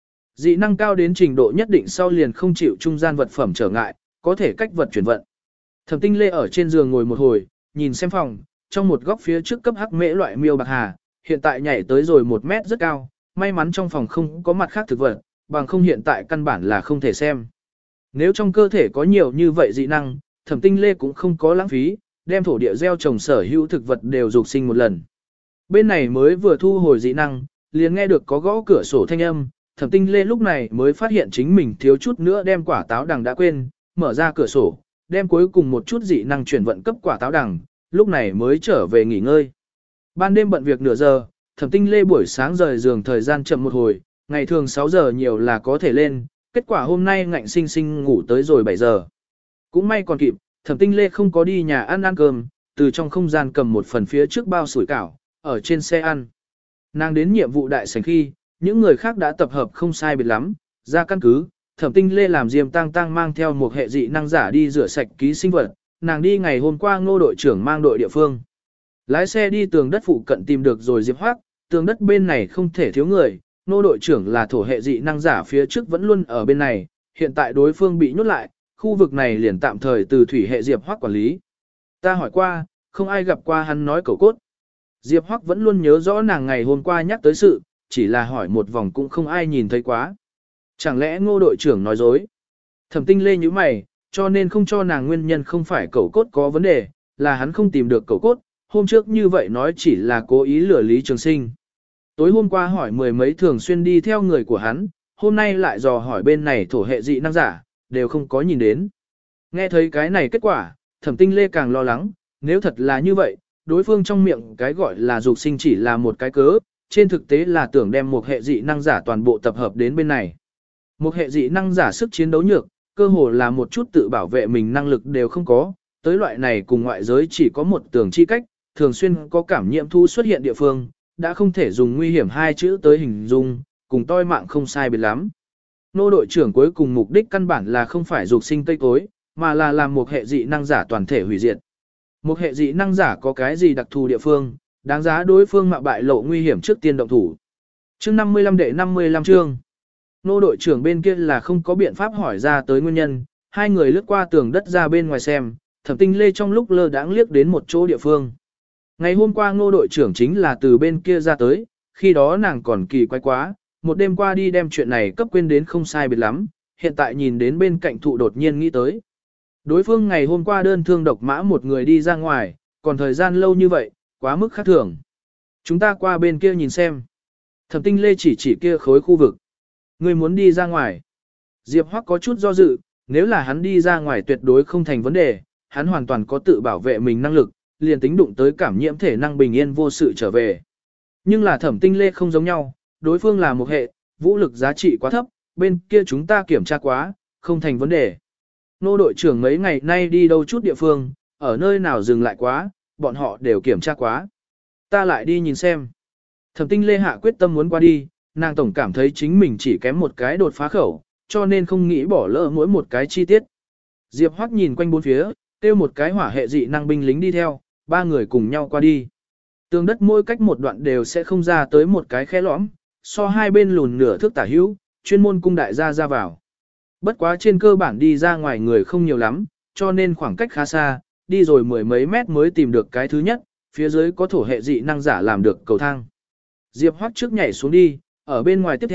Dị năng cao đến trình độ nhất định sau liền không chịu trung gian vật phẩm trở ngại, có thể cách vật chuyển vận. Thẩm Tinh Lê ở trên giường ngồi một hồi, nhìn xem phòng, trong một góc phía trước cấp hắc mễ loại miêu bạc hà, hiện tại nhảy tới rồi một mét rất cao, may mắn trong phòng không có mặt khác thực vật, bằng không hiện tại căn bản là không thể xem. Nếu trong cơ thể có nhiều như vậy dị năng, Thẩm Tinh Lê cũng không có lãng phí, đem thổ địa gieo trồng sở hữu thực vật đều dục sinh một lần. Bên này mới vừa thu hồi dị năng, liền nghe được có gõ cửa sổ thanh âm, Thẩm Tinh Lê lúc này mới phát hiện chính mình thiếu chút nữa đem quả táo đằng đã quên, mở ra cửa sổ, đem cuối cùng một chút dị năng chuyển vận cấp quả táo đằng, lúc này mới trở về nghỉ ngơi. Ban đêm bận việc nửa giờ, Thẩm Tinh Lê buổi sáng rời giường thời gian chậm một hồi, ngày thường sáu giờ nhiều là có thể lên, kết quả hôm nay ngạnh sinh sinh ngủ tới rồi bảy giờ. Cũng may còn kịp, Thẩm Tinh Lê không có đi nhà ăn ăn cơm, từ trong không gian cầm một phần phía trước bao sủi cảo, ở trên xe ăn. Nàng đến nhiệm vụ đại sảnh khi, những người khác đã tập hợp không sai biệt lắm, ra căn cứ, Thẩm Tinh Lê làm Diêm Tang Tang mang theo một hệ dị năng giả đi rửa sạch ký sinh vật, nàng đi ngày hôm qua Ngô đội trưởng mang đội địa phương. Lái xe đi tường đất phụ cận tìm được rồi Diệp Hoác, tường đất bên này không thể thiếu người, Ngô đội trưởng là thổ hệ dị năng giả phía trước vẫn luôn ở bên này, hiện tại đối phương bị nhốt lại, khu vực này liền tạm thời từ thủy hệ Diệp Hoác quản lý. Ta hỏi qua, không ai gặp qua hắn nói cầu cốt. Diệp Hoác vẫn luôn nhớ rõ nàng ngày hôm qua nhắc tới sự, chỉ là hỏi một vòng cũng không ai nhìn thấy quá. Chẳng lẽ Ngô đội trưởng nói dối? Thẩm Tinh Lê như mày, cho nên không cho nàng nguyên nhân không phải cẩu cốt có vấn đề, là hắn không tìm được cẩu cốt, hôm trước như vậy nói chỉ là cố ý lừa Lý Trường Sinh. Tối hôm qua hỏi mười mấy thường xuyên đi theo người của hắn, hôm nay lại dò hỏi bên này thổ hệ dị năng giả, đều không có nhìn đến. Nghe thấy cái này kết quả, Thẩm Tinh Lê càng lo lắng, nếu thật là như vậy, đối phương trong miệng cái gọi là dục sinh chỉ là một cái cớ, trên thực tế là tưởng đem một hệ dị năng giả toàn bộ tập hợp đến bên này. Một hệ dị năng giả sức chiến đấu nhược, cơ hồ là một chút tự bảo vệ mình năng lực đều không có, tới loại này cùng ngoại giới chỉ có một tường chi cách, thường xuyên có cảm nhiễm thu xuất hiện địa phương, đã không thể dùng nguy hiểm hai chữ tới hình dung, cùng toi mạng không sai biệt lắm. Nô đội trưởng cuối cùng mục đích căn bản là không phải dục sinh tây cối, mà là làm một hệ dị năng giả toàn thể hủy diệt. Một hệ dị năng giả có cái gì đặc thù địa phương, đáng giá đối phương mạo bại lộ nguy hiểm trước tiên động thủ. Chương năm mươi lăm đệ năm mươi lăm chương. Nô đội trưởng bên kia là không có biện pháp hỏi ra tới nguyên nhân, hai người lướt qua tường đất ra bên ngoài xem, Thẩm Tinh Lê trong lúc lơ đãng liếc đến một chỗ địa phương. Ngày hôm qua Ngô đội trưởng chính là từ bên kia ra tới, khi đó nàng còn kỳ quái quá, một đêm qua đi đem chuyện này cấp quên đến không sai biệt lắm, hiện tại nhìn đến bên cạnh thụ đột nhiên nghĩ tới. Đối phương ngày hôm qua đơn thương độc mã một người đi ra ngoài, còn thời gian lâu như vậy, quá mức khác thường. Chúng ta qua bên kia nhìn xem. Thẩm Tinh Lê chỉ chỉ kia khối khu vực. Người muốn đi ra ngoài. Diệp Hoắc có chút do dự, nếu là hắn đi ra ngoài tuyệt đối không thành vấn đề, hắn hoàn toàn có tự bảo vệ mình năng lực, liền tính đụng tới cảm nhiễm thể năng bình yên vô sự trở về. Nhưng là Thẩm Tinh Lê không giống nhau, đối phương là một hệ, vũ lực giá trị quá thấp, bên kia chúng ta kiểm tra quá, không thành vấn đề. Nô đội trưởng mấy ngày nay đi đâu chút địa phương, ở nơi nào dừng lại quá, bọn họ đều kiểm tra quá. Ta lại đi nhìn xem. Thẩm Tinh Lê hạ quyết tâm muốn qua đi, nàng tổng cảm thấy chính mình chỉ kém một cái đột phá khẩu, cho nên không nghĩ bỏ lỡ mỗi một cái chi tiết. Diệp Hoắc nhìn quanh bốn phía, kêu một cái hỏa hệ dị năng binh lính đi theo, ba người cùng nhau qua đi. Tường đất mỗi cách một đoạn đều sẽ không ra tới một cái khe lõm, so hai bên lùn nửa thước tả hữu, chuyên môn cung đại gia ra vào. Bất quá trên cơ bản đi ra ngoài người không nhiều lắm, cho nên khoảng cách khá xa, đi rồi mười mấy mét mới tìm được cái thứ nhất, phía dưới có thổ hệ dị năng giả làm được cầu thang. Diệp Hoắc trước nhảy xuống đi, ở bên ngoài tiếp theo,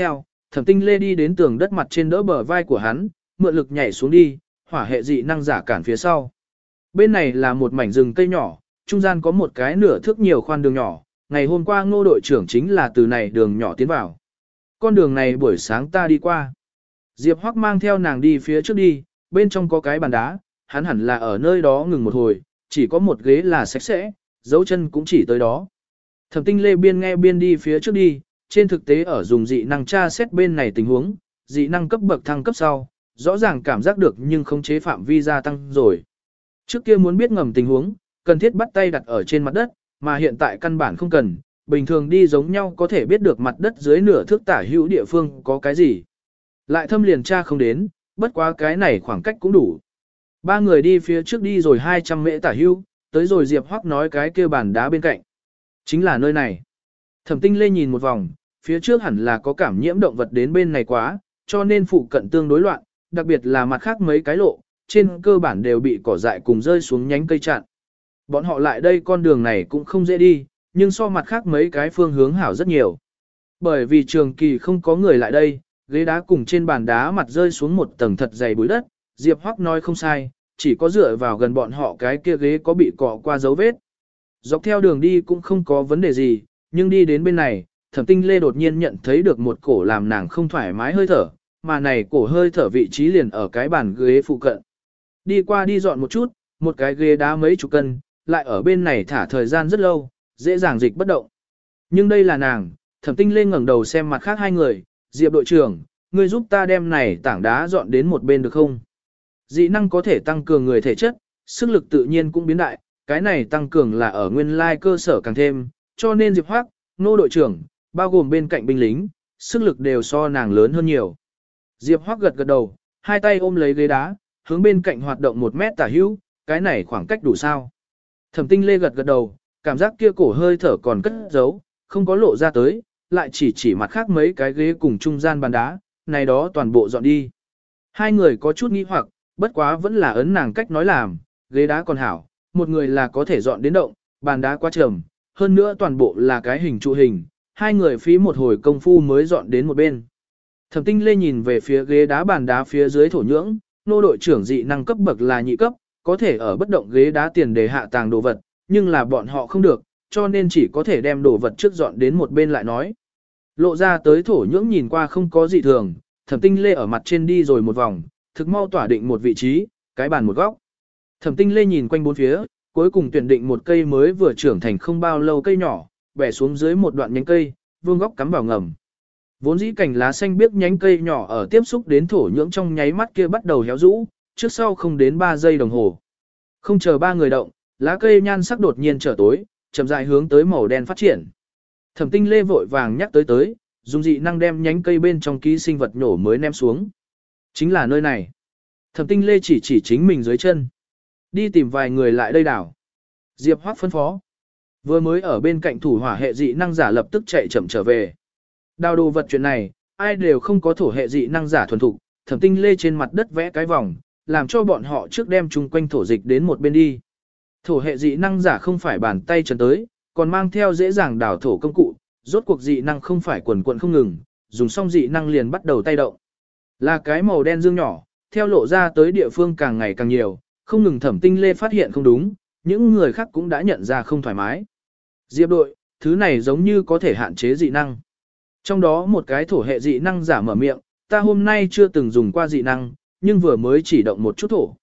Thẩm Tinh Lê đi đến tường đất mặt trên đỡ bờ vai của hắn, mượn lực nhảy xuống đi, hỏa hệ dị năng giả cản phía sau. Bên này là một mảnh rừng cây nhỏ, trung gian có một cái nửa thước nhiều khoan đường nhỏ, ngày hôm qua Ngô đội trưởng chính là từ này đường nhỏ tiến vào. Con đường này buổi sáng ta đi qua. Diệp Hoắc mang theo nàng đi phía trước đi, bên trong có cái bàn đá, hắn hẳn là ở nơi đó ngừng một hồi, chỉ có một ghế là sạch sẽ, dấu chân cũng chỉ tới đó. Thẩm Tinh Lê biên nghe biên đi phía trước đi, trên thực tế ở dùng dị năng tra xét bên này tình huống, dị năng cấp bậc thăng cấp sau, rõ ràng cảm giác được nhưng không chế phạm vi gia tăng rồi. Trước kia muốn biết ngầm tình huống, cần thiết bắt tay đặt ở trên mặt đất, mà hiện tại căn bản không cần, bình thường đi giống nhau có thể biết được mặt đất dưới nửa thước tả hữu địa phương có cái gì. Lại thâm liền tra không đến, bất quá cái này khoảng cách cũng đủ. Ba người đi phía trước đi rồi hai trăm mễ tả hữu, tới rồi Diệp Hoắc nói cái kia bàn đá bên cạnh. Chính là nơi này. Thẩm Tinh Lê nhìn một vòng, phía trước hẳn là có cảm nhiễm động vật đến bên này quá, cho nên phụ cận tương đối loạn, đặc biệt là mặt khác mấy cái lộ, trên cơ bản đều bị cỏ dại cùng rơi xuống nhánh cây chặn. Bọn họ lại đây con đường này cũng không dễ đi, nhưng so mặt khác mấy cái phương hướng hảo rất nhiều. Bởi vì trường kỳ không có người lại đây, ghế đá cùng trên bàn đá mặt rơi xuống một tầng thật dày bụi đất, Diệp Hoắc nói không sai, chỉ có dựa vào gần bọn họ cái kia ghế có bị cọ qua dấu vết. Dọc theo đường đi cũng không có vấn đề gì, nhưng đi đến bên này, Thẩm Tinh Lê đột nhiên nhận thấy được một cổ làm nàng không thoải mái hơi thở, mà này cổ hơi thở vị trí liền ở cái bàn ghế phụ cận. Đi qua đi dọn một chút, một cái ghế đá mấy chục cân, lại ở bên này thả thời gian rất lâu, dễ dàng dịch bất động. Nhưng đây là nàng, Thẩm Tinh Lê ngẩng đầu xem mặt khác hai người, Diệp đội trưởng, ngươi giúp ta đem này tảng đá dọn đến một bên được không? Dị năng có thể tăng cường người thể chất, sức lực tự nhiên cũng biến đại, cái này tăng cường là ở nguyên lai cơ sở càng thêm, cho nên Diệp Hoắc, Nô đội trưởng, bao gồm bên cạnh binh lính, sức lực đều so nàng lớn hơn nhiều. Diệp Hoắc gật gật đầu, hai tay ôm lấy ghế đá, hướng bên cạnh hoạt động một mét tả hữu, cái này khoảng cách đủ sao? Thẩm Tinh Lê gật gật đầu, cảm giác kia cổ hơi thở còn cất giấu, không có lộ ra tới, lại chỉ chỉ mặt khác mấy cái ghế cùng trung gian bàn đá, này đó toàn bộ dọn đi. Hai người có chút nghi hoặc, bất quá vẫn là ấn nàng cách nói làm, ghế đá còn hảo, một người là có thể dọn đến động, bàn đá quá trầm, hơn nữa toàn bộ là cái hình trụ hình, hai người phí một hồi công phu mới dọn đến một bên. Thẩm Tinh Lê nhìn về phía ghế đá bàn đá phía dưới thổ nhưỡng, nô đội trưởng dị năng cấp bậc là nhị cấp, có thể ở bất động ghế đá tiền để hạ tàng đồ vật, nhưng là bọn họ không được, cho nên chỉ có thể đem đồ vật trước dọn đến một bên lại nói. Lộ ra tới thổ nhưỡng nhìn qua không có gì thường, Thẩm Tinh Lê ở mặt trên đi rồi một vòng, thực mau tỏa định một vị trí, cái bàn một góc. Thẩm Tinh Lê nhìn quanh bốn phía, cuối cùng tuyển định một cây mới vừa trưởng thành không bao lâu cây nhỏ, bẻ xuống dưới một đoạn nhánh cây, vuông góc cắm vào ngầm. Vốn dĩ cành lá xanh biếc nhánh cây nhỏ ở tiếp xúc đến thổ nhưỡng trong nháy mắt kia bắt đầu héo rũ, trước sau không đến ba giây đồng hồ. Không chờ ba người động, lá cây nhan sắc đột nhiên trở tối, chậm rãi hướng tới màu đen phát triển. Thẩm Tinh Lê vội vàng nhắc tới tới, dùng dị năng đem nhánh cây bên trong ký sinh vật nhổ mới ném xuống. Chính là nơi này. Thẩm Tinh Lê chỉ chỉ chính mình dưới chân. Đi tìm vài người lại đây đảo. Diệp Hoắc phân phó. Vừa mới ở bên cạnh thủ hỏa hệ dị năng giả lập tức chạy chậm trở về. Đào đồ vật chuyện này, ai đều không có thổ hệ dị năng giả thuần thục, Thẩm Tinh Lê trên mặt đất vẽ cái vòng, làm cho bọn họ trước đem chung quanh thổ dịch đến một bên đi. Thổ hệ dị năng giả không phải bàn tay chân tới, còn mang theo dễ dàng đào thổ công cụ, rốt cuộc dị năng không phải quần quần không ngừng, dùng xong dị năng liền bắt đầu tay động. Là cái màu đen dương nhỏ, theo lộ ra tới địa phương càng ngày càng nhiều, không ngừng Thẩm Tinh Lê phát hiện không đúng, những người khác cũng đã nhận ra không thoải mái. Diệp đội, thứ này giống như có thể hạn chế dị năng. Trong đó một cái thổ hệ dị năng giả mở miệng, ta hôm nay chưa từng dùng qua dị năng, nhưng vừa mới chỉ động một chút thổ.